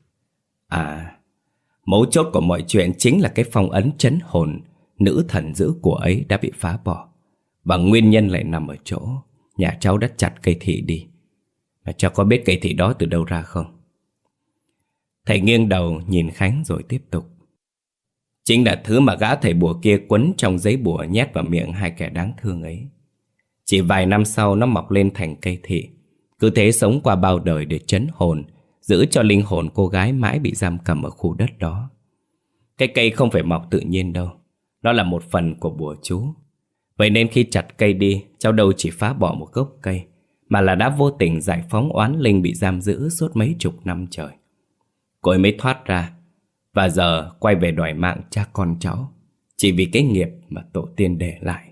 À, mấu chốt của mọi chuyện chính là cái phong ấn trấn hồn nữ thần giữ của ấy đã bị phá bỏ. Và nguyên nhân lại nằm ở chỗ nhà cháu đã chặt cây thị đi. Mà cháu có biết cây thị đó từ đâu ra không? Thầy nghiêng đầu nhìn Khánh rồi tiếp tục. Chính là thứ mà gã thầy bùa kia quấn trong giấy bùa nhét vào miệng hai kẻ đáng thương ấy. Chỉ vài năm sau nó mọc lên thành cây thị. Cứ thế sống qua bao đời để trấn hồn, giữ cho linh hồn cô gái mãi bị giam cầm ở khu đất đó. Cái cây không phải mọc tự nhiên đâu. Nó là một phần của bùa chú. Vậy nên khi chặt cây đi, cháu đâu chỉ phá bỏ một gốc cây, mà là đã vô tình giải phóng oán linh bị giam giữ suốt mấy chục năm trời. Cô ấy mới thoát ra, và giờ quay về đòi mạng cha con cháu, chỉ vì cái nghiệp mà tổ tiên để lại.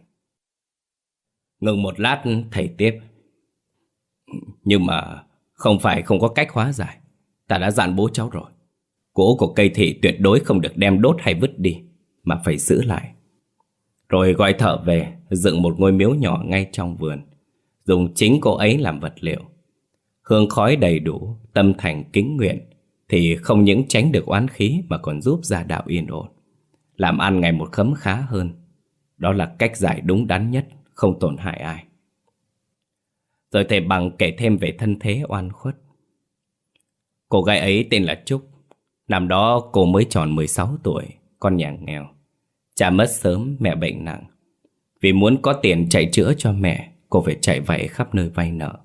Ngừng một lát thầy tiếp. Nhưng mà không phải không có cách hóa giải. Ta đã dặn bố cháu rồi. Gỗ của cây thị tuyệt đối không được đem đốt hay vứt đi, mà phải giữ lại. Rồi gọi thợ về dựng một ngôi miếu nhỏ ngay trong vườn, dùng chính cô ấy làm vật liệu. Hương khói đầy đủ, tâm thành kính nguyện, thì không những tránh được oán khí mà còn giúp gia đạo yên ổn, làm ăn ngày một khấm khá hơn. Đó là cách giải đúng đắn nhất, không tổn hại ai. Rồi thầy Bằng kể thêm về thân thế oan khuất. Cô gái ấy tên là Trúc. Năm đó cô mới tròn mười sáu tuổi, con nhà nghèo. Cha mất sớm, mẹ bệnh nặng. Vì muốn có tiền chạy chữa cho mẹ, cô phải chạy vạy khắp nơi vay nợ.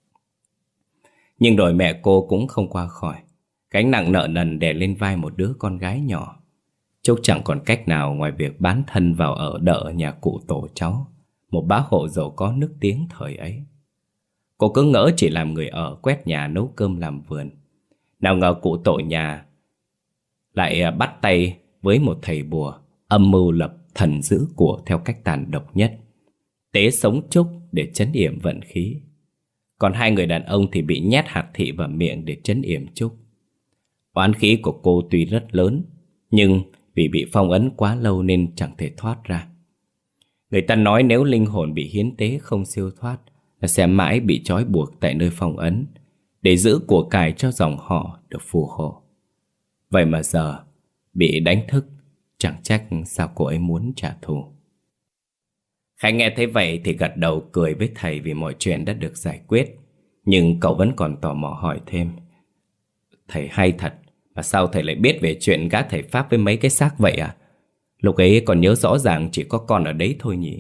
Nhưng rồi mẹ cô cũng không qua khỏi. Gánh nặng nợ nần đè lên vai một đứa con gái nhỏ. Trúc chẳng còn cách nào ngoài việc bán thân vào ở đợ nhà cụ tổ cháu, một bá hộ giàu có nức tiếng thời ấy. Cô cứ ngỡ chỉ làm người ở, quét nhà, nấu cơm, làm vườn. Nào ngờ cụ tổ nhà lại bắt tay với một thầy bùa, âm mưu lập thần giữ của theo cách tàn độc nhất, tế sống Trúc để trấn yểm vận khí. Còn hai người đàn ông thì bị nhét hạt thị vào miệng để trấn yểm Trúc. Oán khí của cô tuy rất lớn, nhưng vì bị phong ấn quá lâu nên chẳng thể thoát ra. Người ta nói nếu linh hồn bị hiến tế không siêu thoát là sẽ mãi bị trói buộc tại nơi phong ấn, để giữ của cải cho dòng họ được phù hộ. Vậy mà giờ bị đánh thức, chẳng trách sao cô ấy muốn trả thù. Khánh nghe thấy vậy thì gật đầu cười với thầy vì mọi chuyện đã được giải quyết. Nhưng cậu vẫn còn tò mò hỏi thêm. Thầy hay thật, mà sao thầy lại biết về chuyện gã thầy Pháp với mấy cái xác vậy à? Lúc ấy còn nhớ rõ ràng chỉ có con ở đấy thôi nhỉ?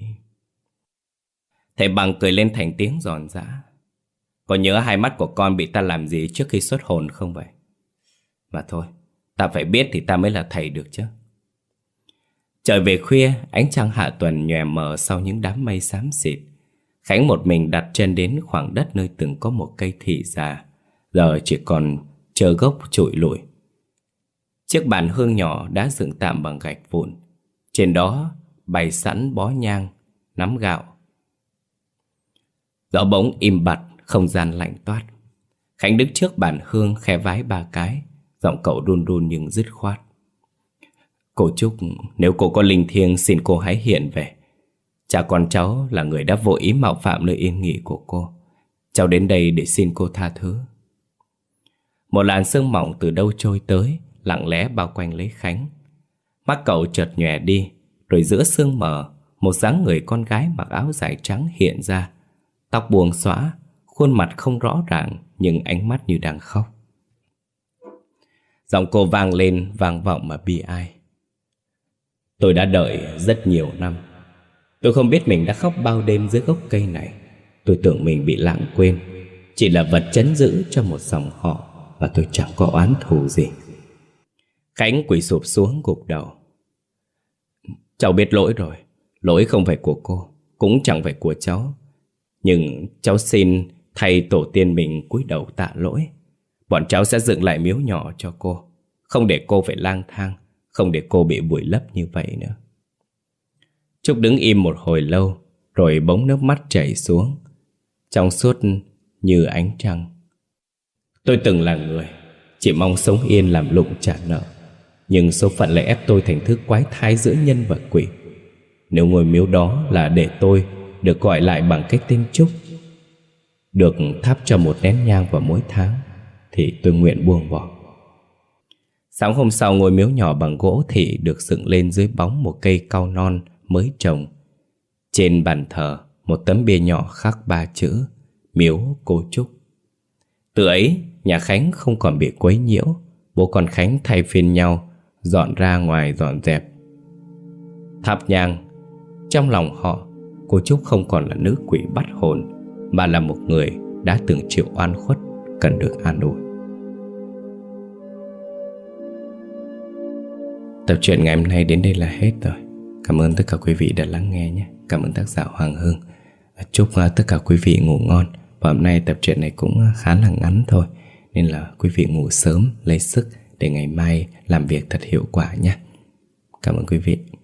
Thầy Bằng cười lên thành tiếng giòn giã. Có nhớ hai mắt của con bị ta làm gì trước khi xuất hồn không vậy? Mà thôi, ta phải biết thì ta mới là thầy được chứ. Trời về khuya, ánh trăng hạ tuần nhòe mờ sau những đám mây xám xịt. Khánh một mình đặt chân đến khoảng đất nơi từng có một cây thị già, giờ chỉ còn chờ gốc trụi lủi. Chiếc bàn hương nhỏ đã dựng tạm bằng gạch vụn. Trên đó bày sẵn bó nhang, nắm gạo. Gió bỗng im bặt, không gian lạnh toát. Khánh đứng trước bàn hương khẽ vái ba cái, giọng cậu run run nhưng dứt khoát. Cô Trúc, nếu cô có linh thiêng xin cô hãy hiện về. Cha con cháu là người đã vô ý mạo phạm nơi yên nghỉ của cô. Cháu đến đây để xin cô tha thứ. Một làn sương mỏng từ đâu trôi tới, lặng lẽ bao quanh lấy Khánh. Mắt cậu chợt nhòe đi, rồi giữa sương mờ, một dáng người con gái mặc áo dài trắng hiện ra. Tóc buông xõa, khuôn mặt không rõ ràng, nhưng ánh mắt như đang khóc. Giọng cô vang lên, vang vọng mà bi ai. Tôi đã đợi rất nhiều năm. Tôi không biết mình đã khóc bao đêm dưới gốc cây này. Tôi tưởng mình bị lãng quên. chỉ là vật trấn giữ cho một dòng họ, và tôi chẳng có oán thù gì. Khánh quỳ sụp xuống gục đầu. Cháu biết lỗi rồi. Lỗi không phải của cô, cũng chẳng phải của cháu. Nhưng cháu xin thay tổ tiên mình cúi đầu tạ lỗi. Bọn cháu sẽ dựng lại miếu nhỏ cho cô, không để cô phải lang thang, không để cô bị vùi lấp như vậy nữa. Trúc đứng im một hồi lâu, rồi bỗng nước mắt chảy xuống, trong suốt như ánh trăng. Tôi từng là người chỉ mong sống yên làm lụng trả nợ, nhưng số phận lại ép tôi thành thứ quái thai giữa nhân và quỷ. Nếu ngôi miếu đó là để tôi được gọi lại bằng cái tên Trúc, được thắp cho một nén nhang vào mỗi tháng, thì tôi nguyện buông bỏ. Sáng hôm sau, ngôi miếu nhỏ bằng gỗ thị được dựng lên dưới bóng một cây cau non mới trồng. Trên bàn thờ, một tấm bia nhỏ khắc ba chữ Miếu Cô Trúc. Từ ấy, nhà Khánh không còn bị quấy nhiễu. Bố con Khánh thay phiên nhau dọn ra ngoài dọn dẹp, thắp nhang. Trong lòng họ, cô Trúc không còn là nữ quỷ bắt hồn, mà là một người đã từng chịu oan khuất, cần được an ủi. Tập truyện ngày hôm nay đến đây là hết rồi. Cảm ơn tất cả quý vị đã lắng nghe nhé. Cảm ơn tác giả Hoàng Hưng. Chúc tất cả quý vị ngủ ngon. Và hôm nay tập truyện này cũng khá là ngắn thôi, nên là quý vị ngủ sớm lấy sức để ngày mai làm việc thật hiệu quả nhé. Cảm ơn quý vị.